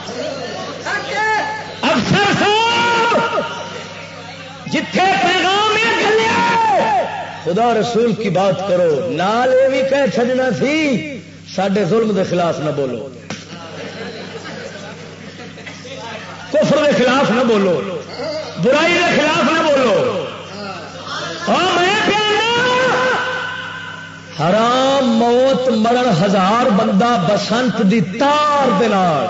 افسر صاحب جتھے پیغام یہ گلے خدا رسول کی بات کرو نال یہ بھی کہہ چھڈنا سی ساڈے ظلم دے خلاف نہ بولو کفر دے خلاف نہ بولو برائی دے خلاف نہ بولو اور میں حرام موت مرن ہزار بندہ بسنت دی تار دے نال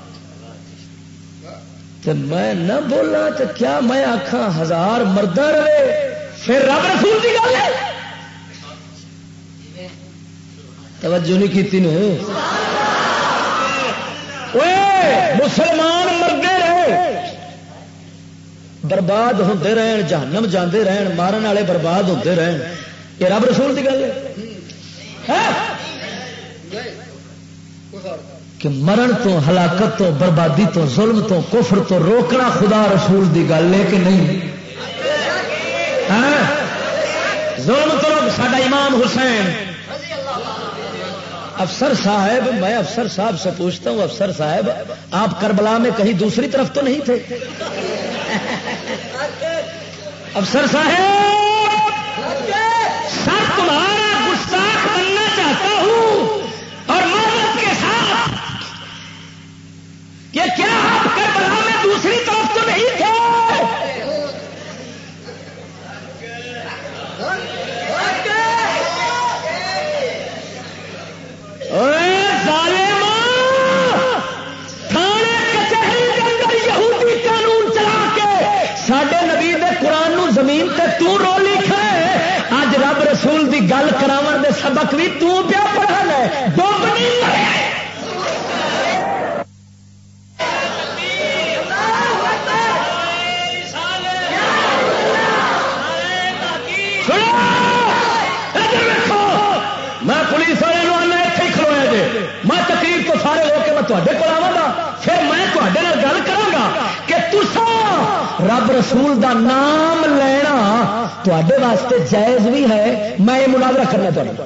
تو میں نہ بولا تو کیا میں آخا ہزار مردہ رہے پھر رب رسول کی گل ہے توجہ نہیں کی مسلمان مردے رہے برباد ہوتے رہن جہنم جاندے رہن مارن والے برباد ہوتے رہن یہ رب رسول کی گل ہے کہ مرن تو ہلاکت تو بربادی تو ظلم تو کفر تو روکنا خدا رسول دی گل ہے کہ نہیں ظلم تو روک ساڈا امام حسین افسر صاحب میں افسر صاحب سے پوچھتا ہوں افسر صاحب آپ کربلا میں کہیں دوسری طرف تو نہیں تھے افسر صاحب سب تمہارا گستاخ بننا چاہتا ہوں اور محبت کے ساتھ کہ کیا آپ کربلا میں دوسری طرف تو نہیں تھے تھانے کچہری کے اندر یہودی قانون چلا کے ساڈے نبی دے قرآن نو زمین تے تو رو لکھا ہے اج رب رسول دی گل کراون دے سبق بھی تو پیا پڑھا ہے ڈوب نہیں مرے میں پولیس والے اتنے ہی کھلویا جی میں تقریر تو سارے ہو کے میں تے کو آوا گا پھر میں تے گل کرا کہ تسا رب رسول دا نام لینا تے واسطے جائز بھی ہے میں یہ مناظرہ کرنا چاہتا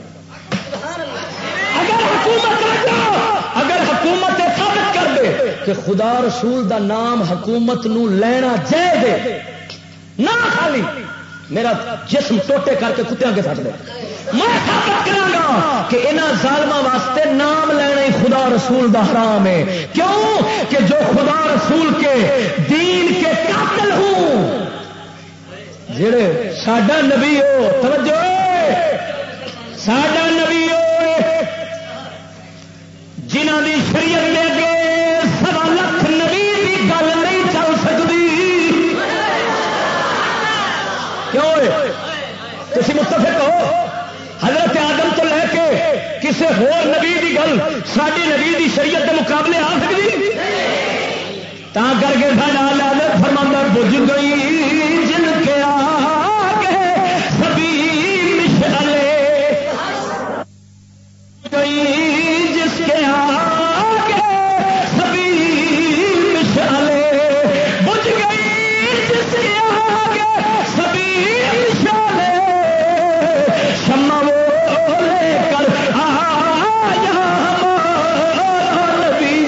اگر حکومت ثابت کر دے کہ خدا رسول دا نام حکومت نو لینا جائز ہے نہ خالی میرا جسم ٹوٹے کر کے کتوں کے ساتھ دے میں ثابت کرا کہ انہاں ظالماں واسطے نام لینا ہی خدا رسول دا حرام ہے کیوں کہ جو خدا رسول کے دین کے قاتل ہوں جڑے ساڈا نبی ہو توجہ ساڈا نبی ہو جنہاں دی شریعت دے اگے 1.25 لاکھ نبی دی گل نہیں چل سکتی. کیوں تسی متفق ہو؟ حضرت آدم تو لے کے کسی ہور نبی دی گل ساری نبی دی شریعت کے مقابلے آ سکتی؟ تا کر کے ساڈا فرماندہ بجھ گئی جن کے آگے سبھی مشعلے گئی جس کے آگے سبھی مشعلے بجھ گئی جس کے آگے سبھی مشعلے شمع وہ لے کر آیا نبی.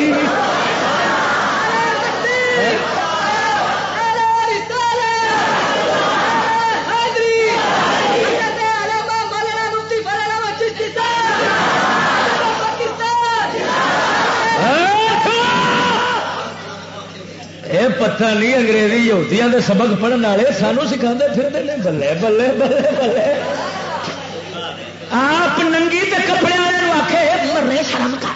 پتہ نہیں انگریزی یہودیاں دے سبق پڑھنے والے سانو سکھاتے پھرتے ہیں. بلے بلے بلے بلے آپ ننگی تے کپڑے والے آخے مرنے شرم کر.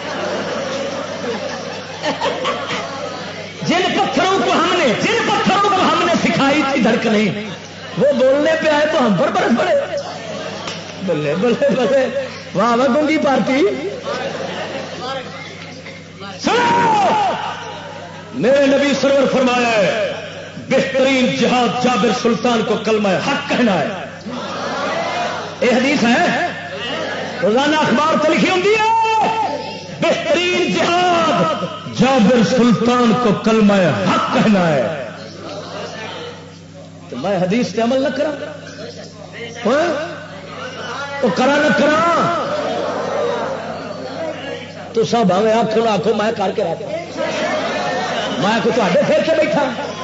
جن پتھروں کو ہم نے سکھائی تھی دھڑکنیں وہ بولنے پہ آئے تو ہم پر برس پڑے. بلے بلے بلے واہ واہ گنگی پارٹی. میرے نبی سرور فرمایا ہے بہترین جہاد جابر سلطان کو کلمہ حق کہنا ہے. یہ حدیث ہے روزانہ اخبار تو لکھی ہوتی ہے بہترین جہاد جابر سلطان کو کلمہ حق کہنا ہے. تو میں حدیث پہ عمل نہ کرا تو کرا نہ کرا تو سب ہمیں آخو نہ آخو میں کر کے رہتا میں کو تے پھر کے بیٹھا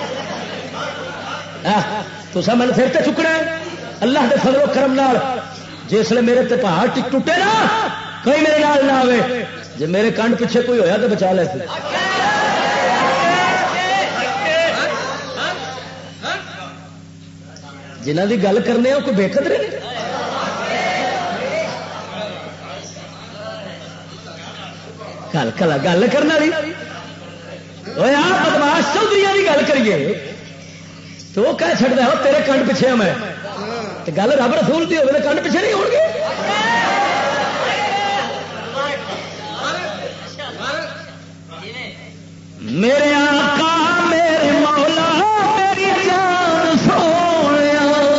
تو سب میں نے پھر تے چکنا ہے. اللہ دے فضل و کرم نال جسے میرے تے پہاڑ ٹوٹے نا کوئی میرے نال نہ آئے جی میرے کنڈ پیچھے کوئی ہویا تو بچا لے. جنہ دی گل کرنے وہ کوئی بے قدرے نہیں. گل کرنا بدماش چودھری کی گل کریے تو وہ کہہ چڑھتا ہے تیرے کنڈ پیچھے میں گل رب رسول کی ہوگی تو کنڈ پیچھے نہیں ہو گے. میرے آقا میرے مولا میری جان سونے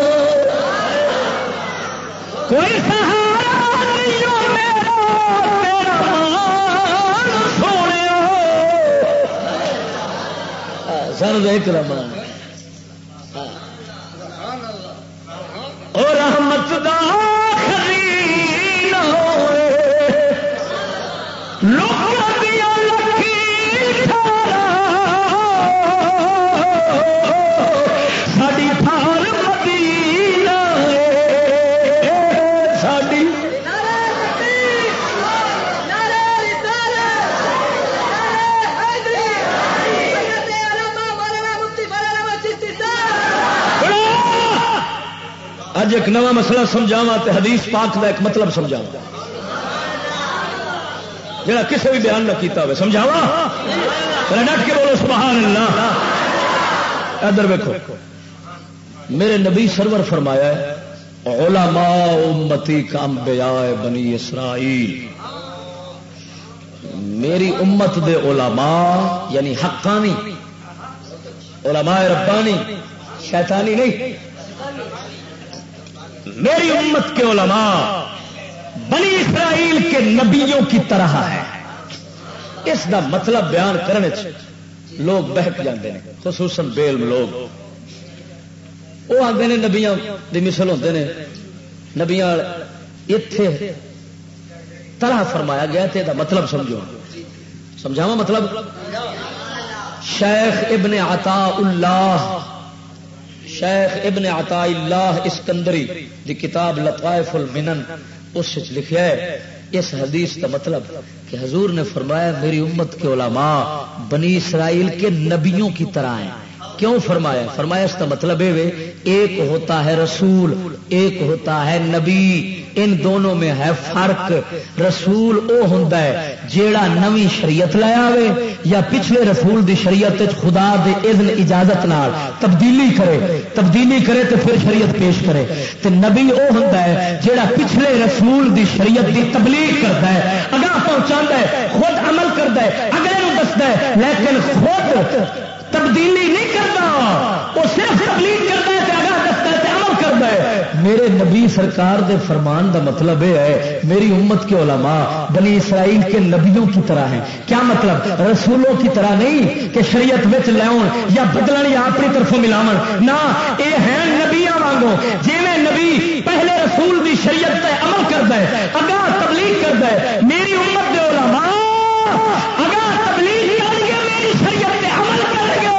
کوئی سہارا نہیں میرا میرا سونے سر دیکھ رہا اور رحمت دا خزینہ ہوئے لوکاں دیا لکھی ٹھارا ساڈی ٹھار مدینہ ساڈی اج ایک نواں مسئلہ سمجھاواں تے حدیث پاک کا ایک مطلب سمجھاواں جڑا کسی بھی بیان نہ کیتا ہوئے سمجھاواں ڈٹ کے بولو سبحان اللہ. ادھر دیکھو میرے نبی سرور فرمایا ہے علماء امتی کا انبیاء بنی اسرائیل. میری امت دے علماء یعنی حقانی علماء ربانی شیطانی نہیں. میری امت کے علماء بنی اسرائیل کے نبیوں کی طرح ہے. اس کا مطلب بیان کرنے لوگ بہک جاتے ہیں خصوصاً بے علم لوگ. وہ آتے ہیں نبیاں دی مثل ہوتے ہیں نبیاں اتے طرح فرمایا گیا تھے. مطلب سمجھو سمجھاوا مطلب شیخ ابن عطا اللہ اسکندری دی کتاب لطائف المنن اس لکھا ہے اس حدیث کا مطلب کہ حضور نے فرمایا میری امت کے علماء بنی اسرائیل کے نبیوں کی طرح ہیں. کیوں فرمایا؟ فرمایا اس کا مطلب ہے ایک ہوتا ہے رسول ایک ہوتا ہے نبی. ان دونوں میں ہے فرق. رسول او ہوندا ہے جیڑا نوی شریعت لے آوے یا پچھلے رسول دی شریعت خدا دے اذن اجازت نال تبدیلی کرے تو پھر شریعت پیش کرے. تے نبی او ہوندا ہے جیڑا پچھلے رسول دی شریعت دی تبلیغ کرتا ہے، اگاں پہنچاندا ہے، خود عمل کرتا ہے، اگلے نوں دستا ہے، لیکن خود تبدیلی نہیں کرتا. وہ صرف تبلیغ کرتا ہے تے اگاں دستا ہے تے عمل کرتا ہے. میرے نبی سرکار دے فرمان دا مطلب یہ ہے میری امت کے علماء بنی اسرائیل کے نبیوں کی طرح ہیں. کیا مطلب؟ رسولوں کی طرح نہیں کہ شریعت وچ لاؤن یا بدلن یا اپنی طرفوں ملاون، نہ یہ ہیں نبیاں وانگوں. جی میں نبی پہلے رسول دی شریعت تے عمل کرتا ہے، اگاں تبلیغ کرتا ہے، میری امت دے علماء اگاں تبلیغ کر کے میری شریعت تے عمل کر گے.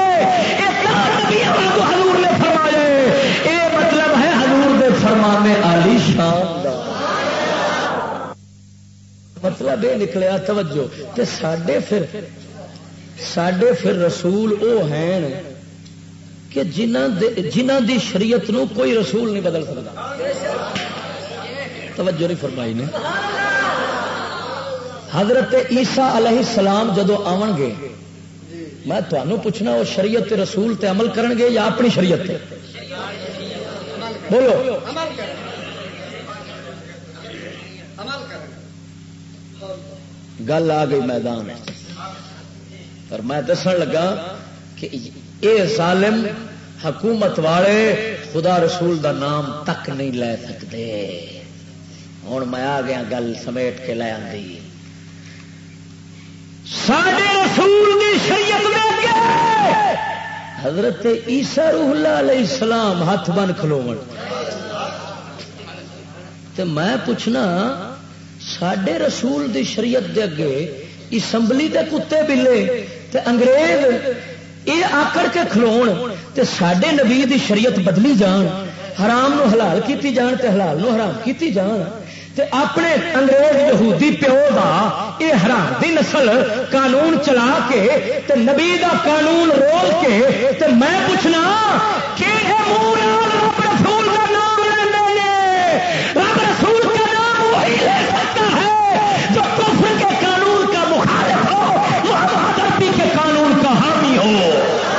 حضور نے فرمایا یہ مطلب ہے حضور دے فرمانے عالی شان دا مطلب یہ نکلیا. توجہ تے ساڈے پھر رسول او ہیں کہ جنہ دی شریعت نو کوئی رسول نہیں بدل سکتا. توجہ نہیں فرمائی نے. حضرت عیسیٰ علیہ السلام جدو آون گے میں تمہیں پوچھنا وہ شریعت رسول تے عمل کرن گے یا اپنی شریعت تے؟ بولو. گل آ گئی میدان پر میں دسن لگا کہ اے ظالم حکومت والے خدا رسول دا نام تک نہیں لے سکتے. ہوں میں آ گیا گل سمیٹ کے لے آندی. ساڈے رسول دی شریعت میں حضرت عیسیٰ روح اللہ علیہ السلام ہاتھ بن کھلوون تے میں پوچھنا ساڈے رسول دی شریعت دے اگے اسمبلی دے کتے بلے تے انگریز یہ آکڑ کے کھلون تے ساڈے نبی دی شریعت بدلی جان، حرام نو حلال کیتی جان تے حلال نو حرام کیتی جان. تے اپنے انگریز یہودی پیو دا یہ حرام دی نسل قانون چلا کے تے نبی دا قانون رول کے تے میں پوچھنا کہ رب رسول کا نام لینے رب رسول کا نام وہی لے سکتا ہے جو کفر کے قانون کا مخالف ہو، محمد عربی کے قانون کا حامی ہو.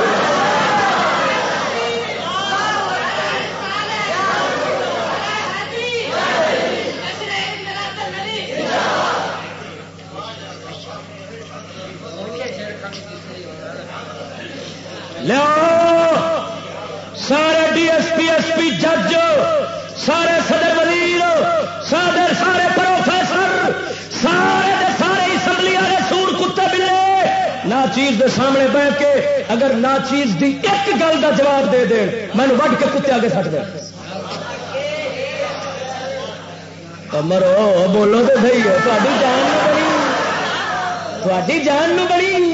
لو سارے ڈی ایس پی جج سارے صدر وزیر سارے پروفیسر سارے اسمبلی والے سور کتے بلے نا چیز دے سامنے بیٹھ کے اگر نا چیز دی ایک گل کا جواب دے دے میں وڈ کے کتے آگے سٹ دے. مرو بولو تو صحیح ہے تھوڑی جان نو بڑی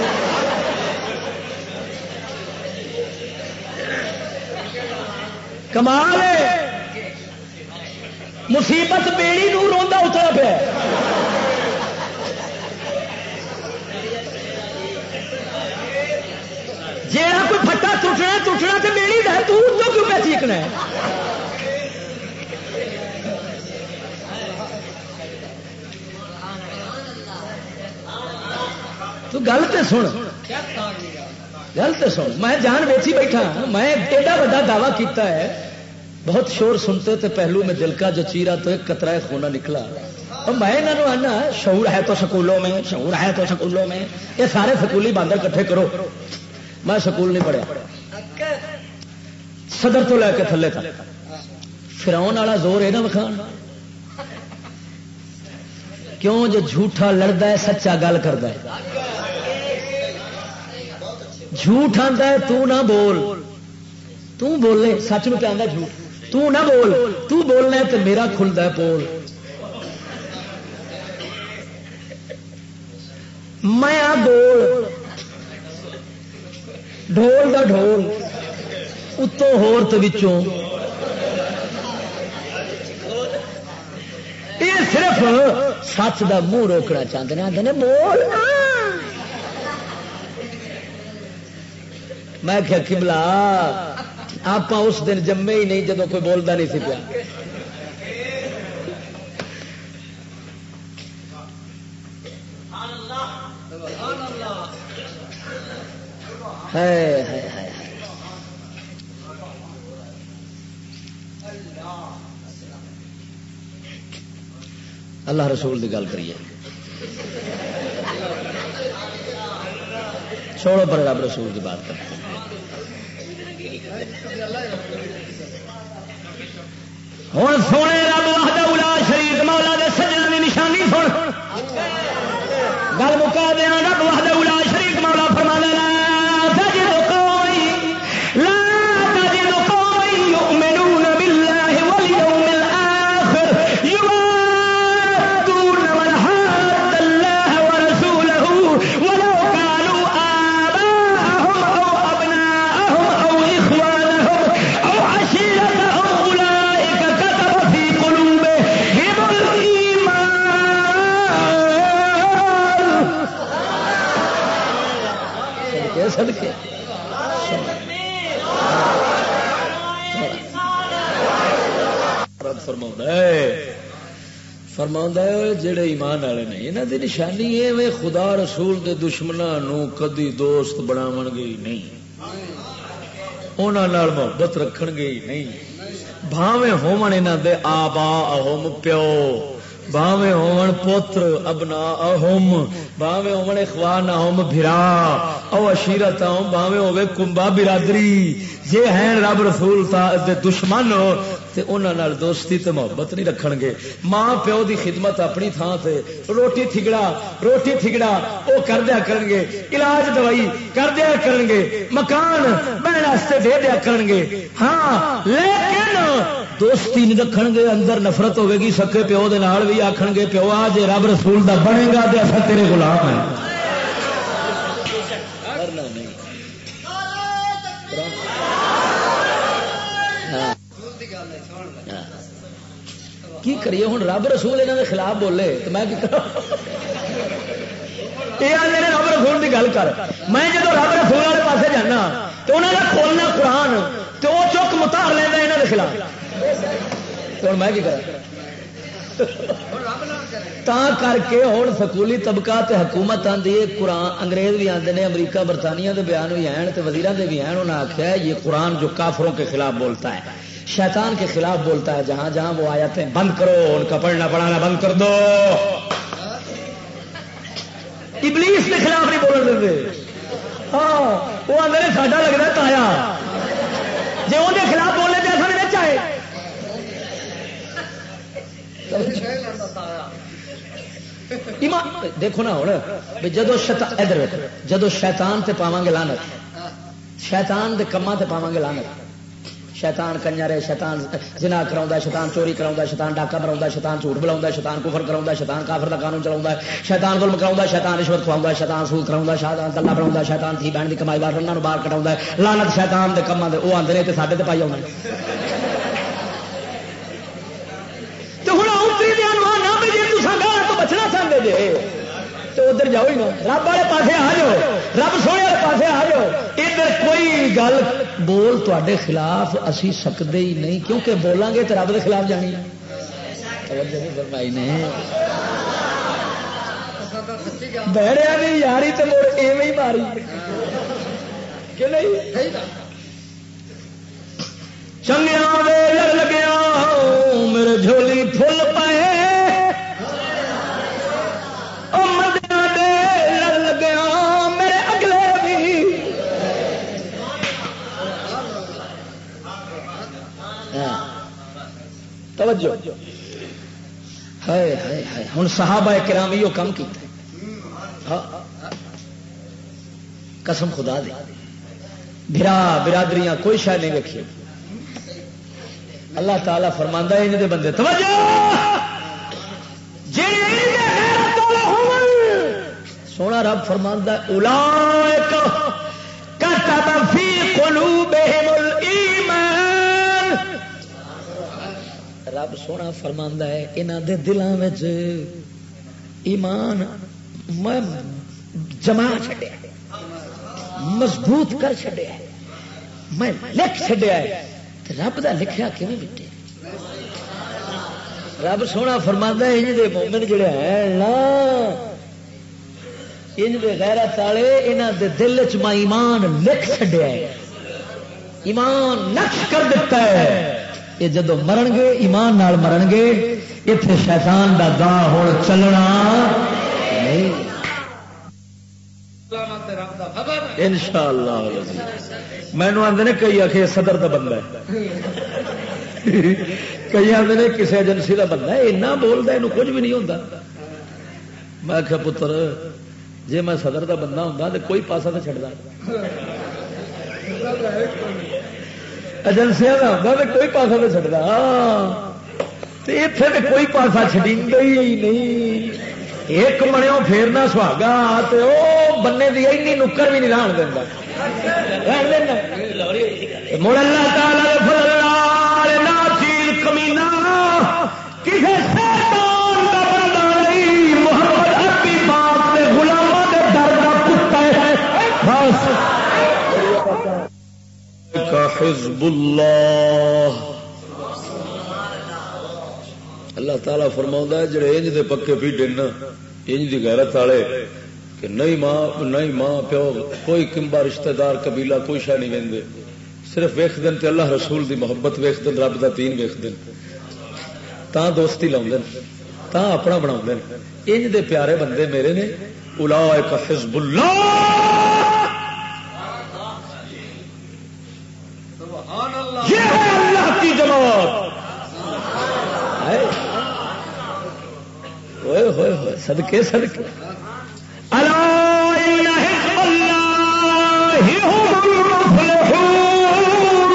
کمال ہے. مصیبت بیڑی نو روندا اترا پیا. جیڑا کوئی پھٹا ٹوٹنا تو بیڑی دا تو کیوں پہ چیکنا ہے؟ تو گل تے سن میں جان ویچی بیٹھا. میں ایڈا بڑا دعویٰ کیتا ہے بہت شور سنتے تھے پہلو میں دل کا جو چیرا تو ایک قطرہ خونہ نکلا. اور میں انہوں آنا شعور ہے تو سکولوں میں یہ سارے سکولی باندر کٹھے کرو. میں سکول نہیں پڑھیا صدر تو لے کے تھلے تک فراؤن والا زور ہے نا وکھان. کیوں جو جھوٹا لڑتا ہے سچا گل کرتا ہے. جھوٹ آتا ہے تو نہ بول تو بولنے سچ میں پہ آتا جھوٹ تو نہ بول تو بولنا تو میرا کھلتا ہے پول. میں آ بول ڈھول دا ڈھول اتوں ہور تو وچوں یہ صرف سچ دا منہ روکنا چاہتے ہیں. آتے ہیں بول. میں کیا قبلہ آپ اس دن جمے ہی نہیں جدو کوئی بولتا نہیں سی پیا. اللہ رسول کی گل کریے چھوڑو پر رب رسول کی بات کریں. ہوں سونے رب وحدہ لا شریک مولا دے سجدے دی نشانی سن گل مکا دیا. رب وحدہ لا شریک مولا فرمانا فرما جڑے ایمان والے نے انہوں دی نشانی ہے خدا رسول دے دشمنوں کدی دوست بناو گے نہیں, انہوں محبت رکھن گے نہیں, بھاویں ہون انہوں دے آبا اہم پیو, بھاویں ہون پوتر ابنا اہم, بھاویں ہون اخوان اہم بھرا او عشیرت اہم, بھاویں ہوے کنبا برادری, جے ہیں رب رسول دے دشمن تے انہاں نال دوستی تے محبت نہیں رکھن گے. ماں پیو دی خدمت اپنی تھان تے, روٹی تھگڑا او کر دیا کرن گے, علاج دوائی کر دیا کرن گے, مکان بہن واسطے دے دیا کرن گے, ہاں لیکن دوستی نہیں رکھن گے. اندر نفرت ہوے گی سکے پیو دے نال بھی آکھن گے پیو آ جے رب رسول دا بنے گا تے اساں تیرے غلام ہیں. کی کریے ہوں رب رسول انہوں کے خلاف بولے تو میں رب رسول کی گل کر. میں جب رب رسول والے پاسے جانا تو انہوں نے کھولنا قرآن تو وہ چک متار لینا یہاں کے خلاف, تو میں کرا تا کر کے ہوں سکولی طبقہ تے حکومت آتی ہے, قرآن انگریز بھی آتے ہیں, امریکہ برطانیہ کے بیان بھی ہیں, وزیران کے بھی ہیں. انہوں نے آخیا یہ قرآن جو کافروں کے خلاف بولتا ہے, شیطان کے خلاف بولتا ہے, جہاں جہاں وہ آیتیں بند کرو, ان کا پڑھنا پڑھانا بند کر دو. ابلیس کے خلاف نہیں بولنے دے. ہاں وہ آدھے ساڈا لگتا تایا, جی وہ خلاف بولنے دے سارے بچ آئے. دیکھو نا ہوں جدو ادھر جدو شیطان تے پاواں گے لعنت, شیطان دے کماں تے پاواں گے لعنت. شیطان کنجر ہے, شیطان زنا کراؤندا, شیطان چوری کراؤندا, شیطان ڈاکا مراؤندا, شیطان جھوٹ بلاؤندا, شیطان کفر کراؤندا, شیطان کافر دا قانون چلاؤندا, شیطان ظلم کراؤندا, شیطان رشوت کھواؤندا, شیطان سود کراؤندا, شیطان دلہ بناؤندا, شیطان تھی بہن دی کمائی وار رناں نوں باہر کٹاؤندا. لعنت شیطان دے کماں دے. وہ آندے نے تے ساڈے تے پائی آوندے تے ہن اونتری دی انواع نہ بھی جے تساں گاں تو بچنا چاہندے جے تو ادھر جاؤ ہی نا, رب والے پاسے آ جاؤ, رب سونے والے پاسے آ جاؤ. ادھر کوئی گل بول تے خلاف اسی سکتے ہی نہیں, کیونکہ بولیں گے تو رب کے خلاف جانی. بہریا بھی یاری تو مڑ ایویں ہی ماری کہ نہیں. چنگیا لڑ لگیا میرے جھولی پھول پائے, توجہ ہوں صحابہ کرام یہ کم کیتا, قسم خدا دی بھرا برادریاں کوئی شاید نہیں رکھی. اللہ تعالیٰ فرماندا ہے انہاں دے بندے توجہ سونا رب فرماندا اولئک کتب فی قلوبہم الایمان. رب سونا فرماندا ہے انہاں دے دلاں وچ ایمان میں جما چھڈیا, مضبوط کر چھڈیا, میں لکھ چھڈیا ہے. رب دا لکھیا کیویں مٹے؟ رب سونا فرماندا ہے انہاں دے مومن جڑے ہیں نا ان دے غیرت والے انہاں دے دل چ میں ایمان لکھ چھڈیا ہے، ایمان نقش کر دیتا ہے. یہ جدو مرن گے ایمان نال مرن گے، اتنے شیطان دا گاہ ہوں چلنا نہیں انشاءاللہ. مینو آدھے کئی آخے صدر دا بندہ ہے، کئی آدھے کسی ایجنسی دا بندہ ہے، اینا بولتا یہ کچھ بھی نہیں ہوتا. میں آخیا پتر جی میں صدر دا بندہ ہوں تو کوئی پاسا تو چڑھتا، ایجنسیاں کا ہوتا تو کوئی پاسا تو چڑھتا. اتنے تو کوئی پاسا چڑی ہی نہیں. ایک منو پھیرنا سہاگا تو وہ بننے کی اینی نکر بھی نہیں رہن دینا. مڑ اللہ تعالی فضل نہ چیز کمینا کسی شیطان کا بندہ نہیں. محمد عربی پاک کے غلاموں کے در کا کتا ہے. بس حزب اللہ. اللہ تعالیٰ فرماؤں ہے جڑے انج دے پکے پیڈے نا انج دی غیرت والے کہ نہیں ماں پیو کوئی کمبا رشتہ دار قبیلہ کوئی شہ نہیں ویندے، صرف ویخ دن تے اللہ رسول دی محبت ویخ دن، رب دا دین ویخ دن، تاں دوستی لاؤں دن، تاں اپنا بناؤں دن. انج دے پیارے بندے میرے نے. اولئک حزب اللہ. یہ ہے اللہ کی جماعت. صدقے صدقے الا ان حزب اللہ هم المفلحون.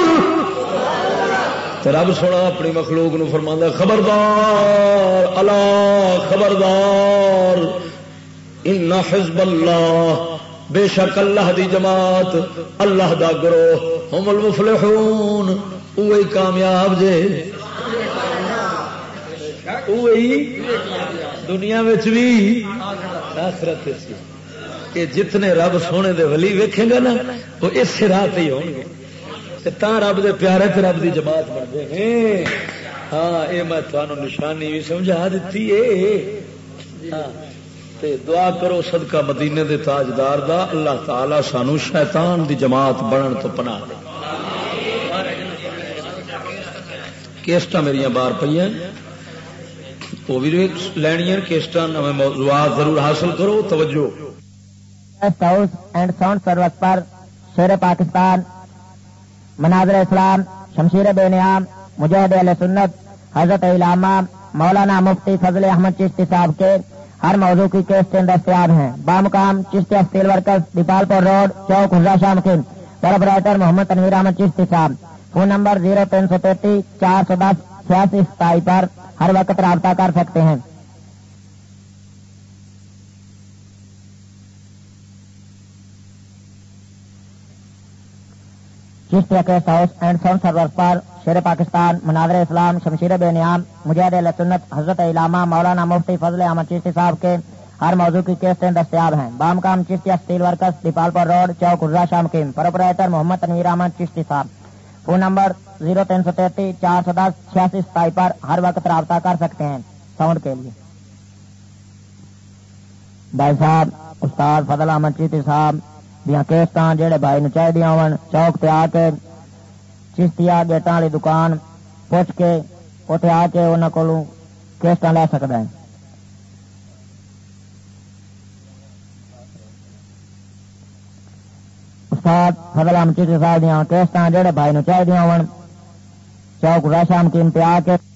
رب سونا اپنی مخلوق نو فرماندا خبردار، الا خبردار، ان حزب اللہ بے شک اللہ دی جماعت، اللہ دا گروہ، هم المفلحون وہی کامیاب جے، وہی دنیا میں بھی آخرت سے. یہ جتنے رب سونے دے ولی ویکھیں گا نا وہ اس راہ پہ ہی ہوں گے، تا رب دے پیارے تے رب دی جماعت بنتے ہیں. ہاں یہ میں تمہیں نشانی بھی سمجھا دیتی ہے. دعا کرو صدقہ مدینے دے تاجدار دا، اللہ تعالی سانو شیطان دی جماعت بنن تو پناہ دے. کیسٹاں میریاں بار پہ وہ بھی لینی کیسٹاں نویں موضوعات ضرور حاصل کرو. توجہ ہاؤس اینڈ ساؤنڈ سروس پر شیر پاکستان، مناظر اسلام، شمشیر بے نیام، مجاہد اہل سنت حضرت علامہ مولانا مفتی فضل احمد چشتی صاحب کے ہر موضوع کی کیسٹیں دستیاب ہیں. بامقام Chishti steel workers, Dipalpur road, Chowk Hazra شام خیم. Proprietor Muhammad Tanveer Ahmed Chishti sahib. Phone number 0333 410 8627 پر ہر وقت رابطہ کر سکتے ہیں. Chishti cassette house and sound service پر شیر پاکستان، مناظر اسلام، شمشیر بے نیام، مجاہد اہل سنت حضرت علامہ مولانا مفتی فضل احمد چشتی صاحب کے ہر موضوع کی کیسٹیں دستیاب ہیں. بامقام Chishti steel workers, Dipalpur road, Chowk Hazra شام خیم. Proprietor Muhammad Tanveer Ahmed Chishti sahib. Phone number 0333 410 8627 پر ہر وقت رابطہ کر سکتے ہیں ساؤنڈ کے لیے. بھائی صاحب استاد فضل احمد چشتی صاحب دیاں کیسٹاں جہے بھائی نو چاہیے ہون چوک تے آ کے چشتیا گیٹاں والی دکان پوچھ کے اتنے آ کے انہوں کو کیسٹاں لے سکتا ہے. استاد فضل احمد چشتی صاحب دیاں کیسٹاں جہے بھائی نو چاہیے ہون چوک حضرہ شام خیم تے آ کے